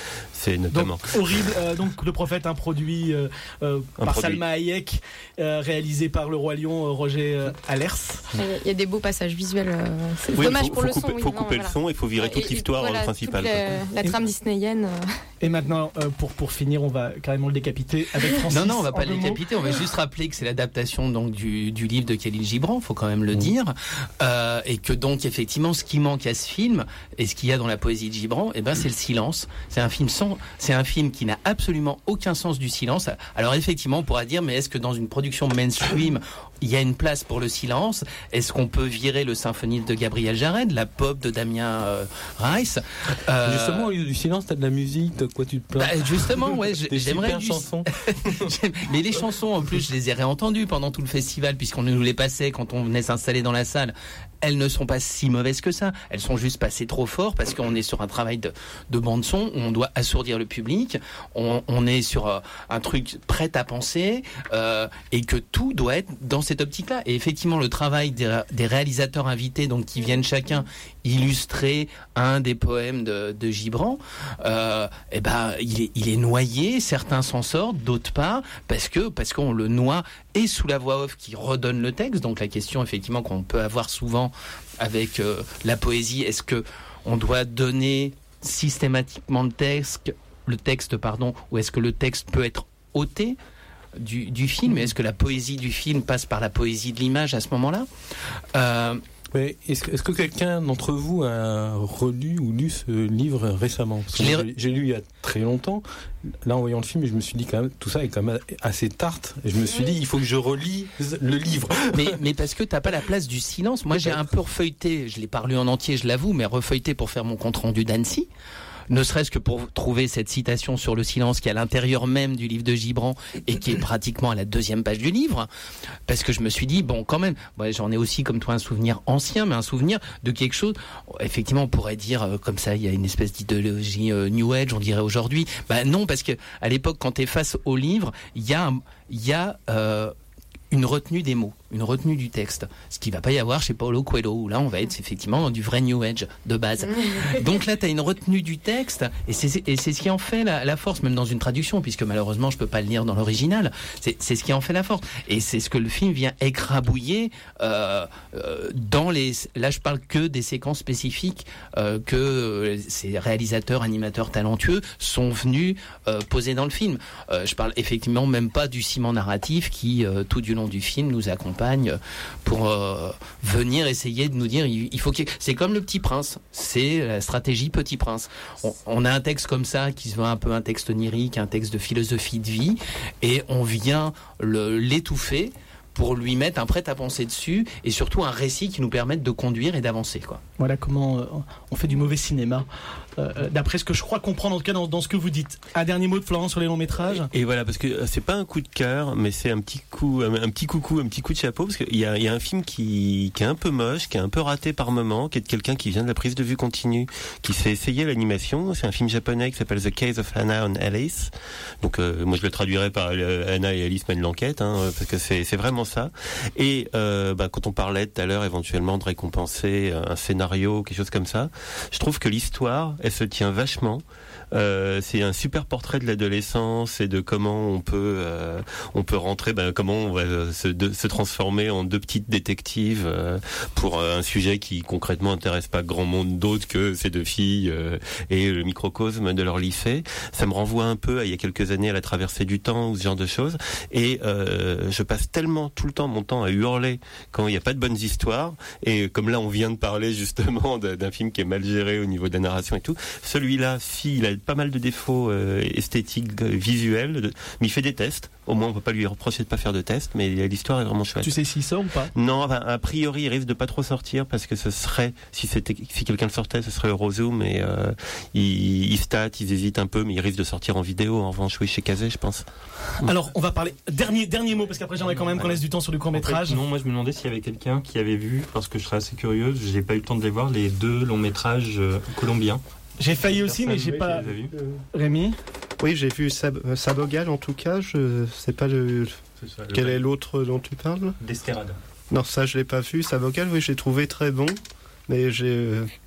[SPEAKER 10] C'est notamment.
[SPEAKER 1] Donc, horrible. Euh, donc, Le Prophète, un produit euh, euh,
[SPEAKER 10] Un
[SPEAKER 1] par
[SPEAKER 10] produit.
[SPEAKER 1] Salma Hayek, euh, réalisé par le Roi Lion, euh, Roger euh, Allers.
[SPEAKER 4] Il y a des beaux passages visuels. euh, C'est
[SPEAKER 10] Oui,
[SPEAKER 4] dommage
[SPEAKER 10] faut,
[SPEAKER 4] pour
[SPEAKER 10] faut
[SPEAKER 4] le
[SPEAKER 10] couper,
[SPEAKER 4] son. oui,
[SPEAKER 10] faut
[SPEAKER 4] non,
[SPEAKER 10] couper
[SPEAKER 4] voilà.
[SPEAKER 10] le son, il faut virer toute
[SPEAKER 4] Et- et
[SPEAKER 10] l'histoire
[SPEAKER 4] voilà,
[SPEAKER 10] principale.
[SPEAKER 4] toute la, la trame disneyenne. euh.
[SPEAKER 1] Et maintenant, euh, pour, pour finir, on va carrément le décapiter avec Francis.
[SPEAKER 6] Non, non, on va pas
[SPEAKER 1] en
[SPEAKER 6] le
[SPEAKER 1] deux mots.
[SPEAKER 6] décapiter. On va juste rappeler que c'est l'adaptation donc du, du livre de Khalil Gibran, faut quand même le dire, euh, et que donc effectivement, ce qui manque à ce film et ce qu'il y a dans la poésie de Gibran, eh ben c'est le silence. C'est un film sans, c'est un film qui n'a absolument aucun sens du silence. Alors effectivement, on pourra dire, mais est-ce que dans une production mainstream il y a une place pour le silence? Est-ce qu'on peut virer le symphoniste de Gabriel Jared, la pop de Damien euh, Rice euh,
[SPEAKER 7] Justement, au lieu du silence, t'as de la musique, de quoi tu te plains?
[SPEAKER 6] Bah, justement, ouais, j-
[SPEAKER 7] Des
[SPEAKER 6] j'aimerais
[SPEAKER 7] super
[SPEAKER 6] du-
[SPEAKER 7] chansons.
[SPEAKER 6] J'aime- Mais les chansons, en plus, je les ai réentendues pendant tout le festival, puisqu'on nous les passait quand on venait s'installer dans la salle. Elles ne sont pas si mauvaises que ça. Elles sont juste passées trop fort parce qu'on est sur un travail de, de bande son où on doit assourdir le public. On, on est sur euh, un truc prêt à penser euh, et que tout doit être dans cette optique-là. Et effectivement, le travail des, des réalisateurs invités, donc qui viennent chacun illustrer un des poèmes de, de Gibran, euh, eh ben, il est, il est noyé. Certains s'en sortent, d'autres pas, parce que parce qu'on le noie et sous la voix off qui redonne le texte. Donc la question effectivement qu'on peut avoir souvent avec euh, la poésie, est-ce que on doit donner systématiquement le texte, le texte pardon, ou est-ce que le texte peut être ôté du, du film? Est-ce que la poésie du film passe par la poésie de l'image à ce moment-là? euh,
[SPEAKER 7] Mais est-ce, que- est-ce que quelqu'un d'entre vous a relu ou lu ce livre récemment? Parce que
[SPEAKER 6] Je l'ai
[SPEAKER 7] moi,
[SPEAKER 6] re-
[SPEAKER 7] j'ai, j'ai lu il y a très longtemps. Là, en voyant le film, je me suis dit quand même, tout ça est quand même assez tarte. Et je me suis dit, il faut que je relise le livre.
[SPEAKER 6] mais, mais parce que t'as pas la place du silence. Moi, j'ai un peu refeuilleté, je l'ai pas lu en entier, je l'avoue, mais refeuilleté pour faire mon compte rendu d'Annecy. Ne serait-ce que pour trouver cette citation sur le silence qui est à l'intérieur même du livre de Gibran et qui est pratiquement à la deuxième page du livre. Parce que je me suis dit, bon, quand même, ouais, j'en ai aussi comme toi un souvenir ancien, mais un souvenir de quelque chose. Effectivement, on pourrait dire, euh, comme ça, il y a une espèce d'idéologie euh, New Age, on dirait aujourd'hui. Bah non, parce que à l'époque, quand t'es face au livre, il y a, un- il y a, euh, une retenue des mots, une retenue du texte. Ce qu'il va pas y avoir chez Paulo Coelho, où là on va être effectivement dans du vrai New Age de base. Donc là tu as une retenue du texte, et c'est, et c'est ce qui en fait la, la force, même dans une traduction, puisque malheureusement je peux pas le lire dans l'original. C'est, c'est ce qui en fait la force. Et c'est ce que le film vient écrabouiller euh, euh, dans les... Là je parle que des séquences spécifiques euh, que ces réalisateurs, animateurs talentueux sont venus euh, poser dans le film. Euh, je parle effectivement même pas du ciment narratif qui, euh, tout du long du film, nous accompagne pour euh, venir essayer de nous dire il, il faut qu'il... C'est comme le Petit Prince, c'est la stratégie Petit Prince. On, on a un texte comme ça qui se veut un peu un texte onirique, un texte de philosophie de vie, et on vient le, l'étouffer pour lui mettre un prêt-à-penser dessus et surtout un récit qui nous permette de conduire et d'avancer, quoi.
[SPEAKER 1] Voilà comment euh, on fait du mauvais cinéma. Euh, d'après ce que je crois comprendre en tout cas dans, dans ce que vous dites. Un dernier mot de Florent sur les longs métrages.
[SPEAKER 10] Et voilà, parce que euh, c'est pas un coup de cœur, mais c'est un petit coup, un, un petit coucou, un petit coup de chapeau, parce qu'il y a, il y a un film qui, qui est un peu moche, qui est un peu raté par moment, qui est de quelqu'un qui vient de la prise de vue continue, qui s'est essayé l'animation. C'est un film japonais qui s'appelle The Case of Anna and Alice. Donc euh, moi je le traduirais par euh, Anna et Alice mènent l'enquête, hein, parce que c'est, c'est vraiment ça. Et euh, bah, quand on parlait tout à l'heure éventuellement de récompenser un scénario, quelque chose comme ça, je trouve que l'histoire, elle se tient vachement. Euh, c'est un super portrait de l'adolescence et de comment on peut euh, on peut rentrer, ben, comment on va se, de, se transformer en deux petites détectives euh, pour un sujet qui concrètement intéresse pas grand monde d'autre que ces deux filles euh, et le microcosme de leur lycée. Ça me renvoie un peu à il y a quelques années à La Traversée du temps ou ce genre de choses. Et euh, je passe tellement tout le temps mon temps à hurler quand il n'y a pas de bonnes histoires. Et comme là on vient de parler justement d'un film qui est mal géré au niveau de la narration et tout, celui-là, si il a pas mal de défauts euh, esthétiques, euh, visuels, de... mais il fait des tests. Au moins, on peut pas lui reprocher de pas faire de tests, mais l'histoire est vraiment chouette.
[SPEAKER 1] Tu sais s'il sort ou pas?
[SPEAKER 10] Non, enfin, a priori, il risque de pas trop sortir parce que ce serait, si c'était, si quelqu'un le sortait, ce serait Eurozoom, mais euh, ils, ils statent, ils hésitent un peu, mais il risque de sortir en vidéo. En revanche, oui, chez Kazé, je pense.
[SPEAKER 1] Alors, on va parler dernier dernier mot parce qu'après j'aimerais quand même qu'on laisse du temps sur le court métrage.
[SPEAKER 3] Non, moi je me demandais s'il y avait quelqu'un qui avait vu, parce que je serais assez curieuse, j'ai pas eu le temps de les voir, les deux longs métrages euh, colombiens.
[SPEAKER 1] J'ai failli aussi, mais j'ai
[SPEAKER 3] Oui,
[SPEAKER 1] pas.
[SPEAKER 3] tu les as vus.
[SPEAKER 1] Rémi?
[SPEAKER 2] Oui, j'ai vu Sab- euh, Sabogal en tout cas. Je sais pas le...
[SPEAKER 3] C'est ça, le
[SPEAKER 2] quel
[SPEAKER 3] vrai.
[SPEAKER 2] est l'autre dont tu parles.
[SPEAKER 3] D'Esterade.
[SPEAKER 2] Non, ça je l'ai pas vu. Sabogal, oui, j'ai trouvé très bon, mais j'ai euh,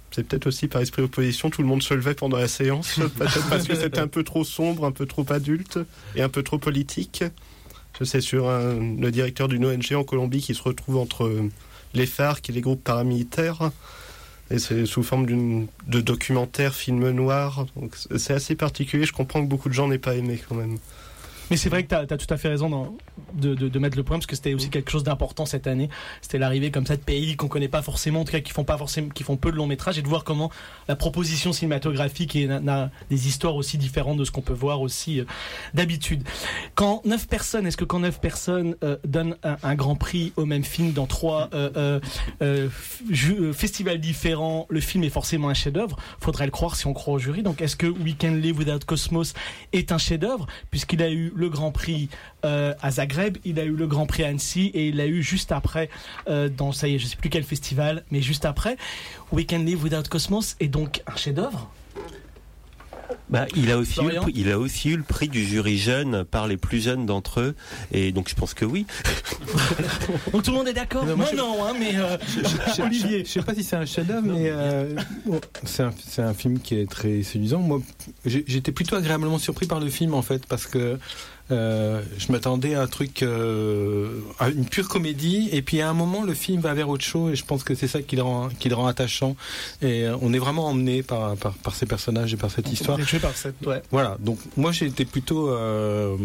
[SPEAKER 2] c'est peut-être aussi par esprit d'opposition, tout le monde se levait pendant la séance, peut-être parce que c'était un peu trop sombre, un peu trop adulte et un peu trop politique. C'est sur un, le directeur d'une O N G en Colombie qui se retrouve entre les FARC et les groupes paramilitaires. Et c'est sous forme d'une, de documentaire, film noir. Donc c'est assez particulier. Je comprends que beaucoup de gens n'aient pas aimé quand même.
[SPEAKER 1] Mais c'est vrai que tu as tout à fait raison dans, de, de, de mettre le point, parce que c'était aussi quelque chose d'important cette année. C'était l'arrivée comme ça de pays qu'on connaît pas forcément, en tout cas qui font pas forcément, qui font peu de longs métrages, et de voir comment la proposition cinématographique et n'a, n'a des histoires aussi différentes de ce qu'on peut voir aussi euh, d'habitude. Quand neuf personnes, est-ce que quand neuf personnes euh, donnent un, un grand prix au même film dans trois euh, euh, euh, ju- festivals différents, le film est forcément un chef-d'œuvre. Faudrait le croire si on croit au jury. Donc est-ce que We Can Live Without Cosmos est un chef-d'œuvre, puisqu'il a eu le Grand Prix euh, à Zagreb, il a eu le Grand Prix à Annecy, et il l'a eu juste après euh, dans, ça y est, je sais plus quel festival, mais juste après. We Can Live Without Cosmos est donc un chef-d'œuvre.
[SPEAKER 10] Bah, il a aussi eu, le, il a aussi eu le prix du jury jeune par les plus jeunes d'entre eux, et donc je pense que oui.
[SPEAKER 1] Donc tout le monde est d'accord. Non, moi, moi je... non, hein, mais euh,
[SPEAKER 7] je, je, Olivier, je, je sais pas si c'est un chef-d'œuvre, mais euh, bon, c'est un c'est un film qui est très séduisant. Moi, j'étais plutôt agréablement surpris par le film en fait, parce que Euh, je m'attendais à un truc, euh, à une pure comédie, et puis à un moment le film va vers autre chose, et je pense que c'est ça qui le rend, qui le rend attachant, et euh, on est vraiment emmené par, par, par ces personnages et par cette histoire.
[SPEAKER 1] Par cette, ouais.
[SPEAKER 7] Voilà, donc moi j'ai été plutôt, euh,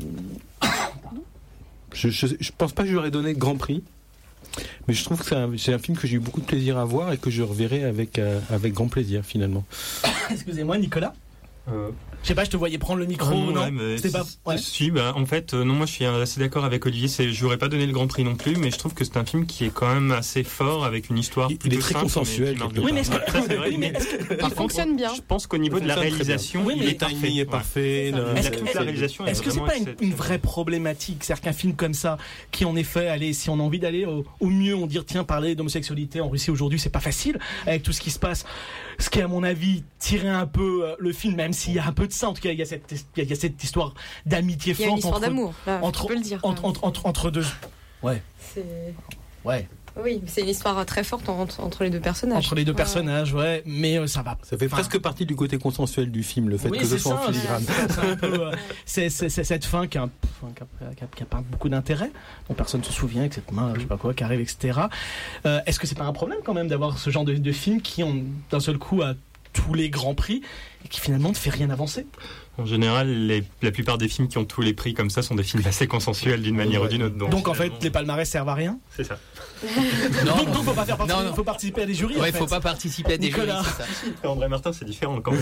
[SPEAKER 7] je, je, je pense pas que j'aurais donné le Grand Prix, mais je trouve que c'est un, c'est un film que j'ai eu beaucoup de plaisir à voir et que je reverrai avec, euh, avec grand plaisir finalement.
[SPEAKER 1] Excusez-moi, Nicolas.
[SPEAKER 3] Euh...
[SPEAKER 1] Je sais pas, je te voyais prendre le micro,
[SPEAKER 3] ah non,
[SPEAKER 1] non
[SPEAKER 3] ouais, mais
[SPEAKER 1] C'était pas... ouais.
[SPEAKER 3] Si, bah, en fait, euh, non, moi je suis assez d'accord avec Olivier. C'est, je n'aurais pas donné le Grand Prix non plus, mais je trouve que c'est un film qui est quand même assez fort, avec une histoire
[SPEAKER 7] il,
[SPEAKER 3] plutôt
[SPEAKER 7] il est très
[SPEAKER 3] simple,
[SPEAKER 7] consensuel.
[SPEAKER 1] Oui, mais est-ce que...
[SPEAKER 3] ça, c'est vrai,
[SPEAKER 1] oui, mais est-ce que...
[SPEAKER 3] Par
[SPEAKER 4] il fonctionne bien.
[SPEAKER 3] Je pense qu'au niveau de la réalisation,
[SPEAKER 1] oui, mais
[SPEAKER 3] il est parfait.
[SPEAKER 7] Il est parfait.
[SPEAKER 3] Ouais.
[SPEAKER 7] Le...
[SPEAKER 3] Est-ce que, toute la réalisation
[SPEAKER 1] est-ce que c'est pas une, une vraie problématique, c'est-à-dire qu'un film comme ça, qui en effet, allez, si on a envie d'aller au, au mieux, on dit tiens, parler d'homosexualité en Russie aujourd'hui, c'est pas facile avec tout ce qui se passe. Ce qui, à mon avis, tirait un peu euh, le film, même s'il y a un peu de ça. En tout cas, il y a cette, il y a cette histoire d'amitié forte.
[SPEAKER 4] Il y a une histoire
[SPEAKER 1] entre,
[SPEAKER 4] d'amour, là,
[SPEAKER 1] entre,
[SPEAKER 4] on peut le dire.
[SPEAKER 1] Entre, entre, entre, entre deux. Ouais.
[SPEAKER 4] C'est...
[SPEAKER 1] Ouais.
[SPEAKER 4] Oui, c'est une histoire très forte entre, entre les deux personnages.
[SPEAKER 1] Entre les deux
[SPEAKER 4] ouais.
[SPEAKER 1] personnages, ouais, mais euh, ça va.
[SPEAKER 7] Ça fait presque partie du côté consensuel du film, le fait
[SPEAKER 1] oui,
[SPEAKER 7] que ce soit
[SPEAKER 1] ça,
[SPEAKER 7] en filigrane.
[SPEAKER 1] C'est, c'est, un peu, euh, c'est, c'est, c'est cette fin qui a, qui a, qui a, qui a pas beaucoup d'intérêt, dont personne ne se souvient, avec cette main, je sais pas quoi, qui arrive, et cetera. Euh, est-ce que c'est pas un problème quand même d'avoir ce genre de, de film qui, ont, d'un seul coup, a tous les grands prix et qui finalement ne fait rien avancer?
[SPEAKER 3] En général, les, la plupart des films qui ont tous les prix comme ça sont des films assez consensuels d'une manière ouais. ou d'une autre. Donc,
[SPEAKER 1] donc en fait, les palmarès servent à rien.
[SPEAKER 3] C'est ça.
[SPEAKER 1] non, donc, donc faut pas faire partie, non, non. faut participer à des jurys.
[SPEAKER 6] Ouais,
[SPEAKER 1] en fait.
[SPEAKER 6] faut pas participer à des
[SPEAKER 1] Nicolas.
[SPEAKER 6] jurys. C'est ça.
[SPEAKER 3] André Martin, c'est différent quand même.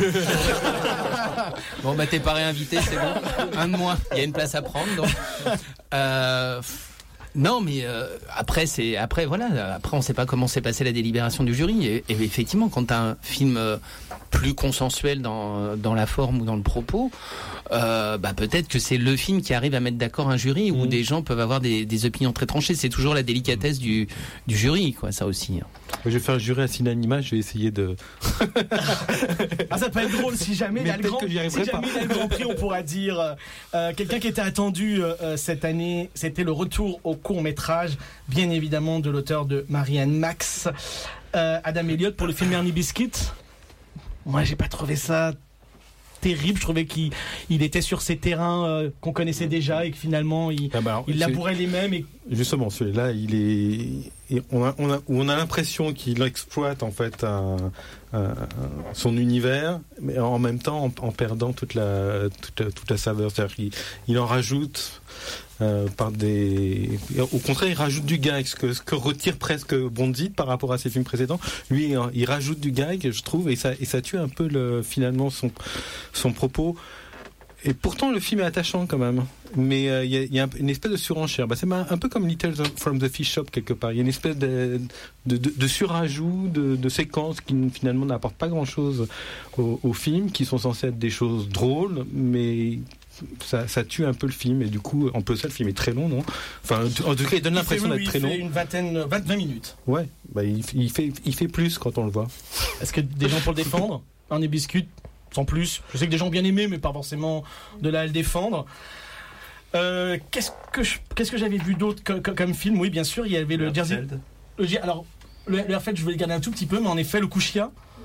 [SPEAKER 6] Bon, bah t'es pas réinvité, c'est bon. Un de moins. Il y a une place à prendre. Donc. Euh... Non, mais euh, après c'est après voilà. Après on sait pas comment s'est passée la délibération du jury. Et, et effectivement, quand t'as un film euh, plus consensuel dans dans la forme ou dans le propos, euh, bah peut-être que c'est le film qui arrive à mettre d'accord un jury où mmh. des gens peuvent avoir des, des opinions très tranchées. C'est toujours la délicatesse du du jury, quoi. Ça aussi.
[SPEAKER 7] Je vais faire jurer à Cinéanima. Je vais essayer de.
[SPEAKER 1] ah, ça peut être drôle si jamais il y a le grand, si jamais il y a le Grand Prix, on pourra dire euh, quelqu'un qui était attendu euh, cette année. C'était le retour au court-métrage, bien évidemment, de l'auteur de Marianne Max, euh, Adam Elliott, pour le film Ernie Biscuit. Moi, j'ai pas trouvé ça terrible. Je trouvais qu'il il était sur ces terrains euh, qu'on connaissait déjà et que finalement, il, ah bah alors, il labourait les mêmes. Et...
[SPEAKER 7] Justement, celui-là, il est, on a, on a, on a l'impression qu'il exploite en fait un, un, son univers, mais en même temps en, en perdant toute la, toute la, toute la saveur. C'est-à-dire qu'il il en rajoute. Euh, par des... Au contraire, il rajoute du gag, ce que, ce que retire presque Bondit par rapport à ses films précédents. Lui, il rajoute du gag, je trouve, et ça, et ça tue un peu le, finalement son, son propos. Et pourtant, le film est attachant quand même. Mais il euh, y, y a une espèce de surenchère. Bah, c'est un peu comme Little from the Fish Shop quelque part. Il y a une espèce de, de, de, de surajout, de, de séquences qui finalement n'apportent pas grand-chose au, au film, qui sont censées être des choses drôles, mais ça, ça tue un peu le film. Et du coup, en plus ça, le film est très long, non? Enfin, en tout cas, il donne il l'impression
[SPEAKER 1] fait,
[SPEAKER 7] d'être très
[SPEAKER 1] il
[SPEAKER 7] long.
[SPEAKER 1] Il fait une vingtaine, vingt minutes.
[SPEAKER 7] Ouais, bah, il, il, fait, il fait plus quand on le voit.
[SPEAKER 1] Est-ce que des gens pour le défendre? Un des biscuits sans plus. Je sais que des gens ont bien aimé, mais pas forcément de là à le défendre. Euh, qu'est-ce que je, qu'est-ce que j'avais vu d'autre comme, comme, comme film? Oui, bien sûr, il y avait le Jersey. Le, alors, le, le Herzfeld, je vais le garder un tout petit peu, mais en effet, le Kushia.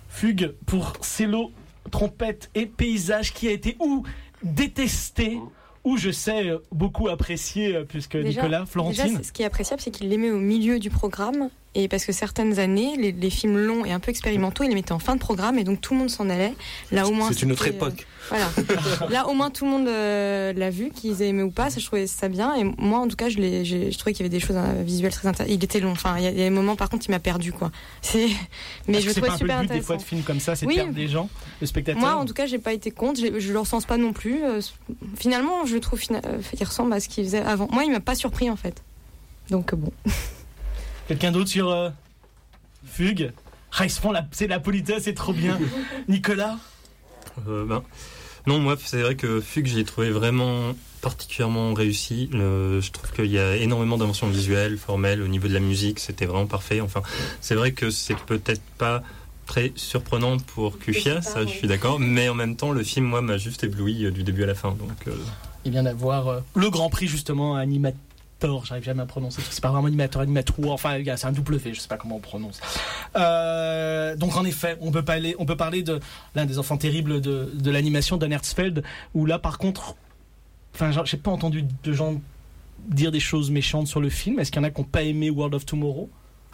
[SPEAKER 1] Fugue pour cello, trompette et paysage qui a été ou détesté ou je sais beaucoup apprécié puisque déjà, Nicolas, Florentine.
[SPEAKER 4] Déjà, ce qui est appréciable, c'est qu'il les met au milieu du programme et parce que certaines années, les, les films longs et un peu expérimentaux, ils les mettaient en fin de programme et donc tout le monde s'en allait. Là au moins,
[SPEAKER 6] c'est une autre époque.
[SPEAKER 4] Euh, voilà. Là au moins tout le monde euh, l'a vu, qu'ils aient aimé ou pas. Ça, je trouvais ça bien et moi en tout cas, je, l'ai, j'ai, je trouvais qu'il y avait des choses euh, visuelles très intéressantes. Il était long. Enfin, il y a des moments par contre, il m'a perdu quoi. C'est, mais
[SPEAKER 1] Parce
[SPEAKER 4] je le trouvais
[SPEAKER 1] c'est
[SPEAKER 4] super
[SPEAKER 1] pas un peu le but
[SPEAKER 4] intéressant.
[SPEAKER 1] des fois de films comme ça, c'est
[SPEAKER 4] oui.
[SPEAKER 1] de perdre des gens, le spectateur.
[SPEAKER 4] Moi en tout cas, j'ai pas été contre. J'ai, je le ressens pas non plus. Euh, finalement, je le trouve fina- euh, il ressemble à ce qu'il faisait avant. Moi, il m'a pas surpris en fait. Donc euh, bon.
[SPEAKER 1] Quelqu'un d'autre sur euh, Fugue? Ah, ils se font la, c'est la politesse, c'est trop bien. Nicolas?
[SPEAKER 3] euh, ben, Non, moi, c'est vrai que Fugue, j'ai trouvé vraiment particulièrement réussi. Le, je trouve qu'il y a énormément d'inventions visuelles, formelles, au niveau de la musique, c'était vraiment parfait. Enfin, c'est vrai que c'est peut-être pas très surprenant pour Kufia, ça, je suis d'accord, mais en même temps, le film, moi, m'a juste ébloui du début à la fin. Donc, euh...
[SPEAKER 1] il vient d'avoir euh, le Grand Prix, justement, animateur. J'arrive jamais à prononcer, c'est pas vraiment animateur, animateur, enfin c'est un W, je sais pas comment on prononce. Euh, donc en effet, on peut parler, on peut parler de l'un des enfants terribles de, de l'animation d'Anne Hertzfeld, où là par contre, enfin j'ai pas entendu de gens dire des choses méchantes sur le film. Est-ce qu'il y en a qui n'ont pas aimé World of Tomorrow?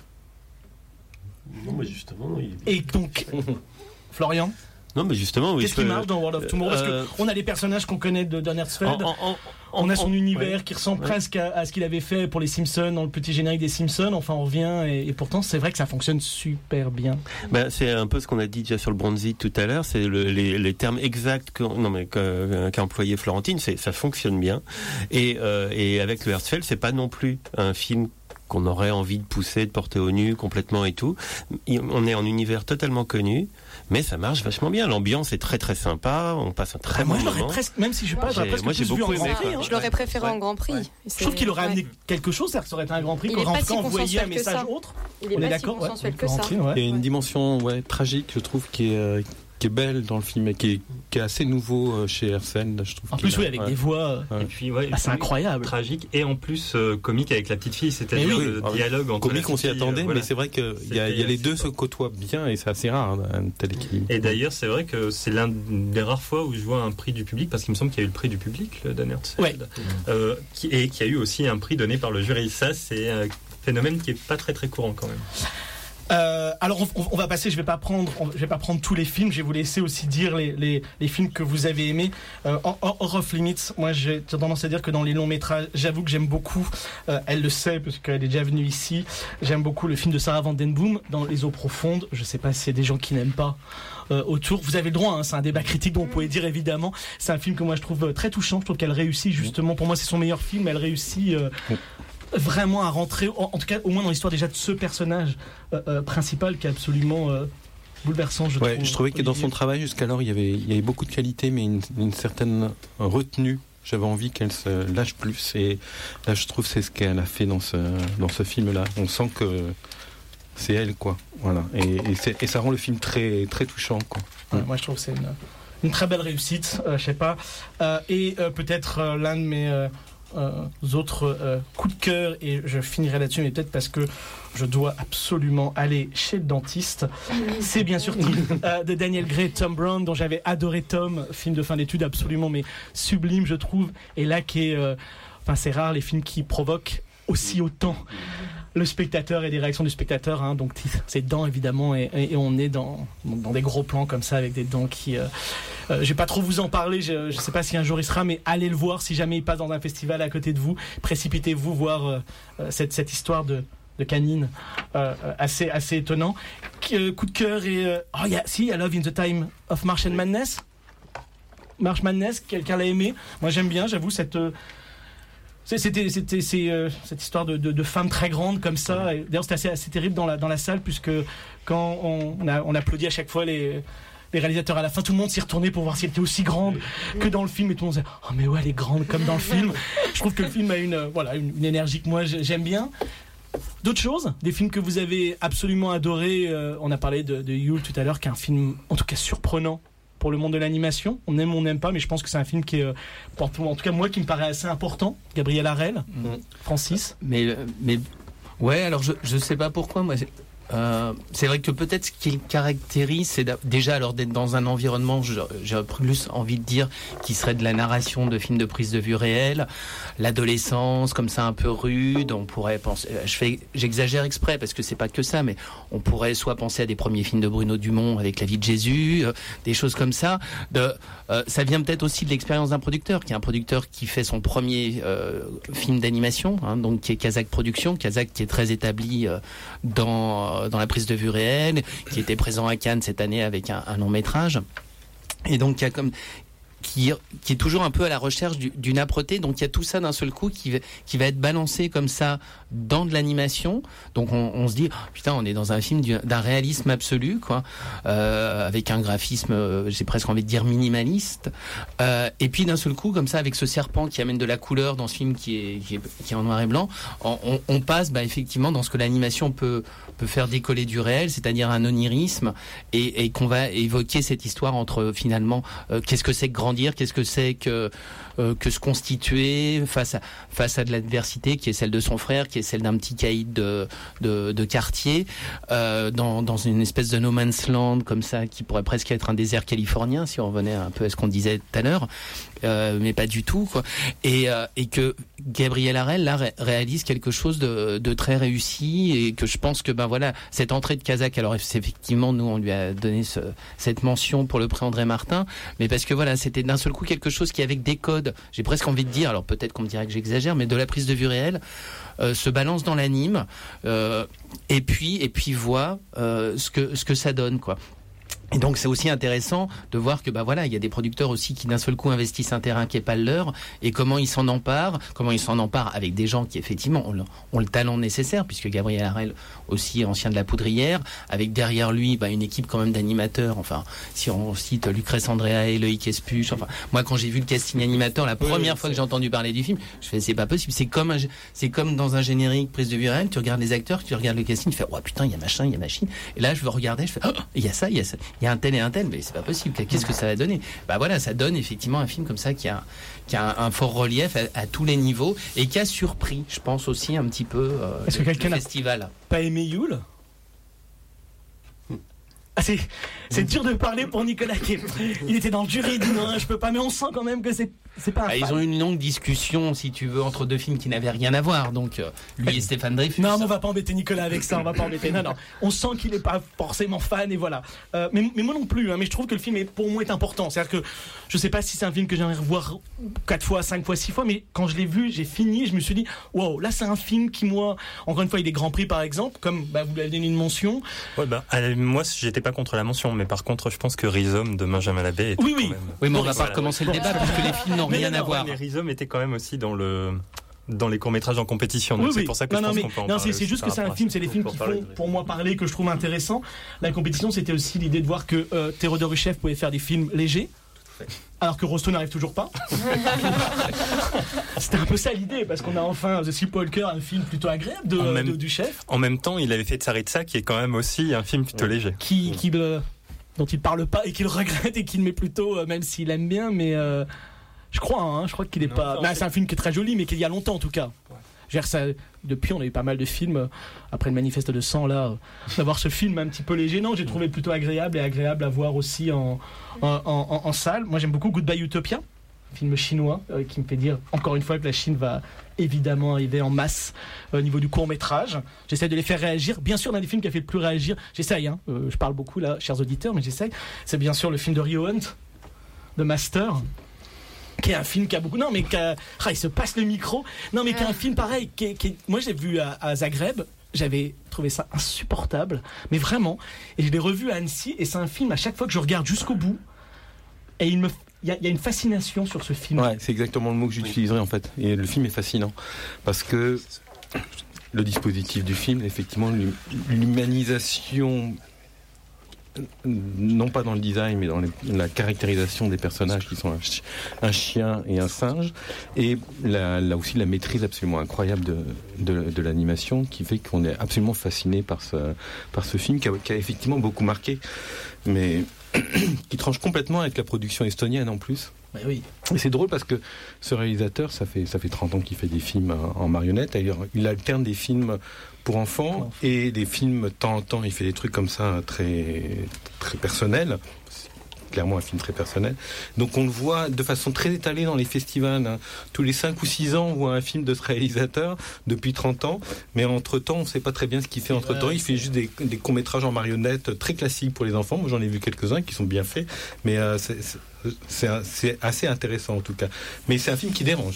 [SPEAKER 11] Non mais justement. Il...
[SPEAKER 1] Et donc, Florian?
[SPEAKER 10] Non, mais justement, oui.
[SPEAKER 1] Qu'est-ce qui marche dans World of Tomorrow? Parce
[SPEAKER 10] euh,
[SPEAKER 1] qu'on a les personnages qu'on connaît de Dan Hertzfeld.
[SPEAKER 10] En, en,
[SPEAKER 1] on a son
[SPEAKER 10] en,
[SPEAKER 1] univers
[SPEAKER 10] ouais,
[SPEAKER 1] qui ressemble
[SPEAKER 10] ouais.
[SPEAKER 1] presque à, à ce qu'il avait fait pour les Simpsons, dans le petit générique des Simpsons. Enfin, on revient et, et pourtant, c'est vrai que ça fonctionne super bien.
[SPEAKER 10] Ben, c'est un peu ce qu'on a dit déjà sur le Bronzy tout à l'heure. C'est le, les, les termes exacts que, non, mais, que, qu'a employé Florentine. C'est, ça fonctionne bien. Et, euh, et avec le Hertzfeld, c'est pas non plus un film qu'on aurait envie de pousser, de porter au nu complètement et tout. On est en univers totalement connu, mais ça marche vachement bien. L'ambiance est très très sympa, on passe un très
[SPEAKER 1] ah,
[SPEAKER 10] bon
[SPEAKER 1] moi,
[SPEAKER 10] moment.
[SPEAKER 1] Presque, même si je sais pas, j'aurais presque
[SPEAKER 10] moi, j'ai
[SPEAKER 1] plus vu en
[SPEAKER 10] beaucoup
[SPEAKER 1] Grand
[SPEAKER 10] aimé,
[SPEAKER 1] Prix. Hein.
[SPEAKER 4] Je l'aurais préféré
[SPEAKER 10] ouais.
[SPEAKER 4] en Grand Prix.
[SPEAKER 10] Ouais.
[SPEAKER 1] Je trouve qu'il aurait
[SPEAKER 4] ouais.
[SPEAKER 1] amené quelque chose, c'est-à-dire que ça aurait été un Grand Prix,
[SPEAKER 4] il
[SPEAKER 1] qui aurait en tout cas
[SPEAKER 4] si
[SPEAKER 1] envoyé un message
[SPEAKER 4] ça.
[SPEAKER 1] autre.
[SPEAKER 4] Il est
[SPEAKER 1] on
[SPEAKER 4] pas
[SPEAKER 1] est
[SPEAKER 4] si
[SPEAKER 1] d'accord,
[SPEAKER 4] consensuel
[SPEAKER 1] ouais,
[SPEAKER 4] que ça.
[SPEAKER 1] Prix, ouais.
[SPEAKER 7] Il y a une
[SPEAKER 4] ouais.
[SPEAKER 7] dimension ouais, tragique, je trouve, qui est, euh, qui est belle dans le film et qui est, qui est assez nouveau euh, chez Hertzfeld, je trouve.
[SPEAKER 1] En plus, oui, avec
[SPEAKER 7] ouais.
[SPEAKER 1] des voix.
[SPEAKER 7] Ouais.
[SPEAKER 3] Et puis, ouais,
[SPEAKER 1] Ah, c'est incroyable.
[SPEAKER 3] Tragique et en plus euh, comique avec la petite fille, c'est-à-dire
[SPEAKER 1] oui,
[SPEAKER 3] le
[SPEAKER 7] oui.
[SPEAKER 3] dialogue entre
[SPEAKER 7] Comique,
[SPEAKER 3] la
[SPEAKER 7] on s'y
[SPEAKER 3] petite
[SPEAKER 7] attendait,
[SPEAKER 3] fille, euh, voilà.
[SPEAKER 7] mais c'est vrai que il y a, il y a les deux se côtoient bien et c'est assez rare un tel équilibre.
[SPEAKER 3] Et d'ailleurs, c'est vrai que c'est l'un des rares fois où je vois un prix du public, parce qu'il me semble qu'il y a eu le prix du public, le Dan Hertzfeld,
[SPEAKER 1] Ouais.
[SPEAKER 3] euh, qui, et qu'il y a eu aussi un prix donné par le jury. Ça, c'est un phénomène qui est pas très très courant quand même.
[SPEAKER 1] Euh, alors on, on va passer, je vais pas prendre, on, je vais pas prendre tous les films, je vais vous laisser aussi dire les, les, les films que vous avez aimés. Euh, Hors of Limits, moi j'ai tendance à dire que dans les longs métrages, j'avoue que j'aime beaucoup, euh, elle le sait parce qu'elle est déjà venue ici, j'aime beaucoup le film de Sarah Van Den Boom, Dans les eaux profondes. Je sais pas s'il y a des gens qui n'aiment pas euh, autour, vous avez le droit, hein, c'est un débat critique dont vous pouvez dire évidemment. C'est un film que moi je trouve très touchant, je trouve qu'elle réussit justement, pour moi c'est son meilleur film, elle réussit... Euh, vraiment à rentrer, en, en tout cas au moins dans l'histoire déjà de ce personnage euh, euh, principal qui est absolument euh, bouleversant, je
[SPEAKER 7] ouais,
[SPEAKER 1] trouve.
[SPEAKER 7] Je trouvais que dans son travail jusqu'alors il y avait, il y avait beaucoup de qualité mais une, une certaine retenue. J'avais envie qu'elle se lâche plus et là je trouve que c'est ce qu'elle a fait dans ce, dans ce film-là. On sent que c'est elle, quoi. Voilà. Et, et, c'est, et ça rend le film très, très touchant, quoi.
[SPEAKER 1] Ouais, moi je trouve que c'est une, une très belle réussite, euh, je sais pas. Euh, et euh, peut-être euh, l'un de mes... Euh, Euh, autres euh, coups de cœur, et je finirai là-dessus, mais peut-être parce que je dois absolument aller chez le dentiste. C'est bien sûr euh, de Daniel Gray, Tom Brown, dont j'avais adoré Tom, film de fin d'études absolument mais sublime, je trouve, et là qui est, euh, enfin c'est rare les films qui provoquent aussi autant le spectateur et des réactions du spectateur, hein, donc c'est dents évidemment, et, et, et on est dans, dans des gros plans comme ça avec des dents qui euh, euh, je vais pas trop vous en parler, je, je sais pas si un jour il sera, mais allez le voir si jamais il passe dans un festival à côté de vous, précipitez-vous voir euh, cette, cette histoire de, de canine euh, assez, assez étonnant. Euh, coup de cœur et euh, oh yeah, si, I Love in the Time of March and Madness, March Madness, quelqu'un l'a aimé, moi j'aime bien, j'avoue cette euh, C'était, c'était c'est, euh, cette histoire de, de, de femme très grande comme ça. Et d'ailleurs, c'était assez, assez terrible dans la, dans la salle, puisque quand on, on, a, on applaudit à chaque fois les, les réalisateurs à la fin, tout le monde s'y retournait pour voir si elle était aussi grande que dans le film. Et tout le monde disait « Oh, mais ouais, elle est grande comme dans le film. » Je trouve que le film a une, euh, voilà, une, une énergie que moi j'aime bien. D'autres choses, des films que vous avez absolument adorés. Euh, on a parlé de, de Yule tout à l'heure, qui est un film en tout cas surprenant pour le monde de l'animation. On aime ou on n'aime pas, mais je pense que c'est un film qui est, en tout cas moi, qui me paraît assez important. Gabriel Harel, mmh. Francis.
[SPEAKER 6] Mais, mais ouais, alors je je sais pas pourquoi moi. Euh, c'est vrai que peut-être ce qui le caractérise, c'est déjà alors d'être dans un environnement, j'ai plus envie de dire, qui serait de la narration de films de prise de vue réelle, l'adolescence comme ça un peu rude. On pourrait penser, je fais, j'exagère exprès parce que c'est pas que ça, mais on pourrait soit penser à des premiers films de Bruno Dumont avec La vie de Jésus, euh, des choses comme ça. De, euh, ça vient peut-être aussi de l'expérience d'un producteur, qui est un producteur qui fait son premier euh, film d'animation, hein, donc qui est Kazakh Productions, Kazakh qui est très établi euh, dans dans la prise de vue réelle, qui était présent à Cannes cette année avec un, un long métrage, et donc il y a comme Qui, qui est toujours un peu à la recherche du, d'une âpreté. Donc il y a tout ça d'un seul coup qui, qui va être balancé comme ça dans de l'animation. Donc on, on se dit, oh, putain, on est dans un film du, d'un réalisme absolu, quoi, euh, avec un graphisme, euh, j'ai presque envie de dire minimaliste. Euh, et puis d'un seul coup, comme ça, avec ce serpent qui amène de la couleur dans ce film qui est, qui est, qui est en noir et blanc, on, on, on passe bah, effectivement dans ce que l'animation peut, peut faire décoller du réel, c'est-à-dire un onirisme, et, et qu'on va évoquer cette histoire entre finalement, euh, qu'est-ce que c'est que grand dire, qu'est-ce que c'est que euh, que se constituer face à face à de l'adversité qui est celle de son frère, qui est celle d'un petit caïd de de, de quartier, euh, dans dans une espèce de no man's land comme ça, qui pourrait presque être un désert californien si on revenait un peu à ce qu'on disait tout à l'heure, euh, mais pas du tout, quoi. Et euh, et que Gabriel Harel là ré- réalise quelque chose de de très réussi, et que je pense que ben voilà, cette entrée de Kazakh, alors effectivement nous on lui a donné ce, cette mention pour le prix André Martin, mais parce que voilà, c'était d'un seul coup quelque chose qui, avec des codes, j'ai presque envie de dire, alors peut-être qu'on me dirait que j'exagère, mais de la prise de vue réelle, euh, se balance dans l'anime, euh, et puis et puis voit euh, ce que ce que ça donne, quoi. Et donc c'est aussi intéressant de voir que bah voilà, il y a des producteurs aussi qui d'un seul coup investissent un terrain qui est pas le leur, et comment ils s'en emparent, comment ils s'en emparent avec des gens qui effectivement ont le, ont le talent nécessaire, puisque Gabriel Harel aussi ancien de la Poudrière, avec derrière lui bah, une équipe quand même d'animateurs, enfin si on cite Lucrèce Andrea et Loïc Espuche, enfin moi quand j'ai vu le casting animateur la première oui, fois que j'ai entendu parler du film, je fais c'est pas possible, c'est comme un, c'est comme dans un générique prise de vue réelle, tu regardes les acteurs, tu regardes le casting, tu fais oh putain, il y a machin, il y a machine, et là je veux regarder, je fais oh, il y a ça, il y a ça. Il y a un tel et un tel, mais c'est pas possible. Qu'est-ce que ça va donner? Bah voilà, ça donne effectivement un film comme ça qui a, qui a un, un fort relief à, à tous les niveaux, et qui a surpris, je pense aussi un petit peu euh,
[SPEAKER 1] Est-ce
[SPEAKER 6] le,
[SPEAKER 1] que quelqu'un
[SPEAKER 6] le
[SPEAKER 1] n'a
[SPEAKER 6] festival.
[SPEAKER 1] Pas aimé Yule? Ah, c'est, c'est dur de parler pour Nicolas qui il était dans le jury, il dit non, je peux pas, mais on sent quand même que c'est, c'est pas un
[SPEAKER 6] ah, ils ont eu une longue discussion, si tu veux, entre deux films qui n'avaient rien à voir, donc euh, lui et Stéphane Dreyfus.
[SPEAKER 1] Non, mais on va pas embêter Nicolas avec ça, on va pas embêter. Non, non, on sent qu'il est pas forcément fan, et voilà. Euh, mais, mais moi non plus, hein, mais je trouve que le film est, pour moi, est important. C'est-à-dire que je sais pas si c'est un film que j'aimerais revoir quatre fois, cinq fois, six fois, mais quand je l'ai vu, j'ai fini, je me suis dit, waouh, là c'est un film qui, moi, encore une fois, il y a des grands prix par exemple, comme bah, vous l'avez donné une mention.
[SPEAKER 3] Ouais, bah, euh, moi j'étais pas contre la mention, mais par contre je pense que Rhizome de Benjamin Labbé était
[SPEAKER 1] oui, oui.
[SPEAKER 3] quand même...
[SPEAKER 6] Oui, mais on va
[SPEAKER 3] voilà.
[SPEAKER 6] pas recommencer le débat, parce que les films n'ont
[SPEAKER 3] mais
[SPEAKER 6] rien
[SPEAKER 3] non,
[SPEAKER 6] à
[SPEAKER 3] non,
[SPEAKER 6] voir.
[SPEAKER 3] Mais Rhizome était quand même aussi dans le... dans les courts-métrages en compétition, donc
[SPEAKER 1] oui,
[SPEAKER 3] c'est
[SPEAKER 1] oui.
[SPEAKER 3] pour ça que
[SPEAKER 1] non,
[SPEAKER 3] je
[SPEAKER 1] non,
[SPEAKER 3] pense
[SPEAKER 1] mais,
[SPEAKER 3] qu'on peut en
[SPEAKER 1] non,
[SPEAKER 3] parler.
[SPEAKER 1] c'est, c'est juste que c'est un film, c'est les films qui font
[SPEAKER 3] de...
[SPEAKER 1] pour moi parler, que je trouve intéressant. La compétition, c'était aussi l'idée de voir que euh, Théodore Huchev pouvait faire des films légers, alors que Rosto n'arrive toujours pas. C'était un peu ça l'idée, parce qu'on a enfin The Sleepwalker, un film plutôt agréable de,
[SPEAKER 3] même,
[SPEAKER 1] de, du chef.
[SPEAKER 3] En même temps, il avait fait Tsaritsa, qui est quand même aussi un film plutôt léger.
[SPEAKER 1] Qui, qui le, dont il parle pas et qu'il regrette et qu'il met plutôt, euh, même s'il aime bien, mais euh, je crois, hein, je crois qu'il est non, pas. Non, bah, c'est un film qui est très joli, mais qu'il y a longtemps en tout cas. Ouais. Ça, depuis, on a eu pas mal de films après le Manifeste de sang là, d'avoir ce film un petit peu léger. Non, j'ai trouvé plutôt agréable et agréable à voir aussi en, en, en, en salle. Moi, j'aime beaucoup Goodbye Utopia, film chinois euh, qui me fait dire encore une fois que la Chine va évidemment arriver en masse euh, au niveau du court métrage. J'essaie de les faire réagir. Bien sûr, l'un des films qui a fait le plus réagir, j'essaye. Hein, euh, je parle beaucoup là, chers auditeurs, mais j'essaye. C'est bien sûr le film de Rio Hunt, de Master. Qui est un film qui a beaucoup. Non, mais qui a... ah, il se passe le micro. Non, mais qui est un film pareil. Qui est, qui est... Moi, j'ai vu à, à Zagreb. J'avais trouvé ça insupportable. Mais vraiment. Et je l'ai revu à Annecy. Et c'est un film, à chaque fois que je regarde jusqu'au bout. Et il me. Il y, a, il y a une fascination sur ce film.
[SPEAKER 7] Ouais, c'est exactement le mot que j'utiliserais en fait. Et le film est fascinant. Parce que le dispositif du film, effectivement, l'humanisation. Non pas dans le design, mais dans les, la caractérisation des personnages qui sont un, ch- un chien et un singe, et là, là aussi la maîtrise absolument incroyable de, de, de l'animation, qui fait qu'on est absolument fasciné par ce, par ce film qui a, qui a effectivement beaucoup marqué, mais qui tranche complètement avec la production estonienne en plus.
[SPEAKER 1] Bah oui.
[SPEAKER 7] Et c'est drôle parce que ce réalisateur, ça fait, ça fait trente ans qu'il fait des films en marionnette. D'ailleurs, il alterne des films pour enfants et des films de temps en temps. Il fait des trucs comme ça très, très personnels. Clairement un film très personnel. Donc on le voit de façon très étalée dans les festivals. Hein. Tous les cinq ou six ans, on voit un film de ce réalisateur depuis trente ans. Mais entre-temps, on ne sait pas très bien ce qu'il fait entre-temps. Il fait juste des, des courts-métrages en marionnette très classiques pour les enfants. Moi, j'en ai vu quelques-uns qui sont bien faits. Mais euh, c'est, c'est, c'est assez intéressant en tout cas. Mais c'est un film qui dérange.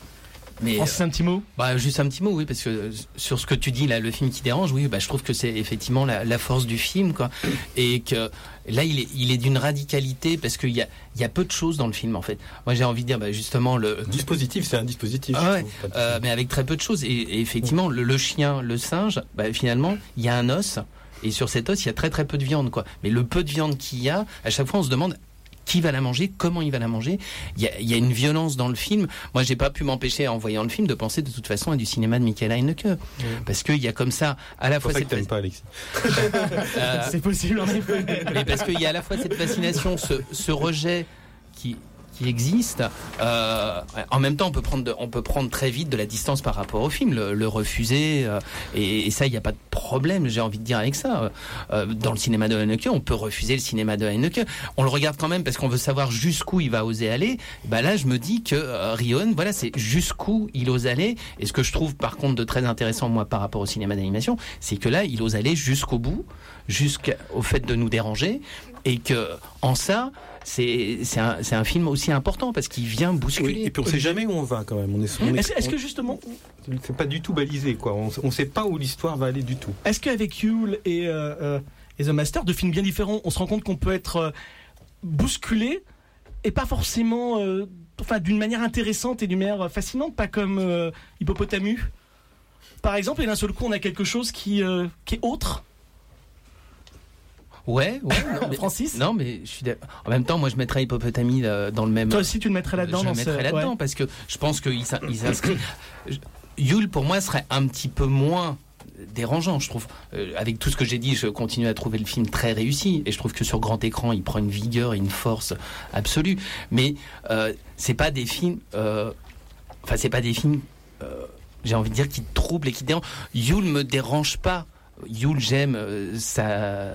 [SPEAKER 1] Mais Francis, un petit mot
[SPEAKER 6] bah, juste un petit mot, oui, parce que sur ce que tu dis, là, le film qui dérange, oui, bah, je trouve que c'est effectivement la, la force du film, quoi. Et que là, il est, il est d'une radicalité, parce qu'il y a, il y a peu de choses dans le film, en fait. Moi, j'ai envie de dire, bah, justement, le.
[SPEAKER 7] Dispositif, c'est un dispositif.
[SPEAKER 6] Ah ouais, euh, mais avec très peu de choses. Et, et effectivement, le, le chien, le singe, bah, finalement, il y a un os, et sur cet os, il y a très très peu de viande, quoi. Mais le peu de viande qu'il y a, à chaque fois, on se demande. Qui va la manger, comment il va la manger. Il y a, il y a une violence dans le film. Moi, j'ai pas pu m'empêcher, en voyant le film, de penser de toute façon à du cinéma de Michael Haneke. Mmh. Parce qu'il y a comme ça, à la fois
[SPEAKER 7] cette... C'est pour ça que t'aimes
[SPEAKER 6] pas,
[SPEAKER 7] Alexis.
[SPEAKER 1] euh... C'est possible, en effet.
[SPEAKER 6] Mais parce qu'il y a à la fois cette fascination, ce, ce rejet qui... qui existe. Euh, en même temps, on peut prendre, de, on peut prendre très vite de la distance par rapport au film, le, le refuser, euh, et, et ça, il n'y a pas de problème, j'ai envie de dire avec ça. Euh, dans le cinéma de Haneke, on peut refuser le cinéma de Haneke. On le regarde quand même parce qu'on veut savoir jusqu'où il va oser aller. Bah là, je me dis que euh, Rion, voilà, c'est jusqu'où il ose aller. Et ce que je trouve, par contre, de très intéressant, moi, par rapport au cinéma d'animation, c'est que là, il ose aller jusqu'au bout, jusqu'au fait de nous déranger, et que, en ça, C'est, c'est, un, c'est un film aussi important parce qu'il vient bousculer.
[SPEAKER 7] Oui, et puis on ne sait jamais où on va quand même. On est, on est,
[SPEAKER 1] est-ce, est-ce que justement,
[SPEAKER 7] c'est pas du tout balisé, quoi. On ne sait pas où l'histoire va aller du tout.
[SPEAKER 1] Est-ce qu'avec Yule et, euh, et The Master, deux films bien différents, on se rend compte qu'on peut être euh, bousculé et pas forcément, euh, enfin, d'une manière intéressante et d'une manière fascinante, pas comme euh, Hippopotamus, par exemple, et d'un seul coup, on a quelque chose qui, euh, qui est autre.
[SPEAKER 6] Ouais, ouais, non, mais,
[SPEAKER 1] Francis.
[SPEAKER 6] Non, mais je suis en même temps, moi, je mettrais Hippopotamus dans le même.
[SPEAKER 1] Toi aussi, tu le mettrais là-dedans.
[SPEAKER 6] Je le
[SPEAKER 1] dans
[SPEAKER 6] mettrais
[SPEAKER 1] ce...
[SPEAKER 6] là-dedans
[SPEAKER 1] ouais.
[SPEAKER 6] parce que je pense qu'il s'inscrit. Yule, pour moi, serait un petit peu moins dérangeant, je trouve. Euh, avec tout ce que j'ai dit, je continue à trouver le film très réussi et je trouve que sur grand écran, il prend une vigueur et une force absolue. Mais euh, c'est pas des films. Euh... Enfin, c'est pas des films. Euh... J'ai envie de dire qui troublent et qui dérangent. Yule me dérange pas. Yule, j'aime euh, sa.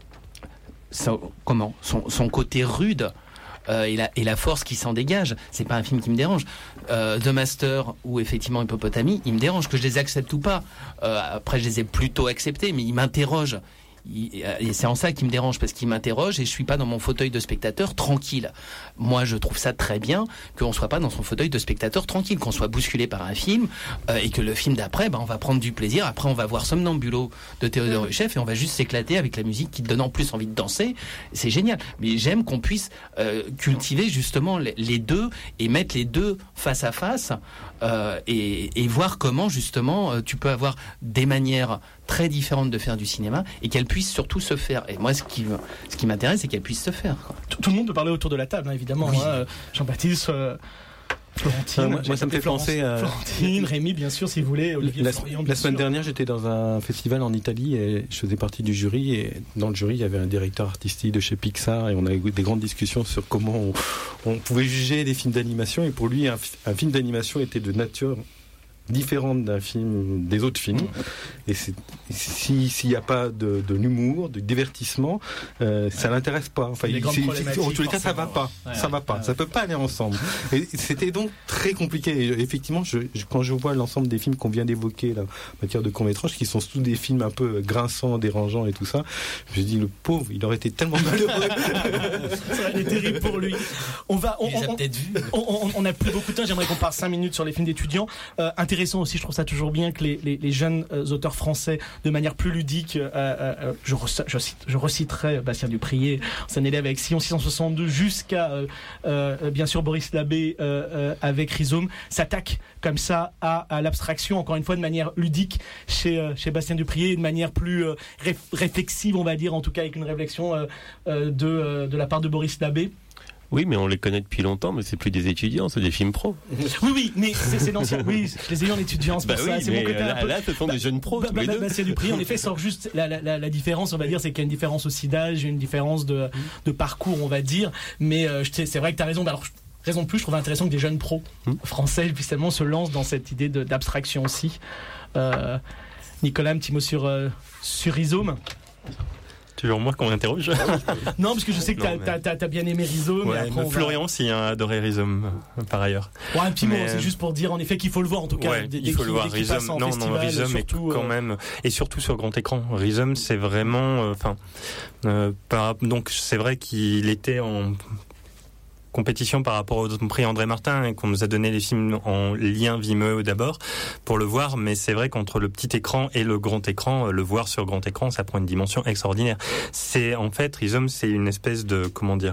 [SPEAKER 6] Son, comment son, son côté rude euh, et, la, et la force qui s'en dégage. C'est pas un film qui me dérange. euh, The Master ou effectivement Hippopotamus, il me dérange. Que je les accepte ou pas, euh, après je les ai plutôt acceptés, mais ils m'interrogent. Et c'est en ça qui me dérange, parce qu'il m'interroge et je suis pas dans mon fauteuil de spectateur tranquille. Moi, je trouve ça très bien qu'on soit pas dans son fauteuil de spectateur tranquille, qu'on soit bousculé par un film euh, et que le film d'après, ben, on va prendre du plaisir. Après, on va voir Somnambulo de Théodore Huchef et on va juste s'éclater avec la musique qui te donne en plus envie de danser. C'est génial. Mais j'aime qu'on puisse euh, cultiver justement les deux et mettre les deux face à face euh, et, et voir comment justement euh, tu peux avoir des manières très différentes de faire du cinéma et qu'elle puisse surtout se faire. Et moi, ce qui, ce qui m'intéresse, c'est qu'elle puisse se faire.
[SPEAKER 1] Tout, tout le monde peut parler autour de la table, hein, évidemment. Oui. Hein, Jean-Baptiste, euh, Florentine.
[SPEAKER 7] Euh, moi, moi, ça me fait Florence, penser à
[SPEAKER 1] Florentine, Rémi, bien sûr, si vous voulez. Olivier
[SPEAKER 7] la,
[SPEAKER 1] Florian,
[SPEAKER 7] la semaine
[SPEAKER 1] sûr.
[SPEAKER 7] dernière, j'étais dans un festival en Italie et je faisais partie du jury. Et dans le jury, il y avait un directeur artistique de chez Pixar et on avait eu des grandes discussions sur comment on, on pouvait juger des films d'animation. Et pour lui, un, un film d'animation était de nature différente d'un film, des autres films. Et c'est, si s'il n'y a pas de, de l'humour, de divertissement, euh, ça l'intéresse pas. Enfin, il, c'est, c'est, en tous les cas, ça va pas. Ouais, ça va pas. Ouais. Ça peut pas aller ensemble. Et c'était donc très compliqué. Et effectivement, je, je, quand je vois l'ensemble des films qu'on vient d'évoquer là, en matière de court-métrage, qui sont tous des films un peu grinçants, dérangeants et tout ça, je me dis, le pauvre, il aurait été tellement malheureux.
[SPEAKER 1] Ça aurait été terrible pour lui. On va, on, on, on, on, on a plus beaucoup de temps. J'aimerais qu'on parle cinq minutes sur les films d'étudiants. Euh, intéressant aussi, je trouve ça toujours bien que les, les, les jeunes euh, auteurs français, de manière plus ludique, euh, euh, je, re- je, cite, je reciterai Bastien Duprier, c'est un élève avec Sillon six cent soixante-deux, jusqu'à euh, euh, bien sûr Boris Labbé euh, euh, avec Rhizome, s'attaque comme ça à, à l'abstraction, encore une fois de manière ludique chez, euh, chez Bastien Duprier, de manière plus euh, réf- réflexive, on va dire, en tout cas avec une réflexion euh, euh, de, euh, de la part de Boris Labbé.
[SPEAKER 10] Oui, mais on les connaît depuis longtemps, mais c'est plus des étudiants, c'est des films pros.
[SPEAKER 1] Oui, oui, mais c'est, c'est l'ancien. Oui, je les ai eu en étudiant, c'est
[SPEAKER 10] bah
[SPEAKER 1] pour
[SPEAKER 10] oui,
[SPEAKER 1] ça. C'est mon côté
[SPEAKER 10] là,
[SPEAKER 1] un peu.
[SPEAKER 10] Là, ce sont
[SPEAKER 1] bah,
[SPEAKER 10] des jeunes pros.
[SPEAKER 1] Bah,
[SPEAKER 10] tous
[SPEAKER 1] bah,
[SPEAKER 10] les
[SPEAKER 1] bah,
[SPEAKER 10] deux.
[SPEAKER 1] Bastien Duprier, en effet, sort juste la, la, la, la différence, on va dire, c'est qu'il y a une différence aussi d'âge, une différence de, de parcours, on va dire. Mais euh, c'est vrai que tu as raison. Alors, raison de plus, je trouve intéressant que des jeunes pros mmh. français justement se lancent dans cette idée de, d'abstraction aussi. Euh, Nicolas, un petit mot sur, euh, sur Rhizome.
[SPEAKER 3] Toujours moi qu'on m'interroge.
[SPEAKER 1] Non, parce que je sais que tu as mais... bien aimé Rhizome.
[SPEAKER 3] Ouais, mais Florian va... aussi a adoré Rhizome, par ailleurs.
[SPEAKER 1] Ouais, un petit
[SPEAKER 3] mais...
[SPEAKER 1] mot, c'est juste pour dire en effet qu'il faut le voir en tout cas.
[SPEAKER 3] Ouais, dès, il faut le voir. Rhizome, non, non, Rhizome est quand euh... même, et surtout sur grand écran. Rhizome, c'est vraiment, enfin, euh, euh, par... donc c'est vrai qu'il était en compétition par rapport au prix André Martin et qu'on nous a donné les films en lien Vimeo d'abord pour le voir, mais c'est vrai qu'entre le petit écran et le grand écran, le voir sur grand écran, ça prend une dimension extraordinaire. C'est en fait, Rhizome, c'est une espèce de, comment dire,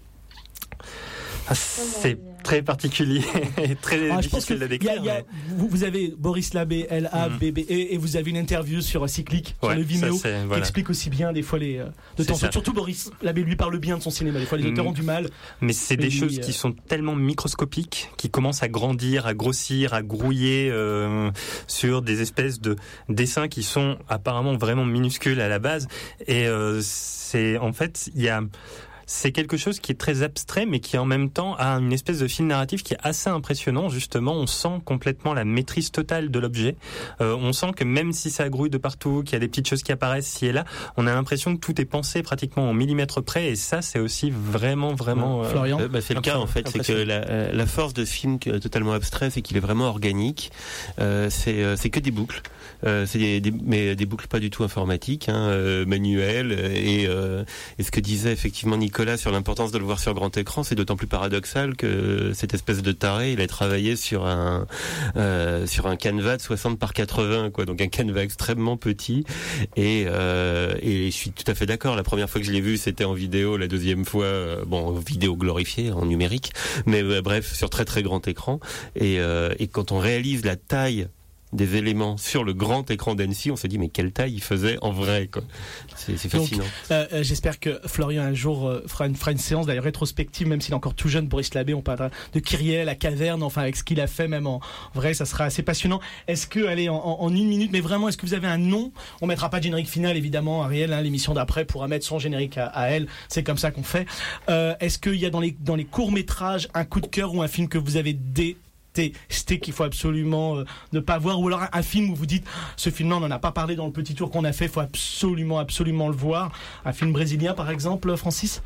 [SPEAKER 3] ah, c'est très particulier et très ah, difficile à décrire.
[SPEAKER 1] Y a, y a, mais... vous, vous avez Boris Labbé, L A B B, mm. et, et vous avez une interview sur Cyclique, ouais, sur le Vimeo, ça, qui voilà. explique aussi bien des fois les. De temps, surtout Boris Labbé lui parle bien de son cinéma. Des fois les auteurs mm. ont du mal.
[SPEAKER 3] Mais c'est mais des lui, choses euh... qui sont tellement microscopiques, qui commencent à grandir, à grossir, à grouiller euh, sur des espèces de dessins qui sont apparemment vraiment minuscules à la base. Et euh, c'est en fait il y a. C'est quelque chose qui est très abstrait, mais qui en même temps a une espèce de fil narratif qui est assez impressionnant. Justement, on sent complètement la maîtrise totale de l'objet. Euh, on sent que même si ça grouille de partout, qu'il y a des petites choses qui apparaissent ci et là, on a l'impression que tout est pensé pratiquement au millimètre près. Et ça, c'est aussi vraiment, vraiment.
[SPEAKER 1] Euh, Florian,
[SPEAKER 10] euh, bah, c'est le cas en fait. C'est que la, la force de ce film totalement abstrait, c'est qu'il est vraiment organique. Euh, c'est, c'est que des boucles. Euh, c'est des, des, mais des boucles pas du tout informatiques, hein, euh, manuelles. Et, euh, et ce que disait effectivement Nicolas Nicolas sur l'importance de le voir sur grand écran, c'est d'autant plus paradoxal que cette espèce de taré, il a travaillé sur un euh, sur un canevas de soixante par quatre-vingts, quoi, donc un canevas extrêmement petit. Et euh, et je suis tout à fait d'accord. La première fois que je l'ai vu, c'était en vidéo. La deuxième fois, euh, bon, vidéo glorifiée en numérique, mais euh, bref, sur très très grand écran. Et euh, et quand on réalise la taille des éléments sur le grand écran d'Annecy, on se dit mais quelle taille il faisait en vrai, quoi. C'est, c'est fascinant. Donc,
[SPEAKER 1] euh, euh, j'espère que Florian un jour euh, fera, une, fera une séance d'ailleurs rétrospective, même s'il est encore tout jeune. Boris Labbé, on parlera de Kyriel, la caverne, enfin avec ce qu'il a fait même en, en vrai, ça sera assez passionnant. Est-ce que, allez, en, en, en une minute, mais vraiment, est-ce que vous avez un nom? On mettra pas de générique final évidemment, Ariel, hein, l'émission d'après pourra mettre son générique à, à elle. C'est comme ça qu'on fait. Euh, est-ce qu'il y a dans les dans les courts métrages un coup de cœur ou un film que vous avez dé c'était qu'il faut absolument euh, ne pas voir, ou alors un, un film où vous dites ce film-là on n'en a pas parlé dans le petit tour qu'on a fait, il faut absolument absolument le voir, un film brésilien par exemple, Francis?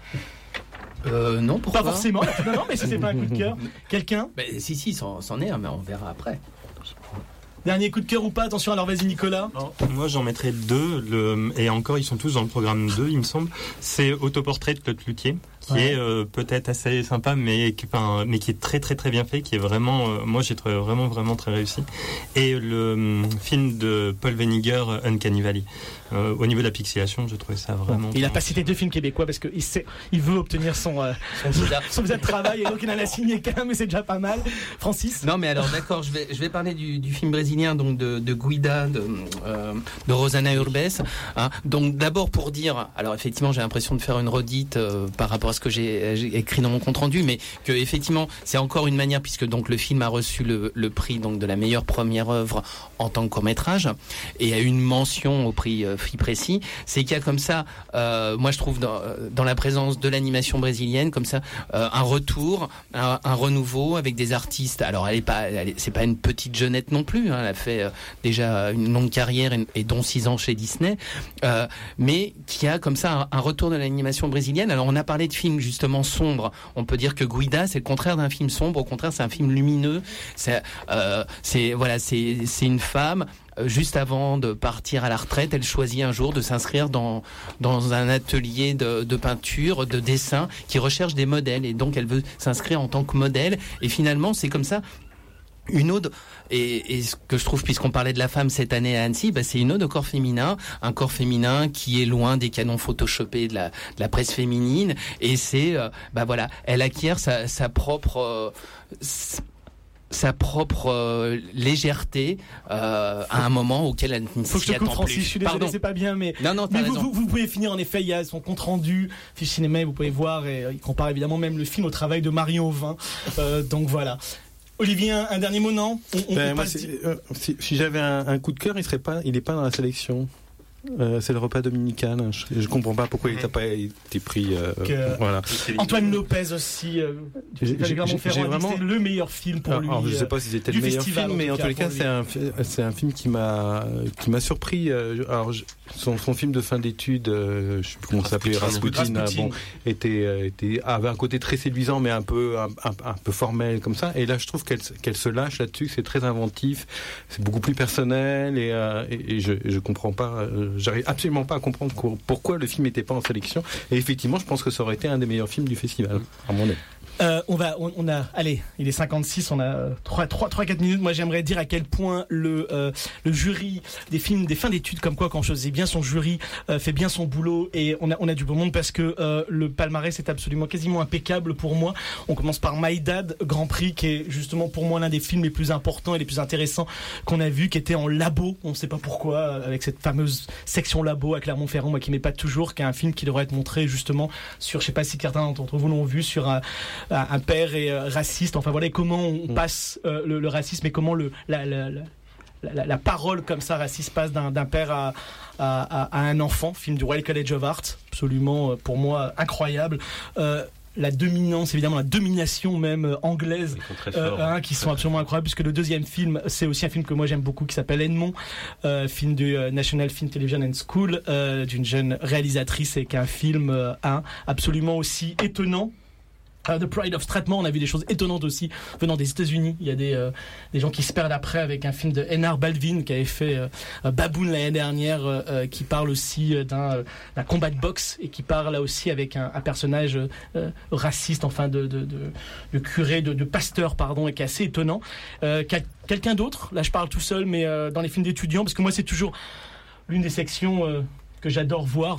[SPEAKER 6] Euh, non, pourquoi
[SPEAKER 1] pas forcément, non, non, mais ça c'est pas un coup de cœur. Quelqu'un?
[SPEAKER 6] Bah, si si, c'en, c'en est un, mais on verra après.
[SPEAKER 1] Dernier coup de cœur ou pas? Attention, alors vas-y Nicolas.
[SPEAKER 3] Alors, moi j'en mettrais deux, le, et encore ils sont tous dans le programme deux il me semble. C'est Autoportrait de Claude Luthier, qui ouais. est euh, peut-être assez sympa, mais qui, enfin, mais qui est très très très bien fait, qui est vraiment, euh, moi j'ai trouvé vraiment vraiment très réussi. Et le euh, film de Paul Weniger, Uncanny Valley. Euh, au niveau de la pixelation, je trouvais ça vraiment.
[SPEAKER 1] Il a pas cité deux films québécois parce qu'il sait, il veut obtenir son euh, son, visa. son visa de travail, et donc il en a signé qu'un, mais c'est déjà pas mal. Francis?
[SPEAKER 6] Non, mais alors d'accord, je vais je vais parler du, du film brésilien, donc de, de Guida, de, euh, de Rosana Urbes. Hein. Donc d'abord pour dire, alors effectivement j'ai l'impression de faire une redite euh, par rapport à ce que j'ai, j'ai écrit dans mon compte rendu, mais que effectivement c'est encore une manière, puisque donc le film a reçu le, le prix donc de la meilleure première œuvre en tant que court métrage et a eu une mention au prix euh, Prix précis, c'est qu'il y a comme ça, euh, moi je trouve dans, dans la présence de l'animation brésilienne comme ça euh, un retour, un, un renouveau avec des artistes. Alors elle est pas, elle est, c'est pas une petite jeunette non plus. Hein, elle a fait euh, déjà une longue carrière et, et dont six ans chez Disney, euh, mais qui a comme ça un, un retour de l'animation brésilienne. Alors on a parlé de films justement sombres. On peut dire que Guida c'est le contraire d'un film sombre. Au contraire c'est un film lumineux. C'est, euh, c'est voilà, c'est c'est une femme. Juste avant de partir à la retraite, elle choisit un jour de s'inscrire dans dans un atelier de, de peinture, de dessin, qui recherche des modèles, et donc elle veut s'inscrire en tant que modèle. Et finalement, c'est comme ça une ode, et, et ce que je trouve, puisqu'on parlait de la femme cette année à Annecy, bah c'est une ode au corps féminin, un corps féminin qui est loin des canons photoshopés de la, de la presse féminine, et c'est, euh, bah voilà, elle acquiert sa, sa propre euh, sa propre euh, légèreté euh, à un moment auquel elle ne
[SPEAKER 1] Faut que je te coupe, Francis, je suis désolé,
[SPEAKER 6] Pardon.
[SPEAKER 1] c'est pas bien, mais,
[SPEAKER 6] non, non,
[SPEAKER 1] mais vous, vous, vous pouvez finir, en effet, il y a son compte rendu, fiche cinéma, vous pouvez voir, et il compare évidemment même le film au travail de Marion Auvin, euh, donc voilà. Olivier, un, un dernier mot, non? on, on
[SPEAKER 7] ben, moi, euh, si, si j'avais un, un coup de cœur, il serait pas, il est pas dans la sélection. Euh, c'est le repas dominical. Je, je comprends pas pourquoi il n'a pas été pris. Euh,
[SPEAKER 1] que,
[SPEAKER 7] voilà.
[SPEAKER 1] Antoine Lopez aussi. Euh,
[SPEAKER 7] j'ai, j'ai, j'ai vraiment
[SPEAKER 1] c'est le meilleur film pour
[SPEAKER 7] alors,
[SPEAKER 1] lui.
[SPEAKER 7] Alors, je sais pas si c'était le meilleur
[SPEAKER 1] festival,
[SPEAKER 7] film, mais en tous les cas, c'est un, c'est un film qui m'a, qui m'a surpris. Alors, je, son, son film de fin d'études, euh, je sais plus comment ça s'appelait, Rasputin, Rasputin. Bon, était, était, avait un côté très séduisant, mais un peu, un, un, un peu formel comme ça. Et là, je trouve qu'elle, qu'elle se lâche là-dessus. C'est très inventif, c'est beaucoup plus personnel, et, euh, et, et je, je comprends pas. Euh, J'arrive absolument pas à comprendre pourquoi le film n'était pas en sélection. Et effectivement, je pense que ça aurait été un des meilleurs films du festival, à mon avis.
[SPEAKER 1] Euh, on va, on, on a, allez, il est cinquante-six, on a trois, trois, trois, quatre minutes. Moi, j'aimerais dire à quel point le, euh, le jury des films, des fins d'études, comme quoi, quand on choisit bien son jury, euh, fait bien son boulot, et on a, on a du beau monde parce que euh, le palmarès est absolument quasiment impeccable pour moi. On commence par My Dad, Grand Prix, qui est justement pour moi l'un des films les plus importants et les plus intéressants qu'on a vu, qui était en labo. On ne sait pas pourquoi, avec cette fameuse section labo à Clermont-Ferrand, moi qui m'épate toujours, qui est un film qui devrait être montré justement sur, je sais pas si certains d'entre vous l'ont vu, sur un un père et euh, raciste, enfin voilà, comment on passe euh, le, le racisme et comment le, la, la, la, la, la parole comme ça raciste passe d'un, d'un père à, à, à un enfant. Film du Royal College of Art, absolument pour moi incroyable. Euh, la dominance, évidemment la domination même euh, anglaise, euh, hein, qui sont absolument incroyables, puisque le deuxième film, c'est aussi un film que moi j'aime beaucoup, qui s'appelle Edmond, euh, film du euh, National Film Television and School, euh, d'une jeune réalisatrice, et qui est un film euh, hein, absolument aussi étonnant. Uh, The Pride of Strathmore, on a vu des choses étonnantes aussi venant des États-Unis. Il y a des euh, des gens qui se perdent après avec un film de Einar Baldwin qui avait fait euh, Baboon l'année dernière, euh, qui parle aussi euh, d'un, euh, d'un combat de boxe, et qui parle là aussi avec un, un personnage euh, raciste, enfin de de de, de curé, de, de pasteur pardon, et qui est assez étonnant. Euh, quel, quelqu'un d'autre, là je parle tout seul, mais euh, dans les films d'étudiants, parce que moi c'est toujours l'une des sections euh, que j'adore voir.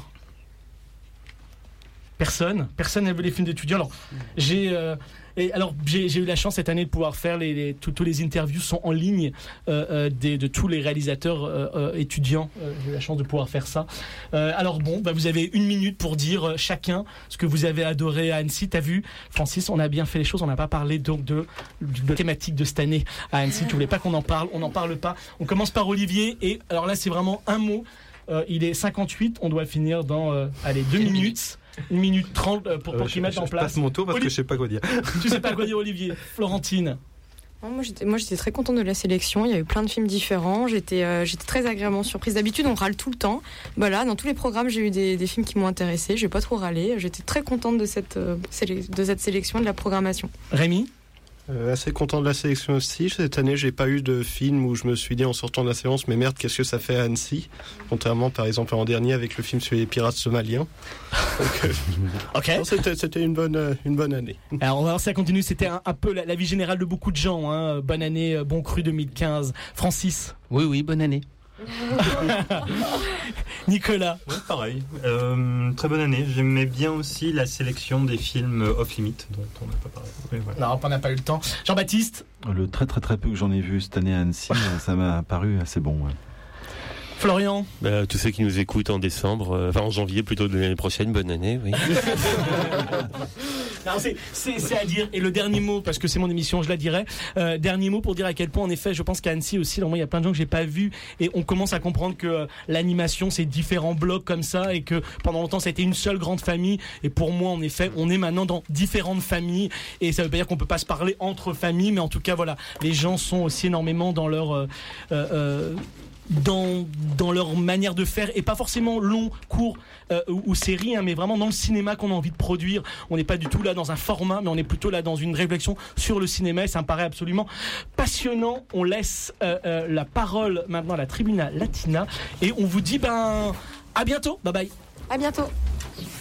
[SPEAKER 1] Personne, personne n'a vu les films d'étudiants. Alors, j'ai, euh, et alors j'ai, j'ai eu la chance cette année de pouvoir faire les, les tous les interviews sont en ligne euh, euh, des, de tous les réalisateurs euh, euh, étudiants. Euh, j'ai eu la chance de pouvoir faire ça. Euh, alors bon, bah, vous avez une minute pour dire euh, chacun ce que vous avez adoré à Annecy. T'as vu, Francis, on a bien fait les choses. On n'a pas parlé donc de, de la thématique de cette année à Annecy. Tu voulais pas qu'on en parle, on n'en parle pas. On commence par Olivier, et alors là c'est vraiment un mot. Euh, il est cinquante-huit, on doit finir dans euh, allez deux minutes. Une minute trente pour, pour euh, qu'il mette en place.
[SPEAKER 7] Je passe mon tour parce Oli- que je sais pas quoi dire.
[SPEAKER 1] Tu sais pas quoi dire, Olivier. Florentine.
[SPEAKER 4] Moi j'étais, moi j'étais très contente de la sélection. Il y a eu plein de films différents. J'étais, euh, j'étais très agréablement surprise. D'habitude on râle tout le temps. Bah là, dans tous les programmes j'ai eu des, des films qui m'ont intéressée. J'ai pas trop râlé. J'étais très contente de cette, euh, de cette sélection, de la programmation.
[SPEAKER 1] Rémi?
[SPEAKER 2] Euh, assez content de la sélection aussi. Cette année, j'ai pas eu de film où je me suis dit en sortant de la séance, mais merde, qu'est-ce que ça fait à Annecy, contrairement par exemple l'an dernier avec le film sur les pirates somaliens. Donc, euh,
[SPEAKER 1] ok.
[SPEAKER 2] Non, c'était, c'était une bonne, euh, une bonne année.
[SPEAKER 1] Alors on va voir si ça continue. C'était un, un peu la, la vie générale de beaucoup de gens. Hein. Bonne année, bon cru deux mille quinze. Francis.
[SPEAKER 6] Oui, oui, bonne année.
[SPEAKER 1] Nicolas.
[SPEAKER 3] Ouais, pareil. Euh, très bonne année. J'aimais bien aussi la sélection des films off limit dont on n'a pas parlé.
[SPEAKER 1] Oui, voilà. Non, on n'a pas eu le temps. Jean-Baptiste.
[SPEAKER 9] Le très très très peu que j'en ai vu cette année à Annecy, ça m'a paru assez bon. Ouais.
[SPEAKER 1] Florian.
[SPEAKER 10] Bah, tous ceux qui nous écoutent en décembre, euh, enfin en janvier plutôt de l'année prochaine, bonne année, oui.
[SPEAKER 1] Non, c'est, c'est, c'est à dire. Et le dernier mot, parce que c'est mon émission, je la dirai. Euh, dernier mot pour dire à quel point, en effet, je pense qu'à Annecy aussi, moi, il y a plein de gens que j'ai pas vus, et on commence à comprendre que euh, l'animation, c'est différents blocs comme ça, et que pendant longtemps, ça a été une seule grande famille. Et pour moi, en effet, on est maintenant dans différentes familles, et ça veut pas dire qu'on peut pas se parler entre familles, mais en tout cas, voilà, les gens sont aussi énormément dans leur euh, euh, dans dans leur manière de faire, et pas forcément long, court euh, ou, ou série, hein, mais vraiment dans le cinéma qu'on a envie de produire. On n'est pas du tout là dans un format, mais on est plutôt là dans une réflexion sur le cinéma, et ça me paraît absolument passionnant. On laisse euh, euh, la parole maintenant à la Tribuna Latina, et on vous dit ben à bientôt, bye bye.
[SPEAKER 4] À bientôt.